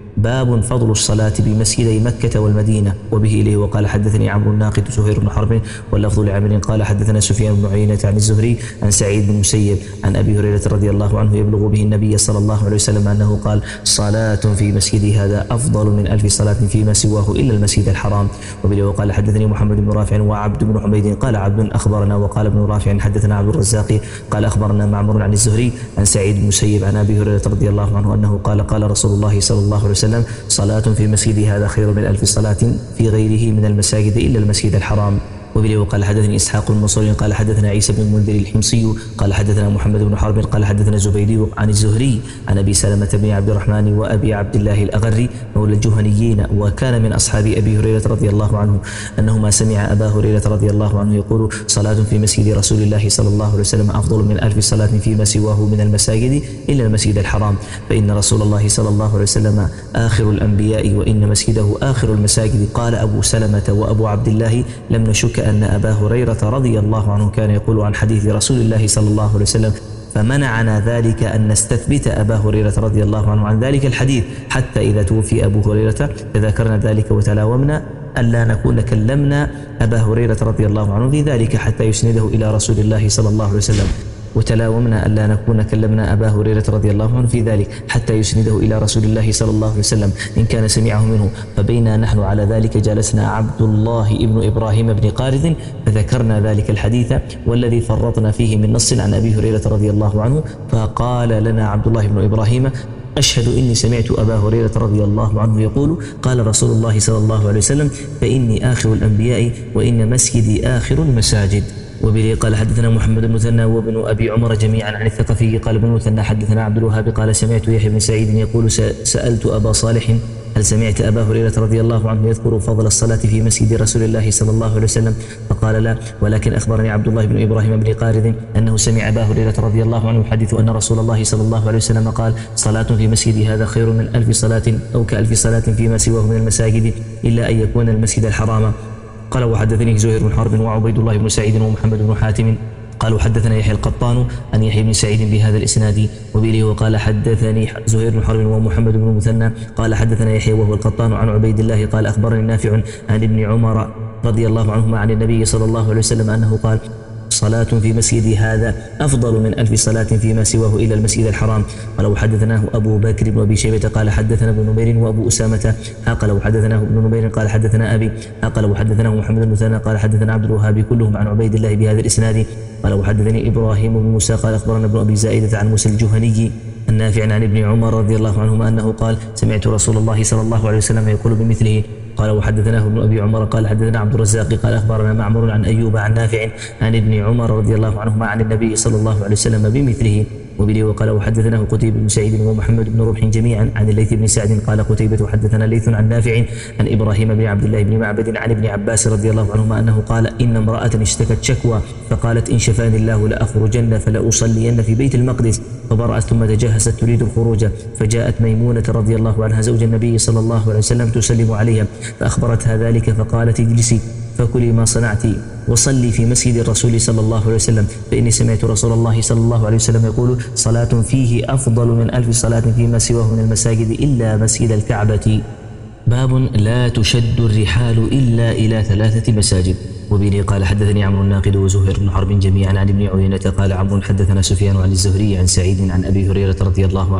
باب فضل الصلاة بمسجدي مكة والمدينة. وبه إليه وقال حدثني عمرو الناقد زهير بن حرب واللفظ لعمر قال حدثنا سفيان بن عيينة عن الزهري عن سعيد بن مسيب عن أبي هريرة رضي الله عنه يبلغ به النبي صلى الله عليه وسلم أنه قال صلاة في مسجدي هذا أفضل من ألف صلاة فيما سواه إلا المسجد الحرام. وبه وقال حدثني محمد بن رافع وعبد بن حميد قال عبد أخبرنا وقال ابن رافع حدثنا عبد الرزاق قال أخبرنا معمر عن الزهري عن سعيد بن مسيب عن أبي هريرة رضي الله عنه أنه قال قال رسول الله صلى الله عليه وسلم صلاة في مسجد هذا خير من ألف صلاة في غيره من المساجد إلا المسجد الحرام. وبه وقال حدثني إسحاق بن منصور قال حدثنا عيسى بن المنذر الحمصي قال حدثنا محمد بن حرب قال حدثنا زبيدي عن الزهري عن أبي سلمة بن عبد الرحمن وأبي عبد الله الأغري مولى الجهنيين وكان من أصحاب أبي هريرة رضي الله عنه أنهما سمع أبا هريرة رضي الله عنه يقول صلاة في مسجد رسول الله صلى الله عليه وسلم أفضل من ألف صلاة فيما سواه من المساجد إلا المسجد الحرام فإن رسول الله صلى الله عليه وسلم آخر الأنبياء وإن مسجده آخر المساجد. قال أبو سلمة وأبو عبد الله لم نشك أن أبا هريرة رضي الله عنه كان يقول عن حديث رسول الله صلى الله عليه وسلم فمنعنا ذلك أن نستثبت أبا هريرة رضي الله عنه عن ذلك الحديث حتى إذا توفي أبو هريرة تذكرنا ذلك وتلاومنا ألا نكون كلمنا أبا هريرة رضي الله عنه في ذلك حتى يسنده إلى رسول الله صلى الله عليه وسلم وتلاومنا ألا نكون كلمنا أبا هريرة رضي الله عنه في ذلك حتى يسنده إلى رسول الله صلى الله عليه وسلم إن كان سمعه منه. فبينا نحن على ذلك جلسنا عبد الله ابن إبراهيم بن قارث فذكرنا ذلك الحديث والذي فرطنا فيه من نص عن أبي هريرة رضي الله عنه فقال لنا عبد الله بن إبراهيم أشهد إني سمعت أبا هريرة رضي الله عنه يقول قال رسول الله صلى الله عليه وسلم فإني آخر الأنبياء وإن مسجدي آخر المساجد. وبه قال حدثنا محمد بن المثنى وابن أبي عمر جميعا عن الثقفي قال ابن المثنى حدثنا عبد الوهاب قال سمعت يحيى بن سعيد يقول سألت أبا صالح هل سمعت أبا هريرة رضي الله عنه يذكر فضل الصلاة في مسجد رسول الله صلى الله عليه وسلم فقال لا ولكن أخبرني عبد الله بن إبراهيم بن قارث أنه سمع أبا هريرة رضي الله عنه يحدث أن رسول الله صلى الله عليه وسلم قال صلاة في مسجد هذا خير من ألف صلاة أو كألف صلاة فيما سواه من المساجد إلا أن يكون المسجد الحرام. قال وحدثني زهير بن حرب وعبيد الله بن سعيد ومحمد بن حاتم قالوا حدثنا يحيى القطان عن يحيى بن سعيد بهذا الإسناد. وبه وقال حدثني زهير بن حرب ومحمد بن المثنى قال حدثنا يحيى وهو القطان عن عبيد الله قال أخبرني نافع عن ابن عمر رضي الله عنهما عن النبي صلى الله عليه وسلم أنه قال صلاة في مسجد هذا أفضل من ألف صلاة فيما سواه إلى المسجد الحرام. قال وحدثناه أبو بكر بن أبي شيبة قال حدثنا ابن نمير وأبو أسامة قال وحدثناه ابن نمير قال حدثنا أبي قال وحدثناه محمد بن مثنى قال حدثنا عبد الوهاب كلهم عن عبيد الله بهذا الإسناد. قال وحدثني إبراهيم بن موسى قال أخبرنا ابن أبي زائدة عن موسى الجهني النافع عن ابن عمر رضي الله عنهما أنه قال سمعت رسول الله صلى الله عليه وسلم يقول بمثله. قال وحدثناه ابن أبي عمر قال حدثنا عبد الرزاق قال أخبرنا معمر عن أيوب عن نافع عن ابن عمر رضي الله عنهما عن النبي صلى الله عليه وسلم بمثله. وبه وقال وحدثناه قتيبة بن سعيد ومحمد بن ربح جميعا عن الليث بن سعد قال قتيبة حدثنا ليث عن نافع عن إبراهيم بن عبد الله بن معبد عن ابن عباس رضي الله عنهما أنه قال إن امرأة اشتكت شكوى فقالت إن شفاني الله لأخرجن فلأصلين في بيت المقدس فبرأت ثم تجهزت تريد الخروج فجاءت ميمونة رضي الله عنها زوج النبي صلى الله عليه وسلم تسلم عليها فأخبرتها ذلك فقالت اجلسي فكلي ما صنعت وصلي في مسجد الرسول صلى الله عليه وسلم فإني سمعت رسول الله صلى الله عليه وسلم يقول صلاة فيه أفضل من ألف صلاة فيما سواه من المساجد إلا مسجد الكعبة. باب لا تشد الرحال إلا إلى ثلاثة مساجد. وبه قال حدثني عمرو الناقد وزهير بن حرب جميعا عن ابن عيينة قال عمرو حدثنا سفيان عن الزهري عن سعيد عن أبي هريرة رضي الله عنه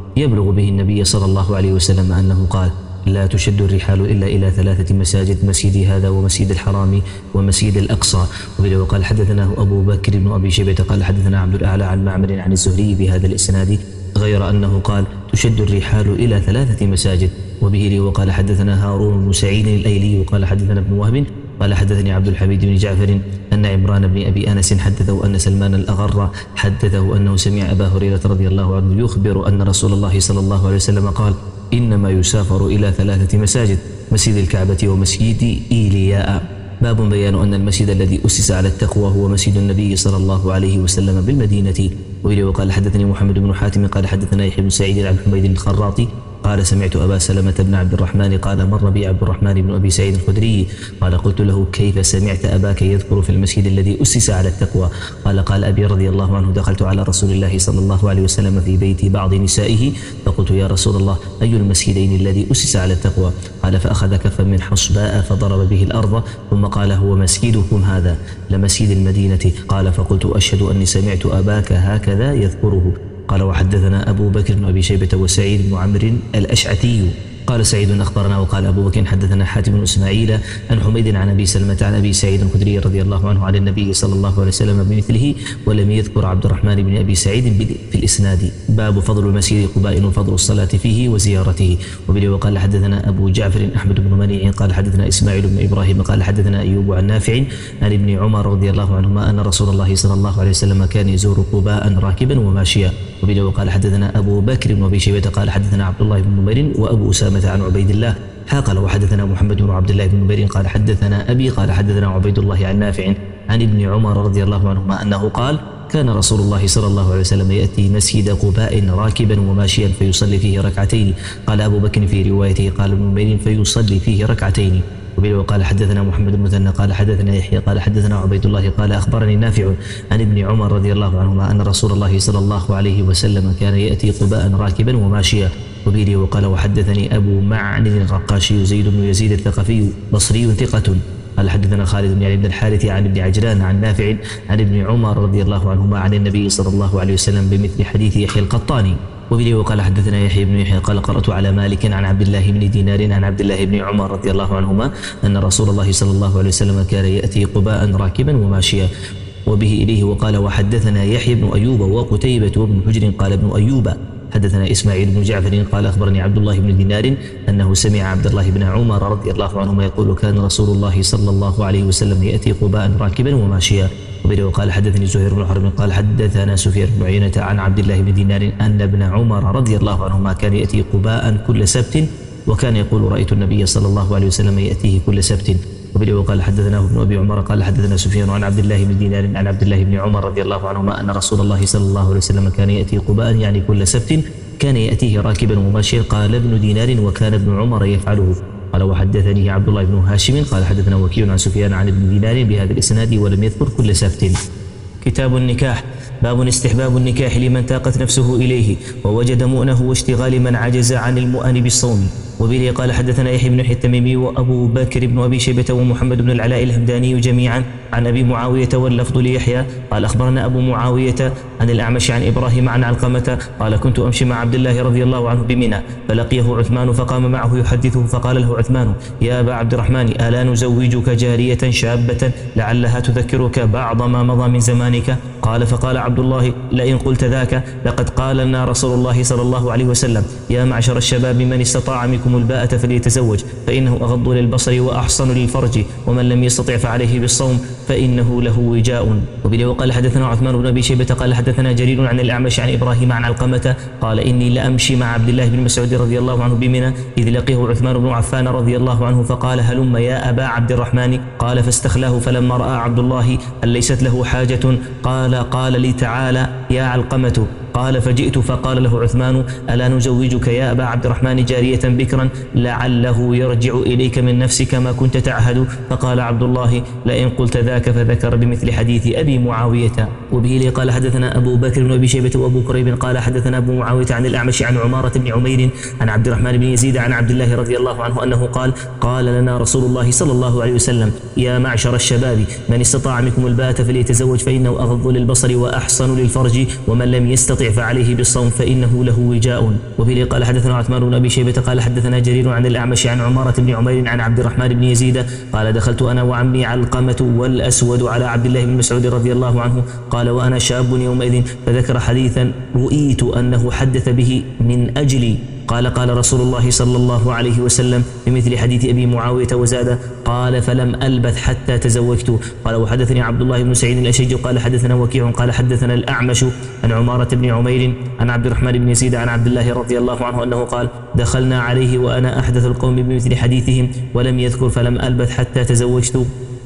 يبلغ به النبي صلى الله عليه وسلم أنه قال: لا تشد الرحال إلا إلى ثلاثة مساجد، مسجد هذا ومسجد الحرام ومسجد الأقصى. وبه قال حدثناه أبو بكر بن أبي شيبة قال حدثنا عبد الأعلى عن معمر عن الزهري بهذا الإسناد، غير أنه قال: تشد الرحال إلى ثلاثة مساجد. وبه وقال حدثنا هارون بن سعيد الأيلي وقال حدثنا ابن وهب قال حدثني عبد الحميد بن جعفر أن عمران بن أبي أنس حدثه أن سلمان الأغر حدثه أنه سمع أبا هريرة رضي الله عنه يخبر أن رسول الله صلى الله عليه وسلم قال: إنما يسافر إلى ثلاثة مساجد، مسجد الكعبة ومسجد إيلياء. باب بيان أن المسجد الذي أسس على التقوى هو مسجد النبي صلى الله عليه وسلم بالمدينة. وإليه وقال حدثني محمد بن حاتم قال حدثنا يحيى بن سعيد عن حميد الخراطي قال سمعت أبا سلمة بن عبد الرحمن قال مر بي عبد الرحمن بن أبي سعيد الخدري قال قلت له: كيف سمعت أباك يذكر في المسجد الذي أسس على التقوى؟ قال: قال أبي رضي الله عنه: دخلت على رسول الله صلى الله عليه وسلم في بيت بعض نسائه فقلت: يا رسول الله، أي المسجدين الذي أسس على التقوى؟ قال: فأخذ كفا من حصباء فضرب به الأرض ثم قال: هو مسجدكم هذا لمسجد المدينة. قال: فقلت: أشهد أني سمعت أباك هكذا يذكره. قال: وحدثنا أبو بكر بن أبي شيبة وسعيد بن عمرو الأشعثي. قال سعيد: أخبرنا. وقال أبو بكر: حدثنا حاتم بن إسماعيل عن حميد عن أبي سلمة عن أبي سعيد الخدري رضي الله عنه عن النبي صلى الله عليه وسلم بمثله، ولم يذكر عبد الرحمن بن أبي سعيد في الإسناد. باب فضل المسجد قباء وفضل الصلاة فيه وزيارته. وبه وقال حدثنا أبو جعفر أحمد بن منيع قال حدثنا إسماعيل بن إبراهيم قال حدثنا أيوب عن نافع عن ابن عمر رضي الله عنهما أن رسول الله صلى الله عليه وسلم كان يزور قباء راكبا وماشيا. وبه وقال حدثنا أبو بكر بن أبي شيبة قال حدثنا عبد الله بن نمير وأبو أسامة عن عبيد الله قال: وحدثنا محمد بن عبد الله بن نمير قال حدثنا أبي قال حدثنا عبيد الله عن نافع عن ابن عمر رضي الله عنهما أنه قال: كان رسول الله صلى الله عليه وسلم يأتي مسجد قباء راكبا وماشيا فيصلي فيه ركعتين. قال أبو بكر في روايته قال ابن نمير: فيصلي فيه ركعتين. وقال حدثنا محمد بن مثنى قال حدثنا يحيى قال حدثنا عبيد الله قال أخبرني نافع عن ابن عمر رضي الله عنهما أن رسول الله صلى الله عليه وسلم كان يأتي قباء راكبا وماشيا. وبه وقال وحدثني أبو معن الرقاشي زيد بن يزيد الثقفي بصري ثقة قال حدثنا خالد بن علي بن الحارث عن ابن عجلان عن نافع عن ابن عمر رضي الله عنهما عن النبي صلى الله عليه وسلم بمثل حديث يحيى القطاني. وبه وقال حدثنا يحيى بن يحيى قال قرأت على مالك عن عبد الله بن دينار عن عبد الله بن عمر رضي الله عنهما أن رسول الله صلى الله عليه وسلم كان يأتي قباء راكبا وماشيا. وبه إليه وقال وحدثنا يحيى بن أيوب وقتيبة وابن حجر قال ابن أيوب حدثنا إسماعيل بن جعفر قال أخبرني عبد الله بن دينار أنه سمع عبد الله بن عمر رضي الله عنهما يقول كان رسول الله صلى الله عليه وسلم يأتي قباء راكبا وماشيا. وبه وقال حدثني زهير بن حرب قال حدثنا سفيان بن عيينة عن عبد الله بن دينار أن ابن عمر رضي الله عنهما كان يأتي قباء كل سبت وكان يقول رأيت النبي صلى الله عليه وسلم يأتيه كل سبت. وبه وقال حدثناه ابن أبي عمر قال حدثنا سفيان عن عبد الله بن دينار عن عبد الله بن عمر رضي الله عنهما أن رسول الله صلى الله عليه وسلم كان يأتي قباء يعني كل سبت كان يأتيه راكبا وماشيا. قال ابن دينار وكان ابن عمر يفعله. قال وحدثني عبد الله بن هاشم قال حدثنا وكيع عن سفيان عن ابن دينار بهذا الإسناد ولم يذكر كل سبت. كتاب النكاح. باب استحباب النكاح لمن تاقت نفسه إليه ووجد مؤنه واشتغال من عجز عن المؤن بالصوم. وبه قال حدثنا يحيى بن يحيى التميمي وأبو بكر بن أبي شيبة ومحمد بن العلاء الهمداني جميعا عن أبي معاوية واللفظ ليحيى قال أخبرنا أبو معاوية عن الأعمش عن إبراهيم عن علقمة قال كنت أمشي مع عبد الله رضي الله عنه بمنى فلقيه عثمان فقام معه يحدثه فقال له عثمان يا أبا عبد الرحمن ألا نزوجك جارية شابة لعلها تذكرك بعض ما مضى من زمانك؟ قال فقال عبد الله لئن قلت ذاك لقد قال لنا رسول الله صلى الله عليه وسلم يا معشر الشباب من استطاع منكم الباءة فليتزوج فإنه أغض للبصر وأحصن للفرج ومن لم يستطع فعليه بالصوم فإنه له وجاء. وبه وقال حدثنا عثمان بن أبي شيبة قال حدثنا جرير عن الأعمش عن إبراهيم عن علقمة قال إني لأمشي مع عبد الله بن مسعود رضي الله عنه بمنى إذ لقيه عثمان بن عفان رضي الله عنه فقال هلم يا أبا عبد الرحمن قال فاستخلاه فلما رأى عبد الله أن ليست له حاجة قال قال لي تعالى يا علقمة قال فجئت فقال له عثمان ألا نزوجك يا أبا عبد الرحمن جارية بكرا لعله يرجع إليك من نفسك ما كنت تعهد؟ فقال عبد الله لئن قلت ذاك فذكر بمثل حديث أبي معاوية. وبه لي قال حدثنا أبو بكر بن أبي شيبة وأبو كريب قال حدثنا أبو معاوية عن الأعمش عن عمارة بن عمير عن عبد الرحمن بن يزيد عن عبد الله رضي الله عنه أنه قال قال لنا رسول الله صلى الله عليه وسلم يا معشر الشباب من استطاع منكم الباءة فليتزوج فإنه أغض للبصر وأحصن للفرج ومن لم يستطع يستطع فعليه بالصوم فإنه له وجاء. وبه قال حدثنا عثمان بن أبي شيبة قال حدثنا جرير عن الأعمش عن عمارة بن عمير عن عبد الرحمن بن يزيد قال دخلت أنا وعمي علقمة والأسود على عبد الله بن مسعود رضي الله عنه قال وأنا شاب يومئذ فذكر حديثا رؤيت أنه حدث به من أجلي قال قال رسول الله صلى الله عليه وسلم بمثل حديث أبي معاوية وزاد قال فلم ألبث حتى تزوجت. قال وحدثني عبد الله بن سعيد الأشج قال حدثنا وكيع قال حدثنا الأعمش عن عمارة بن عمير عن عبد الرحمن بن يزيد عن عبد الله رضي الله عنه أنه قال دخلنا عليه وأنا أحدث القوم بمثل حديثهم ولم يذكر فلم ألبث حتى تزوجت